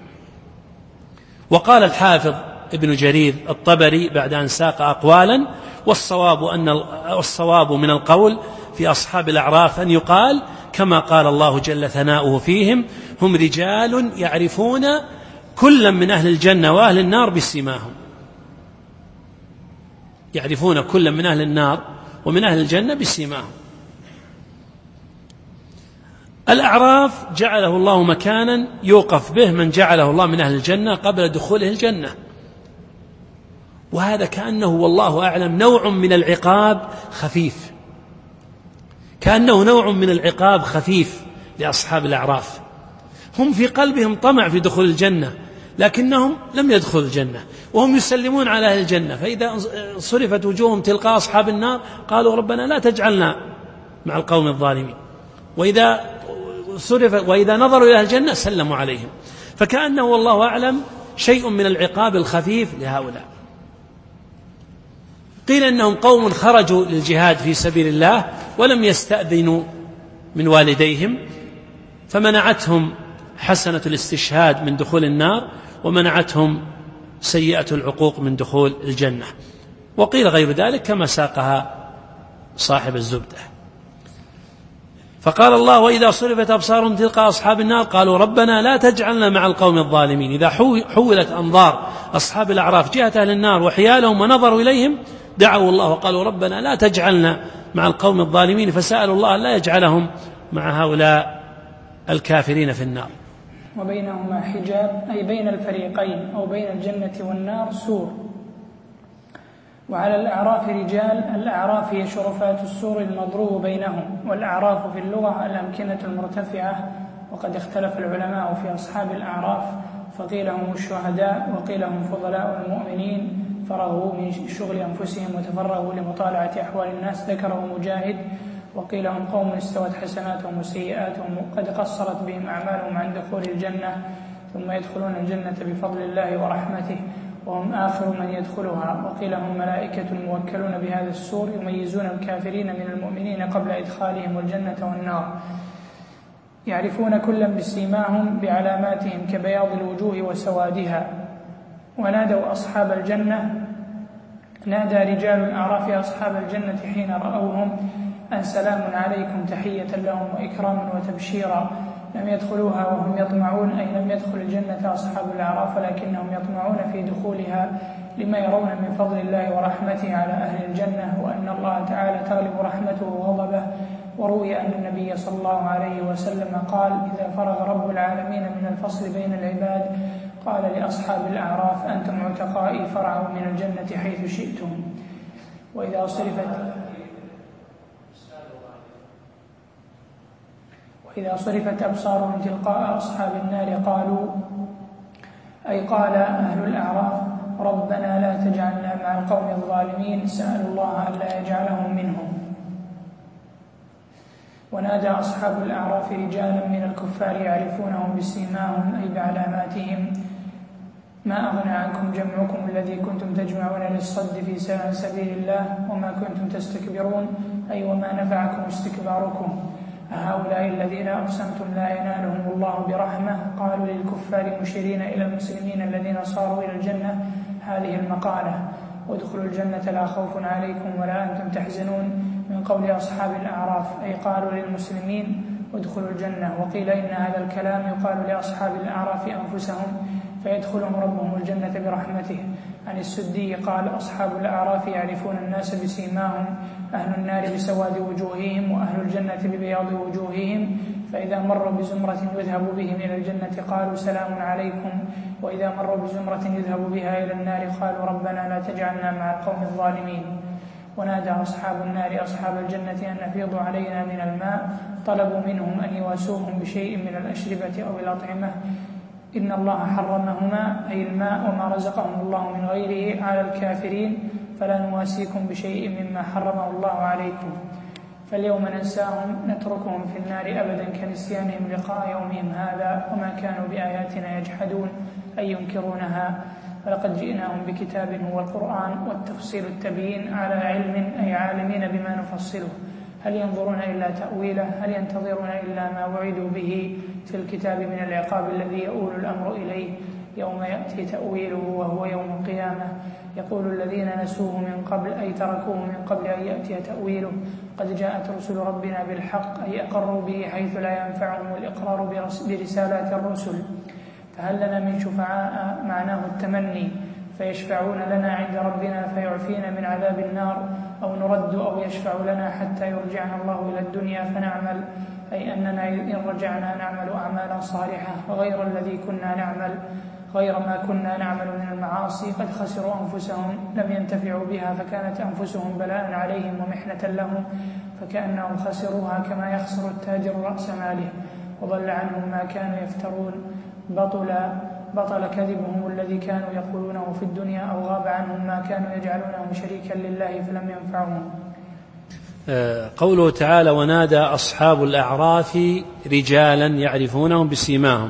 وقال الحافظ ابن جرير الطبري بعد أن ساق أقوالا: والصواب من القول في أصحاب الأعراف أن يقال كما قال الله جل ثناؤه فيهم: هم رجال يعرفون كلا من أهل الجنة وأهل النار بسيماهم. يعرفون كلا من أهل النار ومن أهل الجنة بسيماهم. الأعراف جعله الله مكانا يوقف به من جعله الله من أهل الجنة قبل دخوله الجنة، وهذا كأنه والله أعلم نوع من العقاب خفيف، كأنه نوع من العقاب خفيف لأصحاب الأعراف. هم في قلبهم طمع في دخول الجنة لكنهم لم يدخلوا الجنة، وهم يسلمون على أهل الجنة، فإذا صرفت وجوههم تلقاء أصحاب النار قالوا ربنا لا تجعلنا مع القوم الظالمين، وإذا نظروا إلى الجنة سلموا عليهم، فكأنه والله أعلم شيء من العقاب الخفيف لهؤلاء. قيل إنهم قوم خرجوا للجهاد في سبيل الله ولم يستأذنوا من والديهم، فمنعتهم حسنة الاستشهاد من دخول النار، ومنعتهم سيئة العقوق من دخول الجنة. وقيل غير ذلك كما ساقها صاحب الزبدة. فقال الله وإذا صرفت أبصارهم تلقاء أصحاب النار قالوا ربنا لا تجعلنا مع القوم الظالمين. إذا حولت أنظار أصحاب الأعراف جهة أهل النار وحيالهم ونظروا إليهم دعوا الله وقالوا ربنا لا تجعلنا مع القوم الظالمين، فسألوا الله لا يجعلهم مع هؤلاء الكافرين في النار. وبينهما حجاب، أي بين الفريقين أو بين الجنة والنار سور. وعلى الأعراف رجال، الأعراف هي شرفات السور المضروب بينهم، والأعراف في اللغة الأمكنة المرتفعة. وقد اختلف العلماء في أصحاب الأعراف، فقيل هم الشهداء وقيل هم فضلاء المؤمنين فرغوا من شغل أنفسهم وتفرغوا لمطالعة أحوال الناس، ذكره مجاهد. وقيل هم قوم استوت حسناتهم وسيئاتهم قد قصرت بهم أعمالهم عن دخول الجنة، ثم يدخلون الجنة بفضل الله ورحمته وهم آخر من يدخلها. وقيل هم ملائكة موكلون بهذا السور يميزون الكافرين من المؤمنين قبل إدخالهم الجنة والنار، يعرفون كلا بسيماهم بعلاماتهم كبياض الوجوه وسوادها. ونادوا أصحاب الجنة، نادى رجال الأعراف أصحاب الجنة حين رأوهم أن سلام عليكم، تحية لهم وإكراما وتبشيرا. لم يدخلوها وهم يطمعون، أي لم يدخل الجنة أصحاب الأعراف ولكنهم يطمعون في دخولها لما يرون من فضل الله ورحمته على أهل الجنة، وأن الله تعالى تغلب رحمته وغضبه. وروي أن النبي صلى الله عليه وسلم قال إذا فرغ رب العالمين من الفصل بين العباد قال لأصحاب الأعراف أنتم عتقائي فرعوا من الجنة حيث شئتم. وإذا صرفت أبصارهم تلقاء أصحاب النار قالوا، أي قال أهل الأعراف ربنا لا تجعلنا مع القوم الظالمين، سألوا الله ألا يجعلهم منهم. ونادى أصحاب الأعراف رجالا من الكفار يعرفونهم بسيماهم، أي بعلاماتهم ما أغنى عنكم جمعكم الذي كنتم تجمعون للصد في سبيل الله وما كنتم تستكبرون، أي وما نفعكم استكباركم. هؤلاء الذين أقسمتم لا ينالهم الله برحمة. قالوا للكفار مشيرين إلى المسلمين الذين صاروا إلى الجنة هذه المقالة وادخلوا الجنة لا خوف عليكم ولا أنتم تحزنون، من قول أصحاب الأعراف، أي قالوا للمسلمين ادخلوا الجنة. وقيل إن هذا الكلام يقال لأصحاب الأعراف أنفسهم فيدخلهم ربهم الجنة برحمته. عن السدي قال أصحاب الأعراف يعرفون الناس بسيماهم، أهل النار بسواد وجوههم وأهل الجنة ببياض وجوههم، فإذا مروا بزمرة يذهب بهم إلى الجنة قالوا سلام عليكم، وإذا مروا بزمرة يذهب بها إلى النار قالوا ربنا لا تجعلنا مع القوم الظالمين. ونادى أصحاب النار أصحاب الجنة أن أفيضوا علينا من الماء، طلبوا منهم أن يواسوهم بشيء من الأشربة أو الأطعمة، إن الله حرمهما، أي الماء وما رزقهم الله من غيره، على الكافرين، فلا نواسيكم بشيء مما حرمه الله عليكم. فاليوم ننساهم نتركهم في النار أبدا كنسيانهم لقاء يومهم هذا، وما كانوا بآياتنا يجحدون أي ينكرونها. ولقد جئناهم بكتاب هو القرآن والتفصيل التبيين على علم، أي عالمين بما نفصله. هل ينظرون إلا تأويله؟ هل ينتظرون إلا ما وعدوا به في الكتاب من العقاب الذي يؤول الأمر إليه يوم يأتي تأويله وهو يوم القيامة. يقول الذين نسوه من قبل، أي تركوه من قبل أن يأتي تأويله، قد جاءت رسل ربنا بالحق، أي أقروا به حيث لا ينفعهم الإقرار برسالات الرسل. فهل لنا من شفعاء؟ معناه التمني، فيشفعون لنا عند ربنا فيعفينا من عذاب النار، أو نرد أو يشفع لنا حتى يرجعنا الله إلى الدنيا فنعمل أي أننا إن رجعنا نعمل أعمالا صالحة غير ما كنا نعمل من المعاصي قد خسروا أنفسهم لم ينتفعوا بها، فكانت أنفسهم بلاء عليهم ومحنة لهم، فكأنهم خسروها كما يخسر التاجر رأس ماله، وضل عنهم ما كانوا يفترون، بطل كذبهم الذي كانوا يقولونه في الدنيا، أو غاب عنهم ما كانوا يجعلونه شريكا لله فلم ينفعهم. قوله تعالى: ونادى أصحاب الأعراف رجالا يعرفونهم بسيماهم،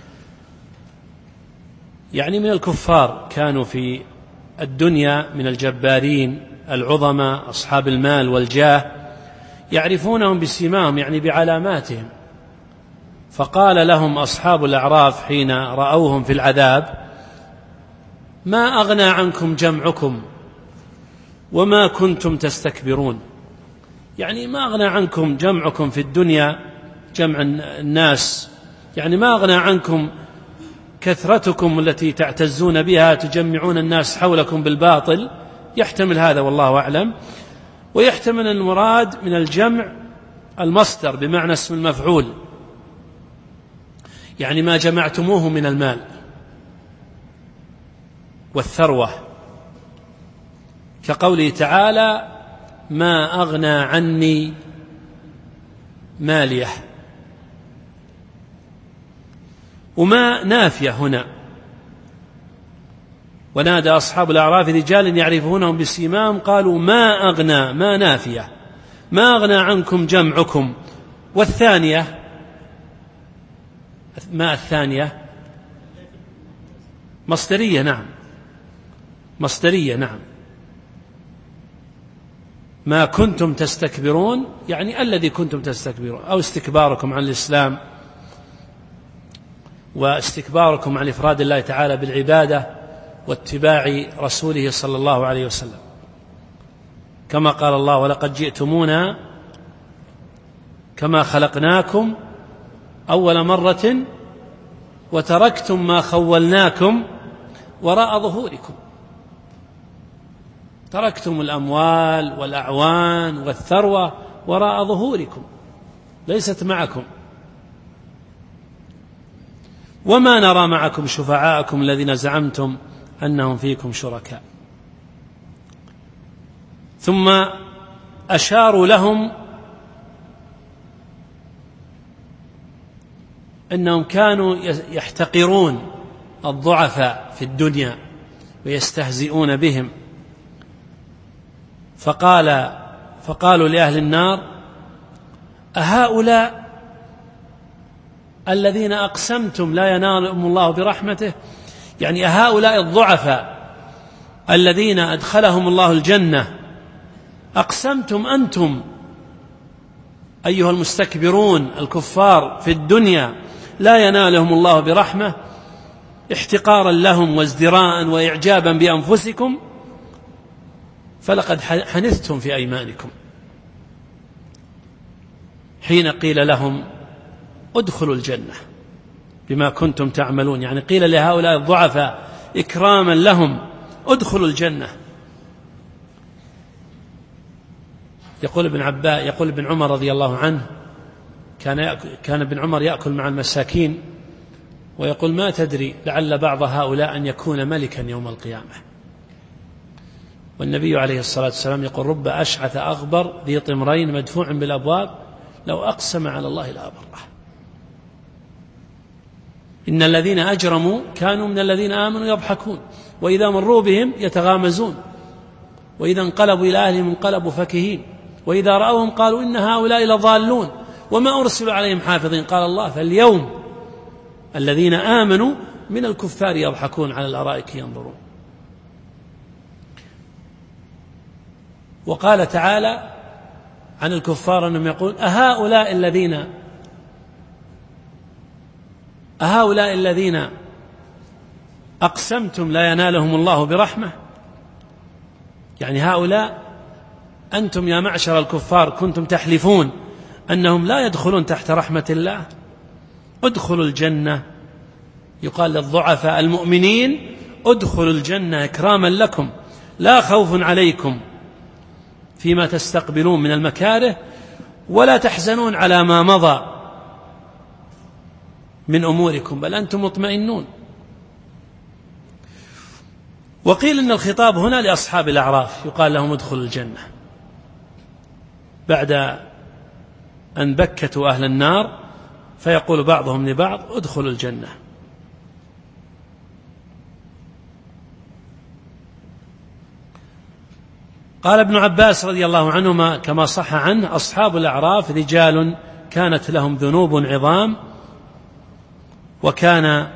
يعني من الكفار كانوا في الدنيا من الجبارين العظماء أصحاب المال والجاه، يعرفونهم بسيماهم يعني بعلاماتهم. فقال لهم أصحاب الأعراف حين رأوهم في العذاب: ما أغنى عنكم جمعكم وما كنتم تستكبرون، يعني ما أغنى عنكم جمعكم في الدنيا، جمع الناس، يعني ما أغنى عنكم كثرتكم التي تعتزون بها تجمعون الناس حولكم بالباطل، يحتمل هذا والله أعلم، ويحتمل المراد من الجمع المصدر بمعنى اسم المفعول، يعني ما جمعتموه من المال والثروة، كقوله تعالى: ما أغنى عني ماليه، وما نافية هنا. ونادى أصحاب الأعراف رجال يعرفونهم بسيماهم قالوا ما أغنى، ما نافية، ما أغنى عنكم جمعكم. والثانية، ما الثانية مصدرية، نعم مصدرية، نعم. ما كنتم تستكبرون يعني الذي كنتم تستكبرون، أو استكباركم عن الإسلام واستكباركم عن إفراد الله تعالى بالعبادة واتباع رسوله صلى الله عليه وسلم، كما قال الله: ولقد جئتمونا كما خلقناكم أول مرة وتركتم ما خولناكم وراء ظهوركم. تركتم الأموال والأعوان والثروة وراء ظهوركم، ليست معكم. وما نرى معكم شفعاءكم الذين زعمتم أنهم فيكم شركاء. ثم أشاروا لهم أنهم كانوا يحتقرون الضعفاء في الدنيا ويستهزئون بهم، فقالوا لأهل النار: أهؤلاء الذين أقسمتم لا ينالهم الله برحمته، يعني أهؤلاء الضعفاء الذين أدخلهم الله الجنة أقسمتم أنتم أيها المستكبرون الكفار في الدنيا لا ينالهم الله برحمة، احتقارا لهم وازدراء وإعجابا بأنفسكم، فلقد حنثتم في أيمانكم حين قيل لهم ادخلوا الجنة بما كنتم تعملون، يعني قيل لهؤلاء الضعفاء إكراما لهم: ادخلوا الجنة. يقول ابن عمر رضي الله عنه: كان ابن عمر يأكل مع المساكين ويقول: ما تدري لعل بعض هؤلاء أن يكون ملكا يوم القيامة. والنبي عليه الصلاة والسلام يقول: رب أشعث أغبر ذي طمرين مدفوع بالأبواب لو أقسم على الله لأبره. إن الذين أجرموا كانوا من الذين آمنوا يضحكون، وإذا مروا بهم يتغامزون، وإذا انقلبوا إلى أهلهم انقلبوا فكهين، وإذا رأوهم قالوا إن هؤلاء لضالون وما أرسلوا عليهم حافظين. قال الله: فاليوم الذين آمنوا من الكفار يضحكون على الأرائك ينظرون. وقال تعالى عن الكفار أنهم يقول: أهؤلاء الذين أقسمتم لا ينالهم الله برحمة، يعني هؤلاء أنتم يا معشر الكفار كنتم تحلفون أنهم لا يدخلون تحت رحمة الله، ادخلوا الجنة. يقال للضعفاء المؤمنين: ادخلوا الجنة إكراما لكم لا خوف عليكم فيما تستقبلون من المكاره ولا تحزنون على ما مضى من أموركم بل أنتم مطمئنون. وقيل إن الخطاب هنا لأصحاب الأعراف، يقال لهم ادخلوا الجنة بعد أن بكتوا أهل النار، فيقول بعضهم لبعض ادخلوا الجنة. قال ابن عباس رضي الله عنهما كما صح عنه: أصحاب الأعراف رجال كانت لهم ذنوب عظام، وكان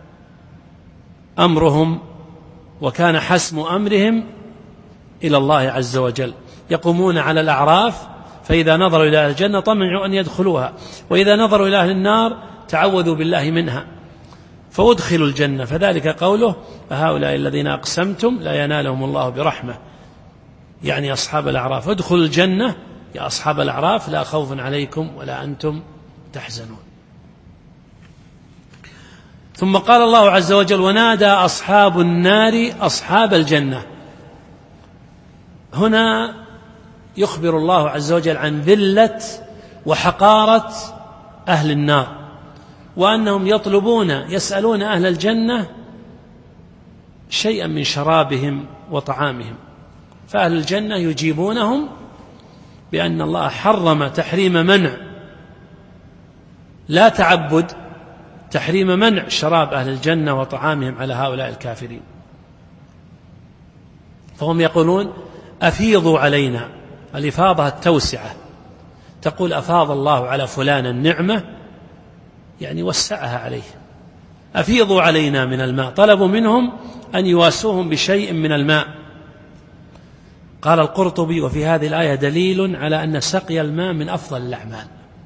حسم أمرهم إلى الله عز وجل، يقومون على الأعراف فإذا نظروا إلى أهل الجنة طمعوا أن يدخلوها، وإذا نظروا إلى أهل النار تعوذوا بالله منها فأدخلوا الجنة. فذلك قوله: هؤلاء الذين أقسمتم لا ينالهم الله برحمة، يعني أصحاب الأعراف. ادخلوا الجنة يا أصحاب الأعراف لا خوف عليكم ولا أنتم تحزنون. ثم قال الله عز وجل: ونادى أصحاب النار أصحاب الجنة. هنا يخبر الله عز وجل عن ذلة وحقارة أهل النار، وأنهم يسألون أهل الجنة شيئا من شرابهم وطعامهم، فأهل الجنة يجيبونهم بأن الله حرم تحريم منع لا تعبد، تحريم منع شراب أهل الجنة وطعامهم على هؤلاء الكافرين. فهم يقولون: أفيضوا علينا. الإفاضة التوسعة، تقول أفاض الله على فلان النعمة، يعني وسعها عليه. أفيضوا علينا من الماء، طلبوا منهم أن يواسوهم بشيء من الماء. قال القرطبي: وفي هذه الآية دليل على أن سقي الماء من أفضل الأعمال.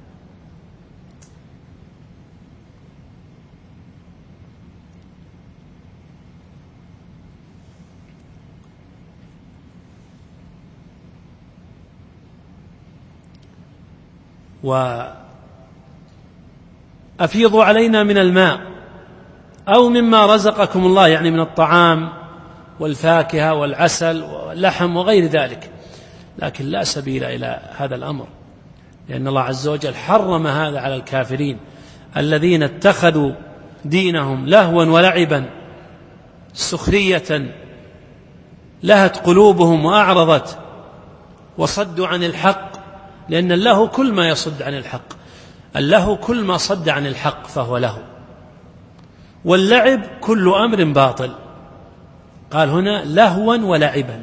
وأفيضوا علينا من الماء أو مما رزقكم الله، يعني من الطعام والفاكهة والعسل واللحم وغير ذلك. لكن لا سبيل إلى هذا الأمر، لأن الله عز وجل حرم هذا على الكافرين الذين اتخذوا دينهم لهوا ولعبا، سخرية لهت قلوبهم وأعرضت وصدوا عن الحق. لأن اللهو كل ما يصد عن الحق، اللهو كل ما صد عن الحق فهو لهو، واللعب كل أمر باطل. قال هنا لهوا ولعبا،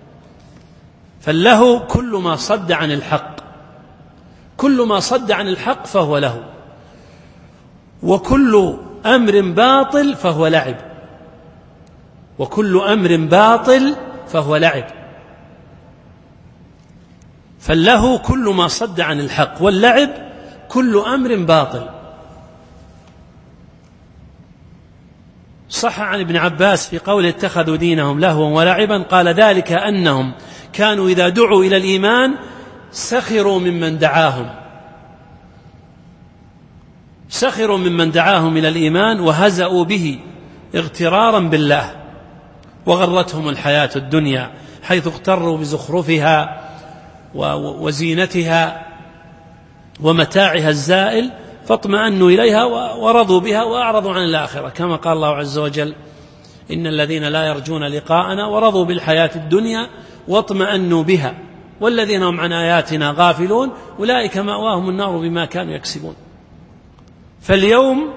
فاللهو كل ما صد عن الحق، كل ما صد عن الحق فهو لهو، وكل أمر باطل فهو لعب، وكل أمر باطل فهو لعب. فاللهو كل ما صد عن الحق، واللعب كل أمر باطل. صح عن ابن عباس في قوله اتخذوا دينهم لهوا ولعبا، قال ذلك أنهم كانوا إذا دعوا إلى الإيمان سخروا ممن دعاهم إلى الإيمان وهزأوا به اغترارا بالله، وغرتهم الحياة الدنيا حيث اغتروا بزخرفها وزينتها ومتاعها الزائل، فاطمأنوا إليها ورضوا بها وأعرضوا عن الآخرة، كما قال الله عز وجل: إن الذين لا يرجون لقاءنا ورضوا بالحياة الدنيا واطمأنوا بها والذين هم عن آياتنا غافلون أولئك مأواهم النار بما كانوا يكسبون. فاليوم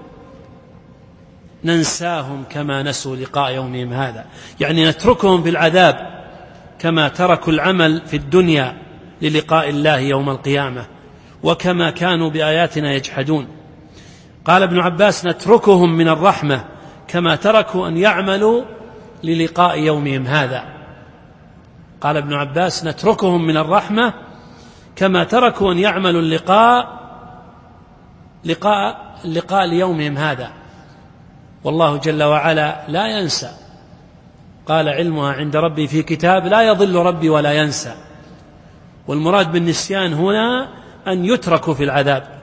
ننساهم كما نسوا لقاء يومهم هذا، يعني نتركهم في العذاب كما تركوا العمل في الدنيا للقاء الله يوم القيامة، وكما كانوا بآياتنا يجحدون. قال ابن عباس: نتركهم من الرحمة كما تركوا أن يعملوا للقاء يومهم هذا. قال ابن عباس: نتركهم من الرحمة كما تركوا أن يعملوا اللقاء ليومهم هذا. والله جل وعلا لا ينسى، قال: علمها عند ربي في كتاب لا يضل ربي ولا ينسى. والمراد بالنسيان هنا أن يتركوا في العذاب.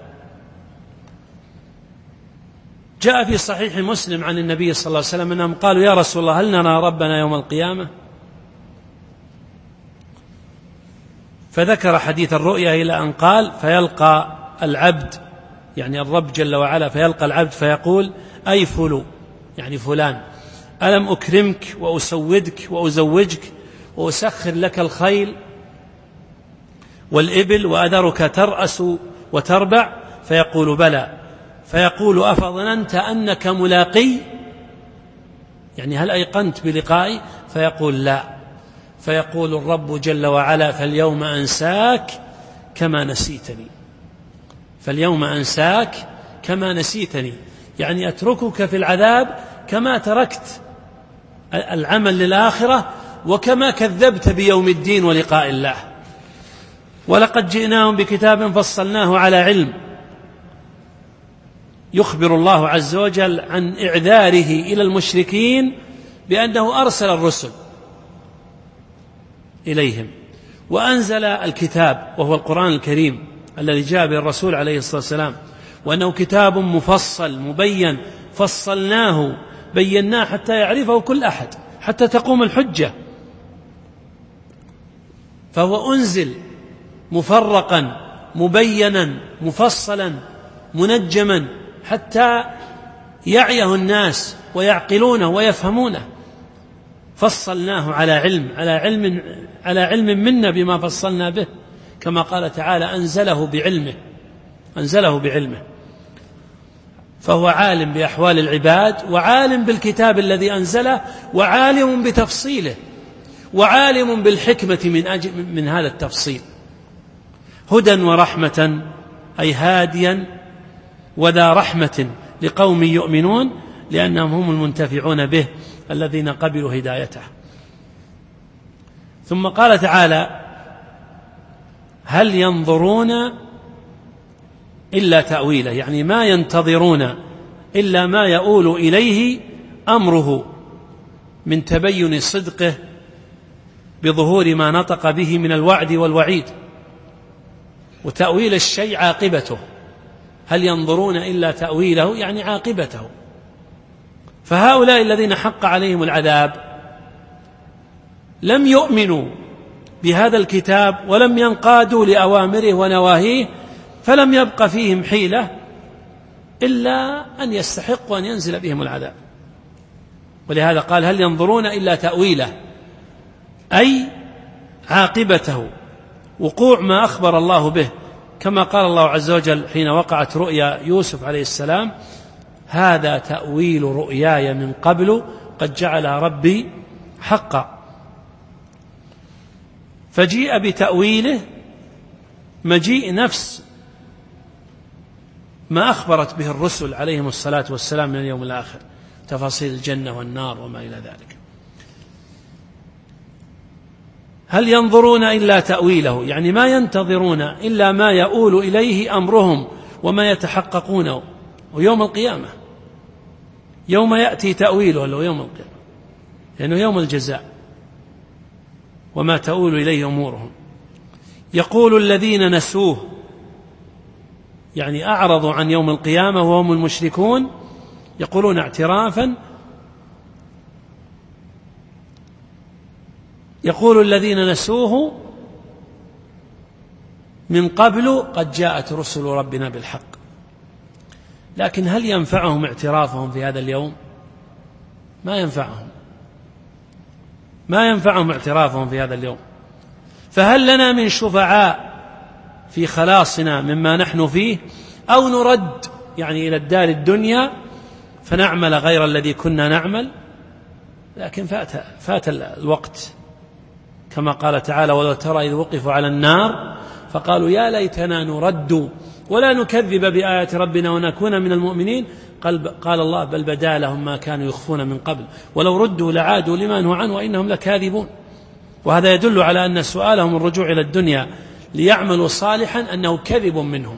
جاء في صحيح مسلم عن النبي صلى الله عليه وسلم أنهم قالوا: يا رسول الله هل نرى ربنا يوم القيامة؟ فذكر حديث الرؤيا إلى أن قال: فيلقى العبد، يعني الرب جل وعلا، فيلقى العبد فيقول: أي فلو، يعني فلان، ألم أكرمك وأسودك وأزوجك وأسخر لك الخيل والإبل وأذرك ترأس وتربع؟ فيقول: بلى. فيقول: أفظننت أنك ملاقي، يعني هل أيقنت بلقائي؟ فيقول: لا. فيقول الرب جل وعلا: فاليوم أنساك كما نسيتني. فاليوم أنساك كما نسيتني، يعني أتركك في العذاب كما تركت العمل للآخرة وكما كذبت بيوم الدين ولقاء الله. ولقد جئناهم بكتاب فصلناه على علم. يخبر الله عز وجل عن إعذاره إلى المشركين بأنه أرسل الرسل إليهم وأنزل الكتاب وهو القرآن الكريم الذي جاء به الرسول عليه الصلاة والسلام، وأنه كتاب مفصل مبين، فصلناه بيناه حتى يعرفه كل أحد، حتى تقوم الحجة. فهو أنزل مفرقا مبينا مفصلا منجما حتى يعيه الناس ويعقلونه ويفهمونه. فصلناه على علم منا بما فصلنا به، كما قال تعالى: أنزله بعلمه. فهو عالم بأحوال العباد، وعالم بالكتاب الذي أنزله، وعالم بتفصيله، وعالم بالحكمة من هذا التفصيل. هدى ورحمة، أي هاديا وذا رحمة لقوم يؤمنون، لأنهم هم المنتفعون به الذين قبلوا هدايته. ثم قال تعالى: هل ينظرون إلا تأويله، يعني ما ينتظرون إلا ما يؤول إليه أمره من تبين صدقه بظهور ما نطق به من الوعد والوعيد. وتأويل الشيء عاقبته، هل ينظرون إلا تأويله يعني عاقبته. فهؤلاء الذين حق عليهم العذاب لم يؤمنوا بهذا الكتاب ولم ينقادوا لأوامره ونواهيه، فلم يبق فيهم حيلة إلا أن يستحقوا أن ينزل بهم العذاب. ولهذا قال: هل ينظرون إلا تأويله، أي عاقبته، وقوع ما أخبر الله به، كما قال الله عز وجل حين وقعت رؤيا يوسف عليه السلام: هذا تأويل رؤياي من قبل قد جعلها ربي حقا. فجيء بتأويله مجيء نفس ما أخبرت به الرسل عليهم الصلاة والسلام من اليوم الآخر، تفاصيل الجنة والنار وما إلى ذلك. هل ينظرون إلا تأويله، يعني ما ينتظرون إلا ما يؤول إليه أمرهم وما يتحققونه، ويوم القيامة يوم يأتي تأويله، اللي هو يوم القيامة، لأنه يوم الجزاء وما تؤول إليه أمورهم. يقول الذين نسوه، يعني أعرضوا عن يوم القيامة وهم المشركون، يقولون اعترافا: يقول الذين نسوه من قبل قد جاءت رسل ربنا بالحق. لكن هل ينفعهم اعترافهم في هذا اليوم؟ ما ينفعهم اعترافهم في هذا اليوم. فهل لنا من شفعاء في خلاصنا مما نحن فيه، أو نرد يعني إلى الدار الدنيا فنعمل غير الذي كنا نعمل؟ لكن فات الوقت، كما قال تعالى: ولو ترى إذ وقفوا على النار فقالوا يا ليتنا نرد ولا نكذب بآيات ربنا ونكون من المؤمنين. قال الله: بل بدا لهم ما كانوا يخفون من قبل ولو ردوا لعادوا لما نهوا عنه وإنهم لكاذبون. وهذا يدل على أن سؤالهم الرجوع إلى الدنيا ليعملوا صالحا أنه كذب منهم،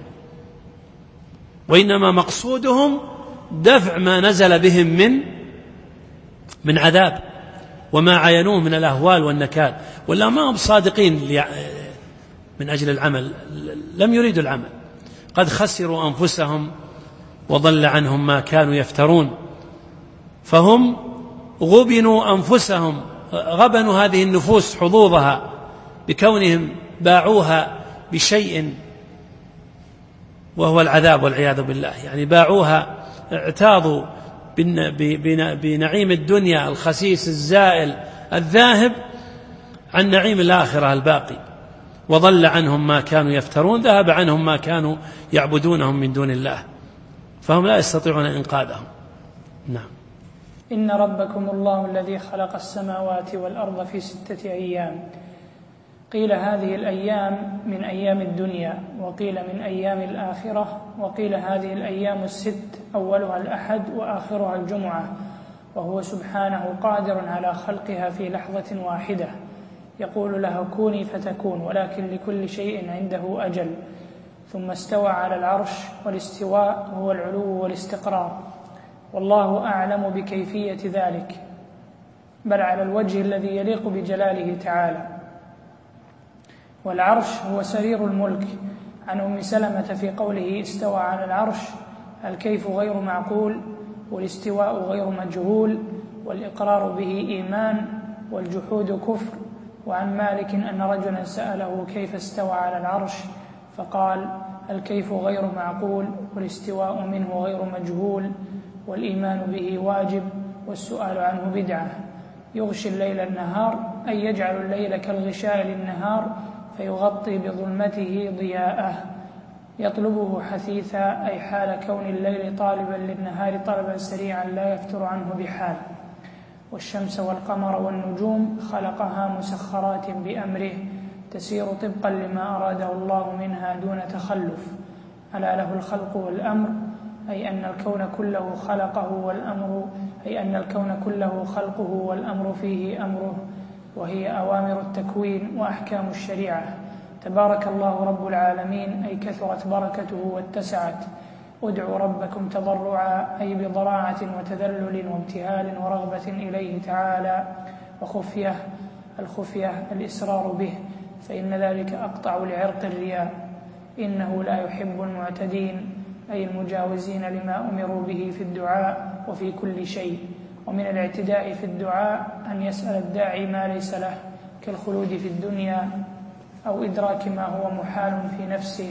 وإنما مقصودهم دفع ما نزل بهم من عذاب وما عاينوه من الأهوال والنكال، ولا ما هم صادقين من أجل العمل، لم يريدوا العمل، قد خسروا أنفسهم وضل عنهم ما كانوا يفترون. فهم غبنوا أنفسهم، غبنوا هذه النفوس حظوظها بكونهم باعوها بشيء وهو العذاب والعياذ بالله، يعني باعوها، اعتاضوا بنعيم الدنيا الخسيس الزائل الذاهب عن نعيم الآخرة الباقي، وضل عنهم ما كانوا يفترون، ذهب عنهم ما كانوا يعبدونهم من دون الله، فهم لا يستطيعون إنقاذهم. نعم. إن ربكم الله الذي خلق السماوات والأرض في 6 أيام. قيل هذه الأيام من أيام الدنيا، وقيل من أيام الآخرة، وقيل هذه الأيام 6 أولها الأحد وآخرها الجمعة، وهو سبحانه قادر على خلقها في لحظة واحدة، يقول لها كوني فتكون، ولكن لكل شيء عنده أجل. ثم استوى على العرش، والاستواء هو العلو والاستقرار، والله أعلم بكيفية ذلك، بل على الوجه الذي يليق بجلاله تعالى. والعرش هو سرير الملك. عن أم سلمة في قوله استوى على العرش: الكيف غير معقول، والاستواء غير مجهول، والإقرار به إيمان، والجحود كفر. وعن مالك أن رجلا سأله كيف استوى على العرش، فقال: الكيف غير معقول، والاستواء منه غير مجهول، والإيمان به واجب، والسؤال عنه بدعة. يغشي الليل النهار، أي يجعل الليل كالغشاء للنهار فيغطي بظلمته ضياءه، يطلبه حثيثا، أي حال كون الليل طالبا للنهار طلبا سريعا لا يفتر عنه بحال. والشمس والقمر والنجوم خلقها مسخرات بأمره، تسير طبقا لما أراده الله منها دون تخلف. ألا له الخلق والأمر، أي أن الكون كله خلقه والأمر، أي أن الكون كله خلقه والأمر فيه أمره، وهي أوامر التكوين وأحكام الشريعة. تبارك الله رب العالمين، أي كثرت بركته واتسعت. ادعوا ربكم تضرعا، أي بضراعة وتذلل وابتهال ورغبة إليه تعالى. وخفية، الخفية الإسرار به، فإن ذلك أقطع لعرق الرياء. إنه لا يحب المعتدين، أي المجاوزين لما أمروا به في الدعاء وفي كل شيء. ومن الاعتداء في الدعاء أن يسأل الداعي ما ليس له، كالخلود في الدنيا، أو إدراك ما هو محال في نفسه،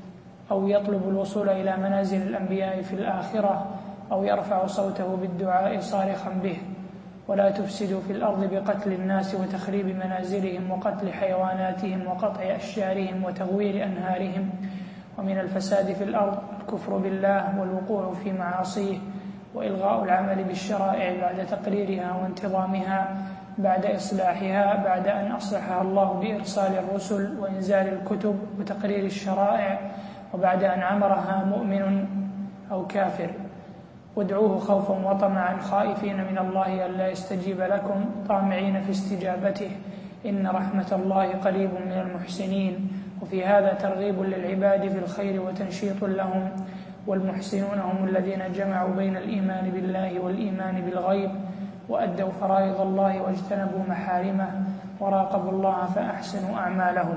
أو يطلب الوصول إلى منازل الأنبياء في الآخرة، أو يرفع صوته بالدعاء صارخا به. ولا تفسدوا في الأرض بقتل الناس وتخريب منازلهم وقتل حيواناتهم وقطع أشجارهم وتغوير أنهارهم. ومن الفساد في الأرض الكفر بالله والوقوع في معاصيه، وإلغاء العمل بالشرائع بعد تقريرها وانتظامها، بعد إصلاحها، بعد أن أصلحها الله بإرسال الرسل وإنزال الكتب وتقرير الشرائع، وبعد أن عمرها مؤمن أو كافر. وادعوه خوفا وطمعا، خائفين من الله ألا يستجيب لكم، طامعين في استجابته. إن رحمة الله قريب من المحسنين. وفي هذا ترغيب للعباد في الخير وتنشيط لهم. والمحسنون هم الذين جمعوا بين الإيمان بالله والإيمان بالغيب، وأدوا فرائض الله واجتنبوا محارمه، وراقبوا الله فأحسنوا أعمالهم.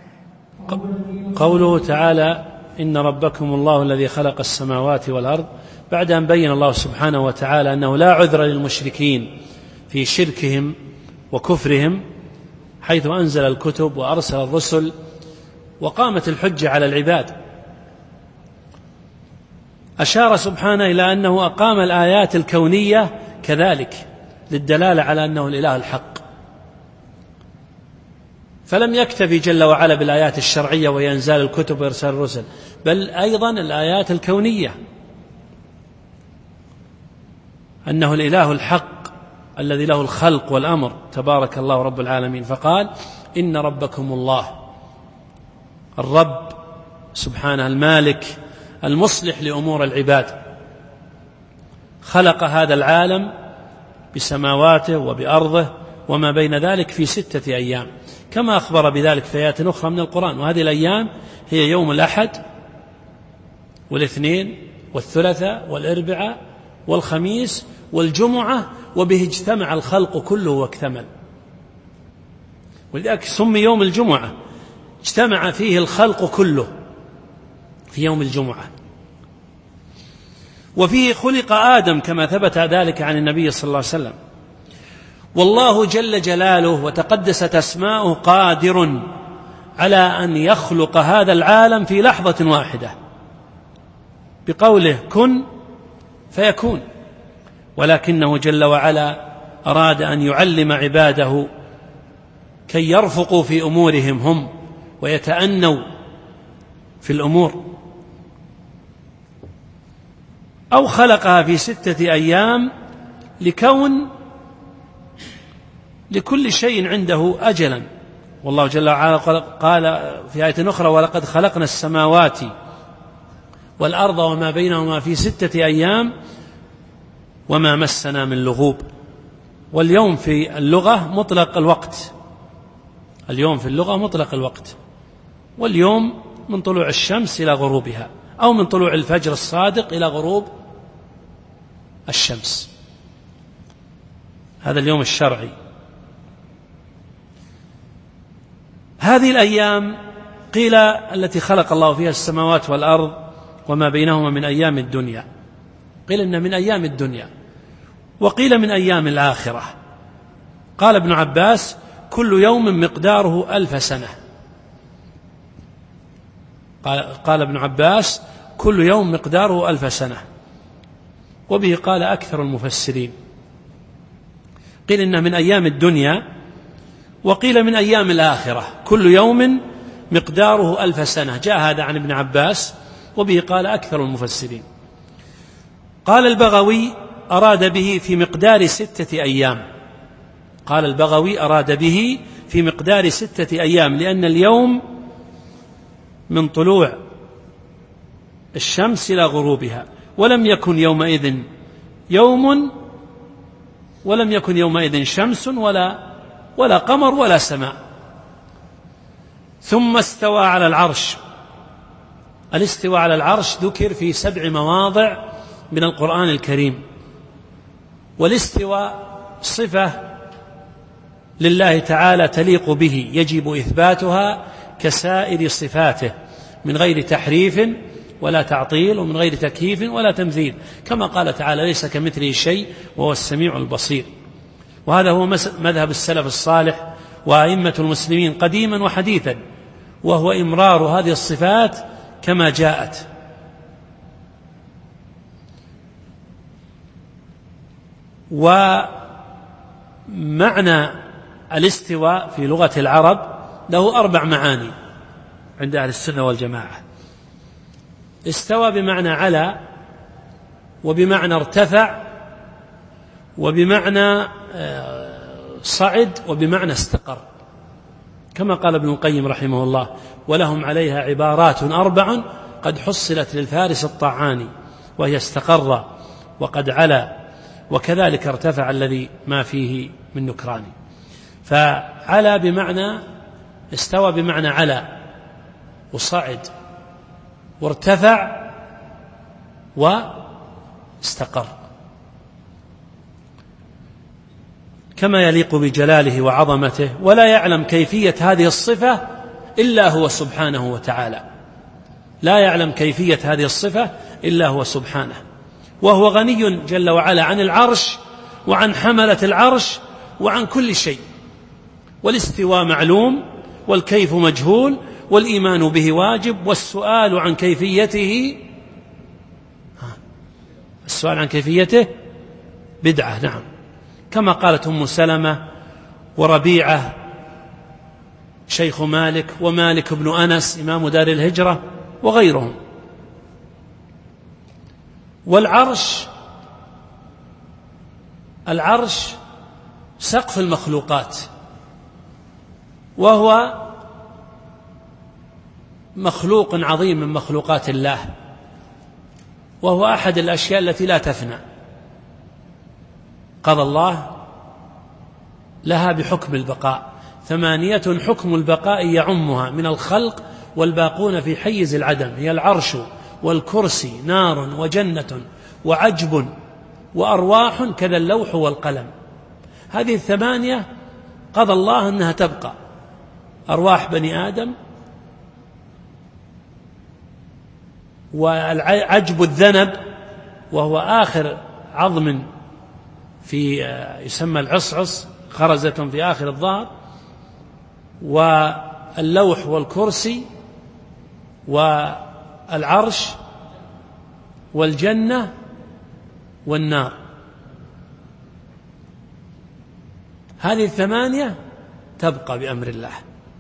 قوله تعالى: إن ربكم الله الذي خلق السماوات والأرض، بعد أن بين الله سبحانه وتعالى أنه لا عذر للمشركين في شركهم وكفرهم، حيث أنزل الكتب وأرسل الرسل وقامت الحجة على العباد، أشار سبحانه إلى أنه أقام الآيات الكونية كذلك للدلالة على أنه الإله الحق. فلم يكتفي جل وعلا بالآيات الشرعية وهي إنزال الكتب وإرسال الرسل، بل أيضا الآيات الكونية، أنه الإله الحق الذي له الخلق والأمر، تبارك الله رب العالمين. فقال: إن ربكم الله، الرب سبحانه المالك المصلح لأمور العباد، خلق هذا العالم بسماواته وبأرضه وما بين ذلك في 6 أيام، كما أخبر بذلك في آيات أخرى من القرآن. وهذه الأيام هي يوم الأحد والاثنين والثلاثاء والأربعاء والخميس والجمعة، وبه اجتمع الخلق كله واكتمل. ولذلك سمي يوم الجمعة، اجتمع فيه الخلق كله في يوم الجمعة. وفيه خلق آدم كما ثبت ذلك عن النبي صلى الله عليه وسلم. والله جل جلاله وتقدست أسماؤه قادر على أن يخلق هذا العالم في لحظة واحدة بقوله كن فيكون، ولكنه جل وعلا أراد أن يعلم عباده كي يرفقوا في أمورهم هم ويتأنوا في الأمور. أو خلقها في 6 أيام لكون لكل شيء عنده أجلا. والله جل وعلا قال في آية أخرى ولقد خلقنا السماوات والأرض وما بينهما في 6 أيام وما مسنا من لغوب. واليوم في اللغة مطلق الوقت، اليوم في اللغة مطلق الوقت، واليوم من طلوع الشمس إلى غروبها أو من طلوع الفجر الصادق إلى غروب الشمس، هذا اليوم الشرعي. هذه الأيام قيل التي خلق الله فيها السماوات والأرض وما بينهما من أيام الدنيا، قيل إن من أيام الدنيا، وقيل من أيام الآخرة. قال ابن عباس كل يوم مقداره 1000 سنة. قال ابن عباس كل يوم مقداره 1000 سنة، وبه قال أكثر المفسرين. قيل إنه من أيام الدنيا، وقيل من أيام الآخرة كل يوم مقداره 1000 سنة. جاء هذا عن ابن عباس، وبه قال أكثر المفسرين. قال البغوي أراد به في مقدار 6 أيام. قال البغوي أراد به في مقدار 6 أيام، لأن اليوم من طلوع الشمس إلى غروبها، ولم يكن يومئذ يوم، ولم يكن يومئذ شمس ولا قمر ولا سماء. ثم استوى على العرش. الاستواء على العرش ذكر في 7 مواضع من القرآن الكريم، والاستواء صفة لله تعالى تليق به، يجب إثباتها كسائر صفاته من غير تحريف ولا تعطيل، ومن غير تكييف ولا تمثيل، كما قال تعالى ليس كمثله شيء وهو السميع البصير. وهذا هو مذهب السلف الصالح وأئمة المسلمين قديما وحديثا، وهو إمرار هذه الصفات كما جاءت. ومعنى الاستواء في لغة العرب له 4 معاني عند أهل السنة والجماعة. استوى بمعنى على، وبمعنى ارتفع، وبمعنى صعد، وبمعنى استقر، كما قال ابن القيم رحمه الله ولهم عليها عبارات 4 قد حصلت للفارس الطعاني، وهي استقر وقد علا وكذلك ارتفع الذي ما فيه من نكران. فعلى بمعنى استوى بمعنى علا وصعد وارتفع واستقر كما يليق بجلاله وعظمته، ولا يعلم كيفية هذه الصفة إلا هو سبحانه وتعالى، لا يعلم كيفية هذه الصفة إلا هو سبحانه، وهو غني جل وعلا عن العرش وعن حملة العرش وعن كل شيء. والاستواء معلوم، والكيف مجهول، والإيمان به واجب، والسؤال عن كيفيته السؤال عن كيفيته بدعة. نعم، كما قالت أم سلمة وربيعة شيخ مالك ومالك بن أنس إمام دار الهجرة وغيرهم. العرش سقف المخلوقات، وهو مخلوق عظيم من مخلوقات الله، وهو أحد الأشياء التي لا تفنى، قضى الله لها بحكم البقاء. 8 حكم البقاء يعمها من الخلق والباقون في حيز العدم، هي العرش والكرسي نار وجنة وعجب وأرواح كذا اللوح والقلم. هذه 8 قضى الله أنها تبقى، أرواح بني آدم، وعجب الذنب وهو آخر عظم في يسمى العصعص، خرزة في آخر الظهر، اللوح والكرسي والعرش والجنة والنار. هذه الثمانية تبقى بأمر الله.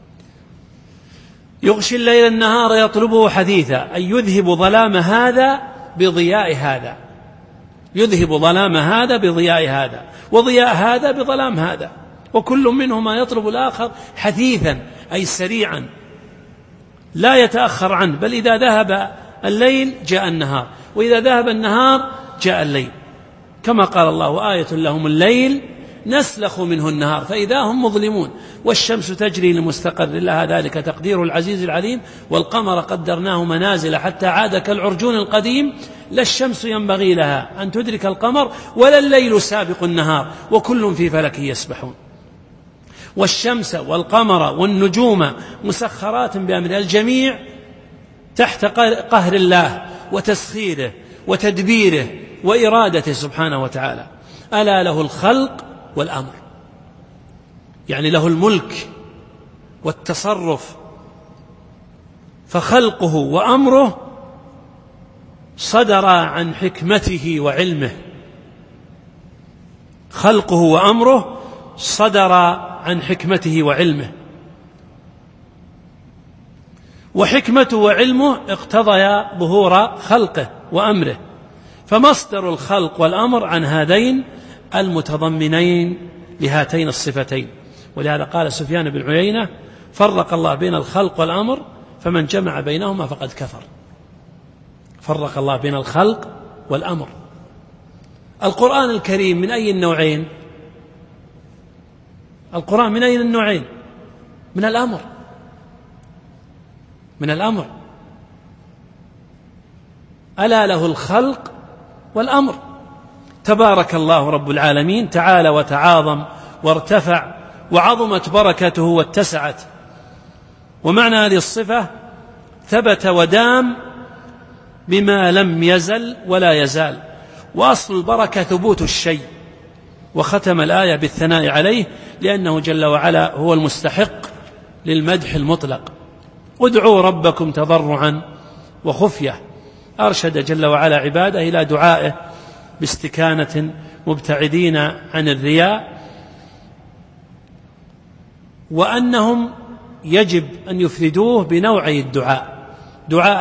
يغشي الليل النهار يطلبه حثيثا، أي يذهب ظلام هذا بضياء هذا، يذهب ظلام هذا بضياء هذا، وضياء هذا بظلام هذا، وكل منهما يطلب الآخر حثيثا أي سريعا لا يتأخر عنه، بل إذا ذهب الليل جاء النهار، وإذا ذهب النهار جاء الليل، كما قال الله: وآية لهم الليل نسلخ منه النهار فإذا هم مظلمون، والشمس تجري لمستقر لها ذلك تقدير العزيز العليم، والقمر قدرناه منازل حتى عاد كالعرجون القديم، لا الشمس ينبغي لها أن تدرك القمر ولا الليل سابق النهار وكل في فلك يسبحون. والشمس والقمر والنجوم مسخرات بأمره، الجميع تحت قهر الله وتسخيره وتدبيره وإرادته سبحانه وتعالى. ألا له الخلق والأمر، يعني له الملك والتصرف، فخلقه وأمره صدر عن حكمته وعلمه، خلقه وأمره صدر عن حكمته وعلمه، وحكمته وعلمه اقتضيا ظهور خلقه وأمره، فمصدر الخلق والأمر عن هذين المتضمنين لهاتين الصفتين. ولهذا قال سفيان بن عيينة: فرق الله بين الخلق والأمر فمن جمع بينهما فقد كفر. فرق الله بين الخلق والأمر. القرآن الكريم من أي النوعين؟ القرآن من أي النوعين؟ من الأمر، من الأمر. ألا له الخلق والأمر. تبارك الله رب العالمين، تعالى وتعاظم وارتفع وعظمت بركته واتسعت. ومعنى هذه الصفة ثبت ودام بما لم يزل ولا يزال، وأصل البركة ثبوت الشيء، وختم الآية بالثناء عليه لأنه جل وعلا هو المستحق للمدح المطلق. ادعوا ربكم تضرعا وخفية. أرشد جل وعلا عباده إلى دعائه باستكانة مبتعدين عن الرياء، وأنهم يجب أن يفردوه بنوعي الدعاء: دعاء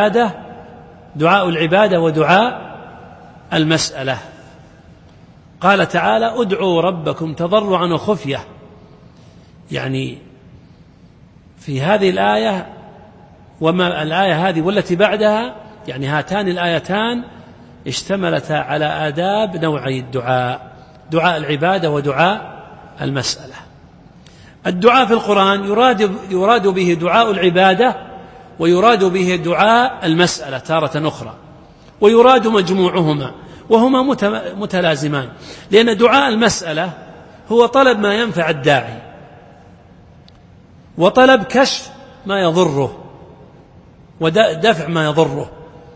العبادة ودعاء المسألة. قال تعالى: ادعوا ربكم تضرعا وخفية، يعني في هذه الآية وما الآية هذه والتي بعدها، يعني هاتان الآيتان اشتملتا على آداب نوعي الدعاء: دعاء العبادة ودعاء المسألة. الدعاء في القرآن يراد به دعاء العبادة ويراد به دعاء المسألة تارة أخرى، ويراد مجموعهما، وهما متلازمان، لأن دعاء المسألة هو طلب ما ينفع الداعي وطلب كشف ما يضره ودفع ما يضره.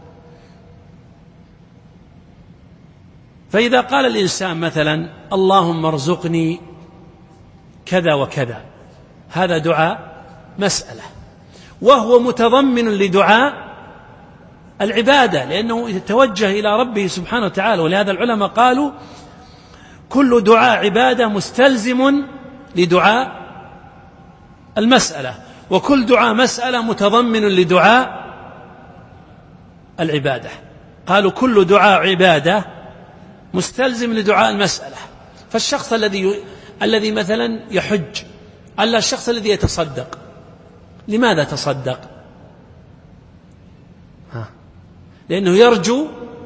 فإذا قال الإنسان مثلا: اللهم ارزقني كذا وكذا، هذا دعاء مسألة، وهو متضمن لدعاء العبادة، لأنه يتوجه إلى ربه سبحانه وتعالى. ولهذا العلماء قالوا: كل دعاء عبادة مستلزم لدعاء المسألة، وكل دعاء مسألة متضمن لدعاء العبادة. قالوا: كل دعاء عبادة مستلزم لدعاء المسألة. فالشخص الذي مثلا يحج، ألا الشخص الذي يتصدق، لماذا تصدق؟ لأنه يرجو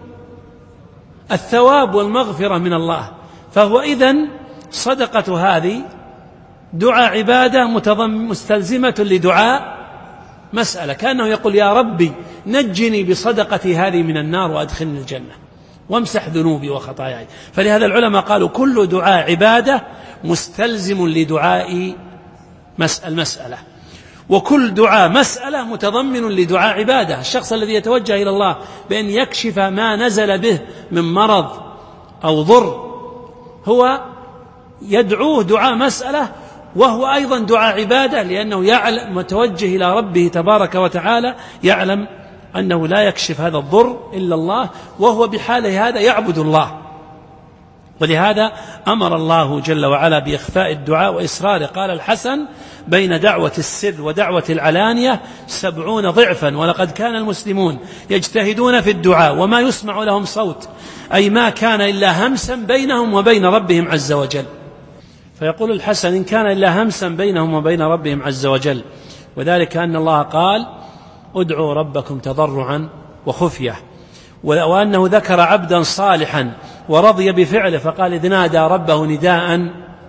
الثواب والمغفرة من الله، فهو إذن صدقة هذه دعاء عبادة مستلزمة لدعاء مسألة، كأنه يقول: يا ربي نجني بصدقتي هذه من النار وأدخلني الجنة وامسح ذنوبي وخطاياي. فلهذا العلماء قالوا: كل دعاء عبادة مستلزم لدعاء المسألة، وكل دعاء مسألة متضمن لدعاء عبادة. الشخص الذي يتوجه إلى الله بأن يكشف ما نزل به من مرض أو ضر هو يدعوه دعاء مسألة، وهو أيضا دعاء عبادة، لأنه يعلم متوجه إلى ربه تبارك وتعالى، يعلم أنه لا يكشف هذا الضر إلا الله، وهو بحاله هذا يعبد الله. ولهذا أمر الله جل وعلا بإخفاء الدعاء وإسراره. قال الحسن: بين دعوة السر ودعوة العلانية 70 ضعفا، ولقد كان المسلمون يجتهدون في الدعاء وما يسمع لهم صوت، أي ما كان إلا همسا بينهم وبين ربهم عز وجل. فيقول الحسن: إن كان إلا همسا بينهم وبين ربهم عز وجل، وذلك أن الله قال: ادعوا ربكم تضرعا وخفية، وأنه ذكر عبدا صالحا ورضي بفعله فقال: إذ نادى ربه نداء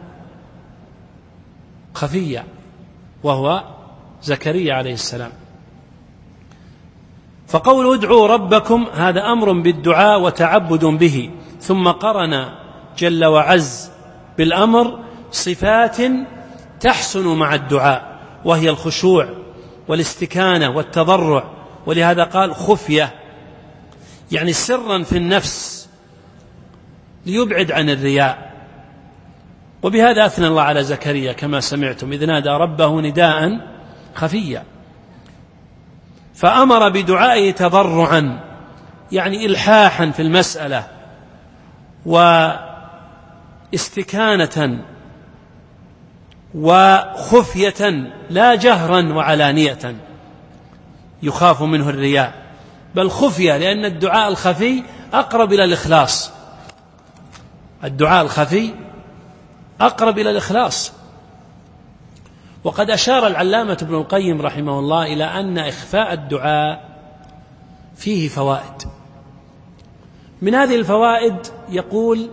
خفيا، وهو زكريا عليه السلام. فقول ادعوا ربكم هذا أمر بالدعاء وتعبد به، ثم قرن جل وعز بالأمر صفات تحسن مع الدعاء، وهي الخشوع والاستكانة والتضرع. ولهذا قال خفية، يعني سرا في النفس ليبعد عن الرياء. وبهذا أثنى الله على زكريا كما سمعتم: إذ نادى ربه نداء خفيا. فأمر بدعائه تضرعا، يعني إلحاحا في المسألة، واستكانة وخفية، لا جهرا وعلانية يخاف منه الرياء، بل خفية، لأن الدعاء الخفي أقرب إلى الإخلاص. الدعاء الخفي أقرب إلى الإخلاص. وقد أشار العلامة ابن القيم رحمه الله إلى أن إخفاء الدعاء فيه فوائد. من هذه الفوائد يقول: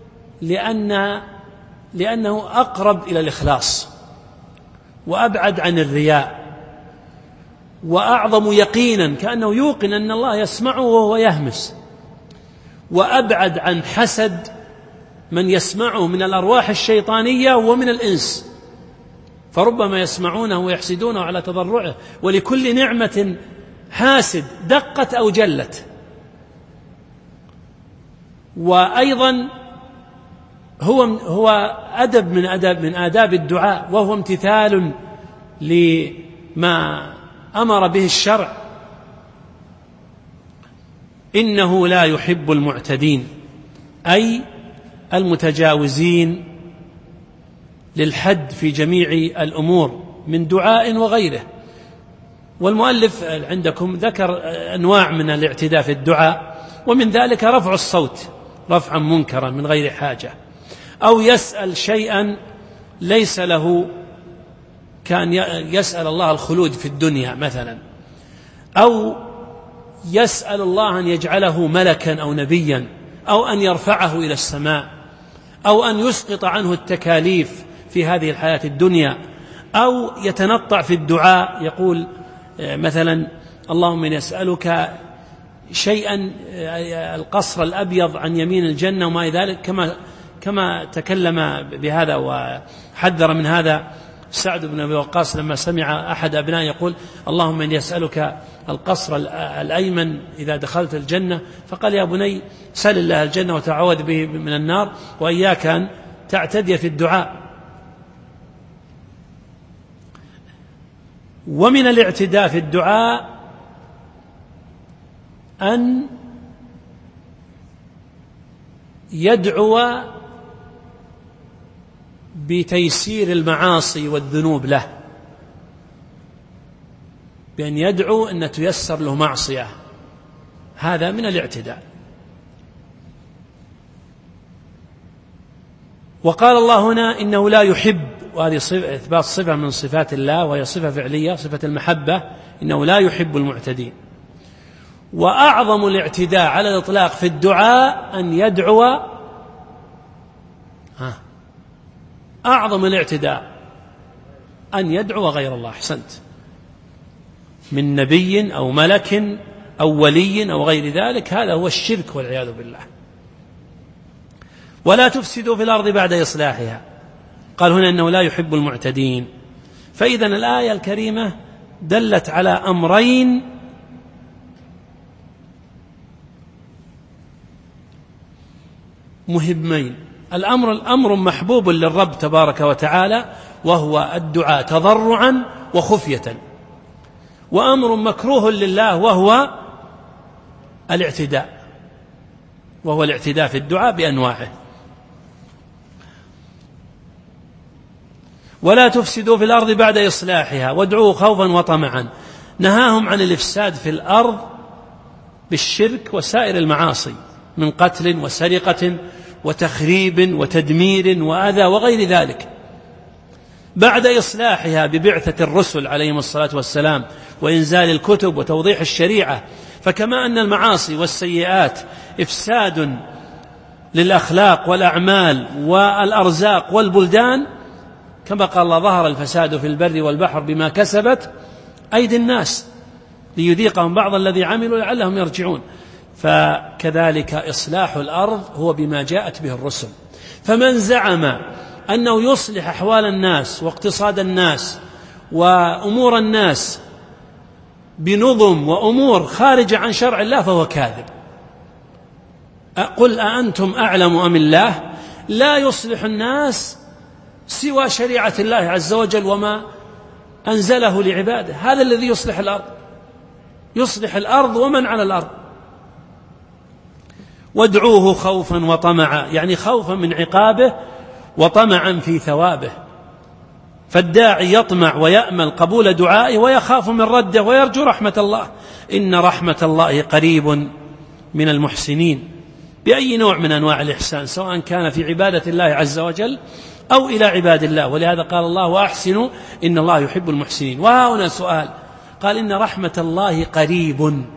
لأنه أقرب إلى الإخلاص، وأبعد عن الرياء، وأعظم يقينا، كأنه يوقن أن الله يسمعه وهو يهمس، وأبعد عن حسد من يسمعه من الأرواح الشيطانية ومن الإنس، فربما يسمعونه ويحسدونه على تضرعه، ولكل نعمة حاسد دقت أو جلت. وأيضا هو أدب من آداب الدعاء، وهو امتثال لما أمر به الشرع: إنه لا يحب المعتدين، أي المتجاوزين للحد في جميع الأمور من دعاء وغيره. والمؤلف عندكم ذكر أنواع من الاعتداء في الدعاء، ومن ذلك رفع الصوت رفعا منكرا من غير حاجة، أو يسأل شيئا ليس له، كان يسأل الله الخلود في الدنيا مثلا، أو يسأل الله أن يجعله ملكا أو نبيا، أو أن يرفعه إلى السماء، أو أن يسقط عنه التكاليف في هذه الحياة الدنيا، أو يتنطع في الدعاء يقول مثلا: اللهم إني أسألك شيئا القصر الأبيض عن يمين الجنة وما ذلك، كما تكلم بهذا وحذر من هذا سعد بن أبي وقاص لما سمع أحد أبنائه يقول: اللهم إني أسألك القصر الأيمن إذا دخلت الجنة، فقال: يا بني سل الله الجنة وتعوذ به من النار، وإياك أن تعتدي في الدعاء. ومن الاعتداء في الدعاء أن يدعو بتيسير المعاصي والذنوب له، بأن يدعو أن تيسر له معصية، هذا من الاعتداء. وقال الله هنا: إنه لا يحب، وهذه إثبات صفة من صفات الله، وهي صفة فعلية، صفة المحبة، إنه لا يحب المعتدين. وأعظم الاعتداء على الإطلاق في الدعاء أن يدعو، أعظم الاعتداء أن يدعو غير الله، أحسنت، من نبي أو ملك أو ولي أو غير ذلك، هذا هو الشرك والعياذ بالله. ولا تفسدوا في الأرض بعد إصلاحها، قال هنا إنه لا يحب المعتدين. فإذا الآية الكريمة دلت على أمرين مهمين: الأمر محبوب للرب تبارك وتعالى، وهو الدعاء تضرعا وخفية، وأمر مكروه لله وهو الاعتداء في الدعاء بأنواعه. ولا تفسدوا في الأرض بعد إصلاحها وادعوه خوفا وطمعا، نهاهم عن الإفساد في الأرض بالشرك وسائر المعاصي من قتل وسرقة وتخريب وتدمير وأذى وغير ذلك، بعد إصلاحها ببعثة الرسل عليهم الصلاة والسلام وإنزال الكتب وتوضيح الشريعة. فكما أن المعاصي والسيئات إفساد للأخلاق والأعمال والأرزاق والبلدان، كما قال الله ظهر الفساد في البر والبحر بما كسبت أيدي الناس ليذيقهم بعض الذي عملوا لعلهم يرجعون، فكذلك إصلاح الأرض هو بما جاءت به الرسل. فمن زعم أنه يصلح أحوال الناس واقتصاد الناس وأمور الناس بنظم وأمور خارجة عن شرع الله فهو كاذب. قل أأنتم أعلم أم الله؟ لا يصلح الناس سوى شريعة الله عز وجل وما أنزله لعباده، هذا الذي يصلح الأرض، يصلح الأرض ومن على الأرض. وادعوه خوفا وطمعا، يعني خوفا من عقابه وطمعا في ثوابه. فالداعي يطمع ويأمل قبول دعائه ويخاف من رده ويرجو رحمة الله. إن رحمة الله قريب من المحسنين، بأي نوع من أنواع الإحسان، سواء كان في عبادة الله عز وجل أو إلى عباد الله. ولهذا قال الله وأحسنوا إن الله يحب المحسنين. وهنا سؤال، قال إن رحمة الله قريب،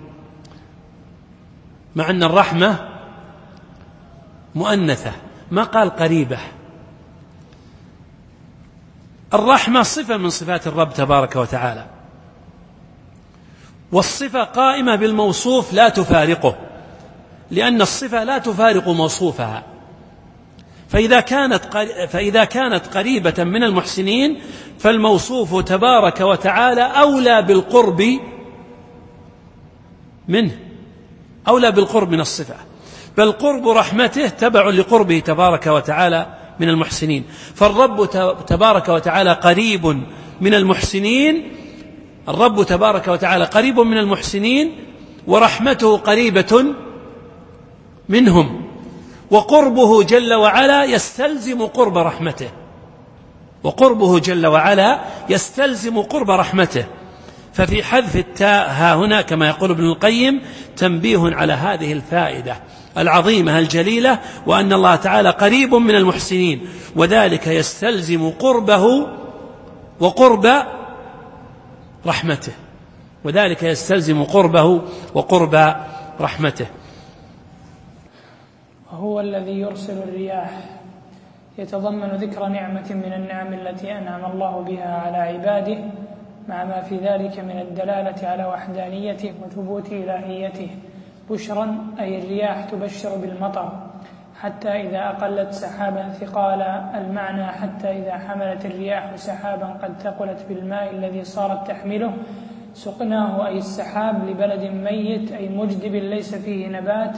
مع أن الرحمة مؤنثة، ما قال قريبة. الرحمة صفة من صفات الرب تبارك وتعالى، والصفة قائمة بالموصوف لا تفارقه، لأن الصفة لا تفارق موصوفها. فإذا كانت قريبة من المحسنين فالموصوف تبارك وتعالى أولى بالقرب منه، أولى بالقرب من الصفة، بل قرب رحمته تبع لقربه تبارك وتعالى من المحسنين. فالرب تبارك وتعالى قريب من المحسنين، الرب تبارك وتعالى قريب من المحسنين ورحمته قريبة منهم، وقربه جل وعلا يستلزم قرب رحمته، وقربه جل وعلا يستلزم قرب رحمته. ففي حذف التاء ها هنا كما يقول ابن القيم تنبيه على هذه الفائدة العظيمة الجليلة، وأن الله تعالى قريب من المحسنين، وذلك يستلزم قربه وقرب رحمته، وذلك يستلزم قربه وقرب رحمته. وهو الذي يرسل الرياح، يتضمن ذكر نعمة من النعم التي أنعم الله بها على عباده، مع ما في ذلك من الدلالة على وحدانيته وثبوت إلهيته. بشرا أي الرياح تبشر بالمطر، حتى إذا أقلت سحابا ثقالا. المعنى حتى إذا حملت الرياح سحابا قد ثقلت بالماء الذي صارت تحمله سقناه، أي السحاب، لبلد ميت أي مجدب ليس فيه نبات،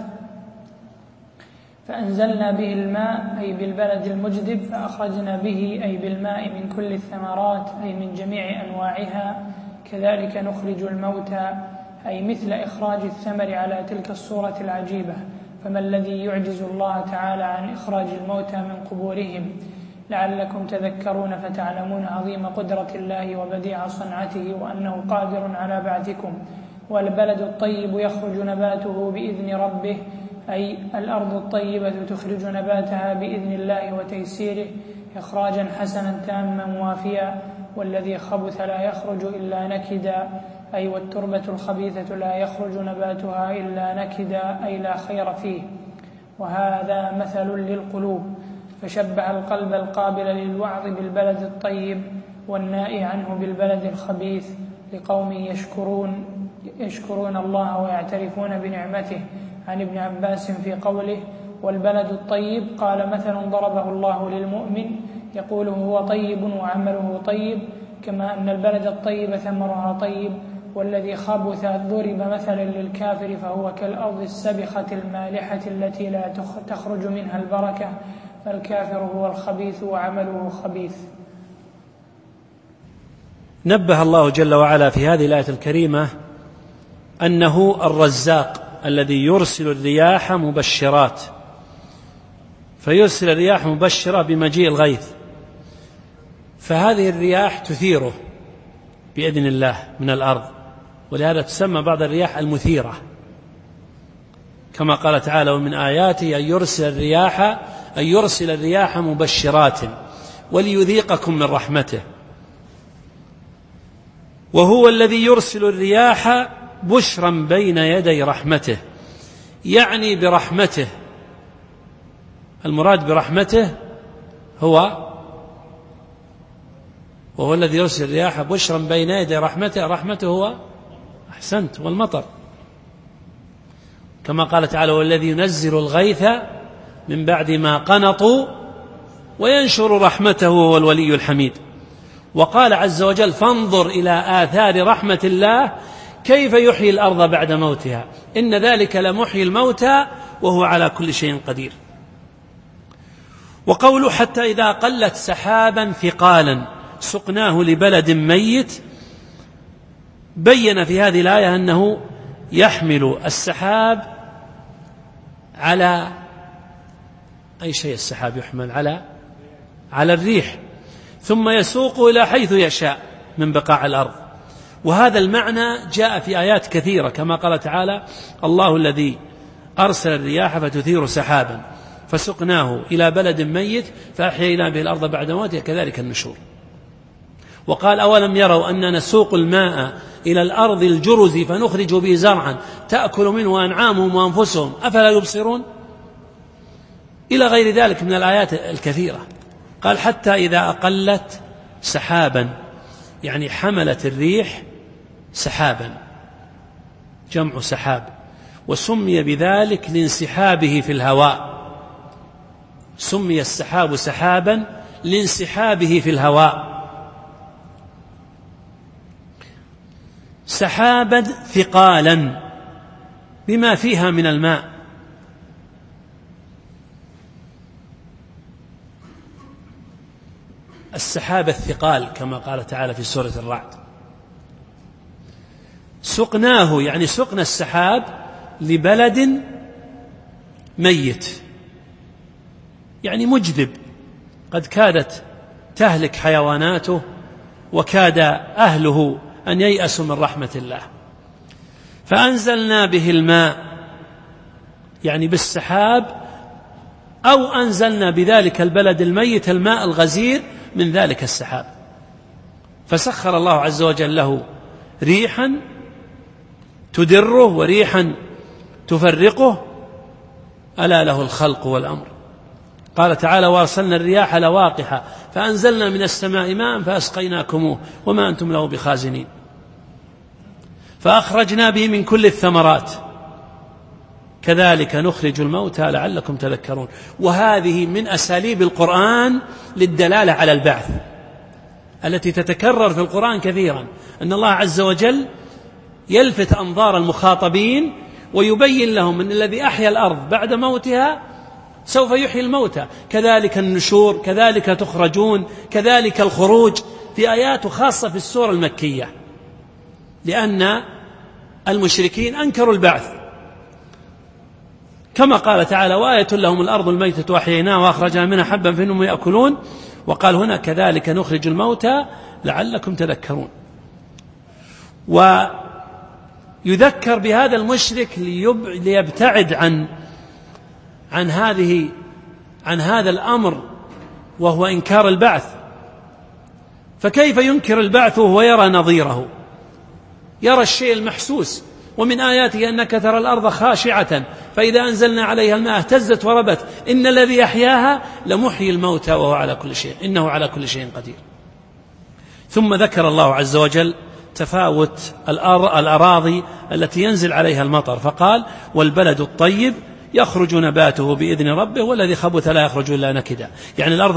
فأنزلنا به الماء أي بالبلد المجدب، فأخرجنا به أي بالماء من كل الثمرات أي من جميع أنواعها. كذلك نخرج الموتى أي مثل إخراج الثمر على تلك الصورة العجيبة. فما الذي يعجز الله تعالى عن إخراج الموتى من قبورهم؟ لعلكم تذكرون فتعلمون عظيم قدرة الله وبديع صنعته، وأنه قادر على بعثكم. والبلد الطيب يخرج نباته بإذن ربه، أي الأرض الطيبة تخرج نباتها بإذن الله وتيسيره إخراجا حسنا تاما وافيا. والذي خبث لا يخرج إلا نكدا، أي والتربة الخبيثة لا يخرج نباتها إلا نكدا، أي لا خير فيه. وهذا مثل للقلوب، فشبه القلب القابل للوعظ بالبلد الطيب والنائي عنه بالبلد الخبيث، لقوم يشكرون الله ويعترفون بنعمته. عن ابن عباس في قوله والبلد الطيب قال مثل ضربه الله للمؤمن يقول هو طيب وعمله طيب، كما أن البلد الطيب ثمرها طيب، والذي خبث ضرب مثلا للكافر فهو كالأرض السبخة المالحة التي لا تخرج منها البركة، فالكافر هو الخبيث وعمله خبيث. نبه الله جل وعلا في هذه الآية الكريمة أنه الرزاق الذي يرسل الرياح مبشرات، فيرسل الرياح مبشرة بمجيء الغيث، فهذه الرياح تثيره بإذن الله من الأرض، ولهذا تسمى بعض الرياح المثيرة، كما قال تعالى: ومن آياته أن يرسل الرياح مبشرات وليذيقكم من رحمته. وهو الذي يرسل الرياح بشرا بين يدي رحمته، يعني برحمته، المراد برحمته وهو الذي يرسل الرياح بشرا بين يدي رحمته. رحمته هو أحسنت والمطر، كما قال تعالى: والذي ينزل الغيث من بعد ما قنطوا وينشر رحمته وهو الولي الحميد. وقال عز وجل: فانظر إلى آثار رحمة الله كيف يحيي الأرض بعد موتها إن ذلك لمحيي الموتى وهو على كل شيء قدير. وقوله: حتى إذا قلت سحابا ثقالا سقناه لبلد ميت، بين في هذه الآية أنه يحمل السحاب على أي شيء. السحاب يحمل على الريح، ثم يسوق إلى حيث يشاء من بقاع الأرض. وهذا المعنى جاء في آيات كثيرة، كما قال تعالى: الله الذي أرسل الرياح فتثير سحابا فسقناه إلى بلد ميت فأحيينا به الأرض بعد موتها كذلك النشور. وقال: أولم يروا أن نسوق الماء إلى الأرض الجرز فنخرج به زرعا تأكل منه أنعامهم وأنفسهم أفلا يبصرون، إلى غير ذلك من الآيات الكثيرة. قال: حتى إذا أقلت سحابا، يعني حملت الريح سحابا، جمع سحاب، وسمي بذلك لانسحابه في الهواء، سمي السحاب سحابا لانسحابه في الهواء. سحابا ثقالا بما فيها من الماء، السحاب الثقال كما قال تعالى في سورة الرعد. سقناه يعني سقنا السحاب لبلد ميت، يعني مجذب، قد كادت تهلك حيواناته وكاد أهله أن ييأسوا من رحمة الله، فأنزلنا به الماء، يعني بالسحاب، أو أنزلنا بذلك البلد الميت الماء الغزير من ذلك السحاب، فسخر الله عز وجل له ريحا تدره وريحا تفرقه، ألا له الخلق والأمر. قال تعالى: وأرسلنا الرياح لواقح فأنزلنا من السماء ماء فأسقيناكموه وما أنتم له بخازنين فأخرجنا به من كل الثمرات كذلك نخرج الموتى لعلكم تذكرون. وهذه من أساليب القرآن للدلالة على البعث التي تتكرر في القرآن كثيرا، أن الله عز وجل يلفت أنظار المخاطبين ويبين لهم أن الذي أحيا الأرض بعد موتها سوف يحيي الموتى، كذلك النشور، كذلك تخرجون، كذلك الخروج، في آيات خاصة في السورة المكية، لأن المشركين أنكروا البعث، كما قال تعالى: وآية لهم الأرض الميتة وأحييناها وأخرجنا منها حبا فمنهم يأكلون. وقال هنا: كذلك نخرج الموتى لعلكم تذكرون. ويذكر بهذا المشرك ليبتعد عن هذا الأمر وهو إنكار البعث. فكيف ينكر البعث وهو يرى نظيره، يرى الشيء المحسوس؟ ومن آياته أنك ترى الأرض خاشعة فإذا أنزلنا عليها الماء اهتزت وربت إن الذي يحياها لمحيي الموتى وهو على كل شيء إنه على كل شيء قدير. ثم ذكر الله عز وجل تفاوت الأراضي التي ينزل عليها المطر، فقال: والبلد الطيب يخرج نباته بإذن ربه والذي خبث لا يخرج إلا نكدا. يعني الأرض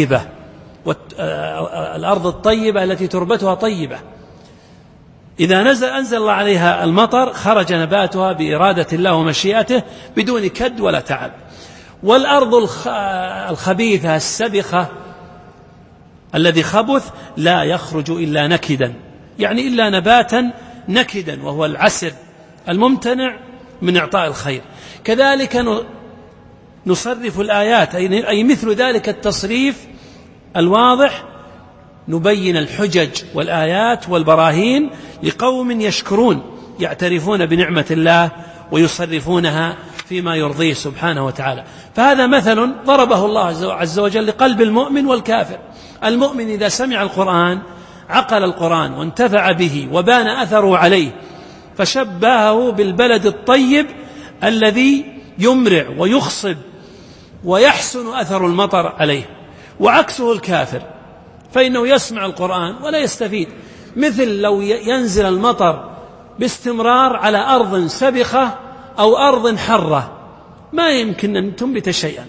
الطيبة التي تربتها طيبة إذا أنزل الله عليها المطر خرج نباتها بإرادة الله ومشيئته بدون كد ولا تعب. والأرض الخبيثة السبخة الذي خبث لا يخرج إلا نكدا، يعني إلا نباتا نكدا، وهو العسر الممتنع من إعطاء الخير. كذلك نصرف الآيات، أي مثل ذلك التصريف الواضح، نبين الحجج والآيات والبراهين لقوم يشكرون يعترفون بنعمة الله ويصرفونها فيما يرضيه سبحانه وتعالى. فهذا مثل ضربه الله عز وجل لقلب المؤمن والكافر. المؤمن إذا سمع القرآن عقل القرآن وانتفع به وبان أثره عليه، فشبهه بالبلد الطيب الذي يمرع ويخصب ويحسن أثر المطر عليه. وعكسه الكافر، فإنه يسمع القرآن ولا يستفيد، مثل لو ينزل المطر باستمرار على أرض سبخة أو أرض حرة ما يمكن أن تنبت شيئا.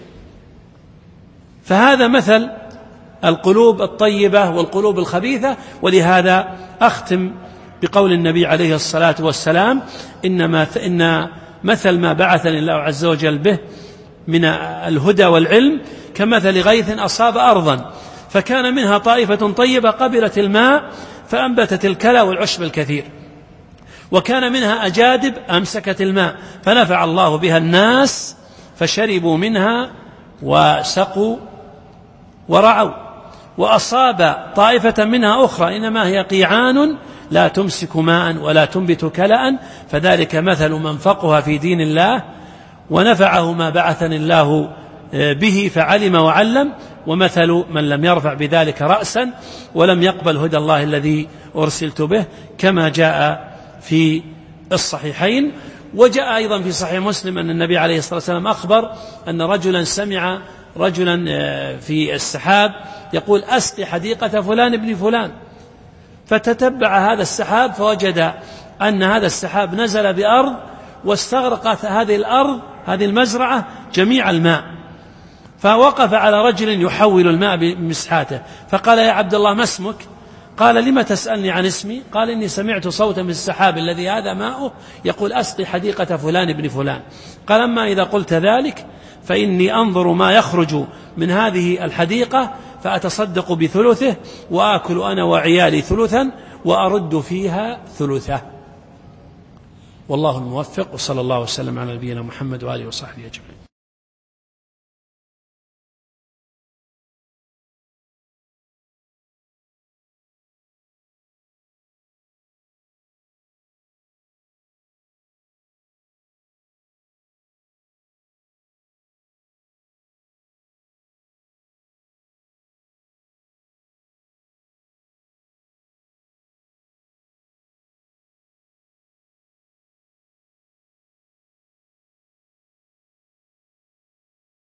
فهذا مثل القلوب الطيبة والقلوب الخبيثة. ولهذا أختم بقول النبي عليه الصلاة والسلام: إن مثل ما بعثني الله عز وجل به من الهدى والعلم كمثل غيث أصاب أرضا فكان منها طائفة طيبة قبلت الماء فأنبتت الكلى والعشب الكثير، وكان منها أجادب أمسكت الماء فنفع الله بها الناس فشربوا منها وسقوا ورعوا. وأصاب طائفة منها أخرى إنما هي قيعان لا تمسك ماء ولا تنبت كلأ، فذلك مثل من فقه في دين الله ونفعه ما بعثني الله به فعلم وعلم، ومثل من لم يرفع بذلك رأسا ولم يقبل هدى الله الذي أرسلت به، كما جاء في الصحيحين. وجاء أيضا في صحيح مسلم أن النبي عليه الصلاة والسلام أخبر أن رجلا سمع رجلا في السحاب يقول: أسقي حديقة فلان ابن فلان، فتتبع هذا السحاب فوجد أن هذا السحاب نزل بأرض واستغرقت هذه الأرض هذه المزرعة جميع الماء، فوقف على رجل يحول الماء بمسحاته فقال: يا عبد الله ما اسمك؟ قال: لم تسألني عن اسمي؟ قال: إني سمعت صوتا من السحاب الذي هذا ماؤه يقول: أسقي حديقة فلان ابن فلان. قال: أما إذا قلت ذلك فإني أنظر ما يخرج من هذه الحديقة فأتصدق بثلثه وآكل أنا وعيالي ثلثا وأرد فيها ثلثه. والله الموفق، وصلى الله وسلم على نبينا محمد وآله وصحبه أجمعين.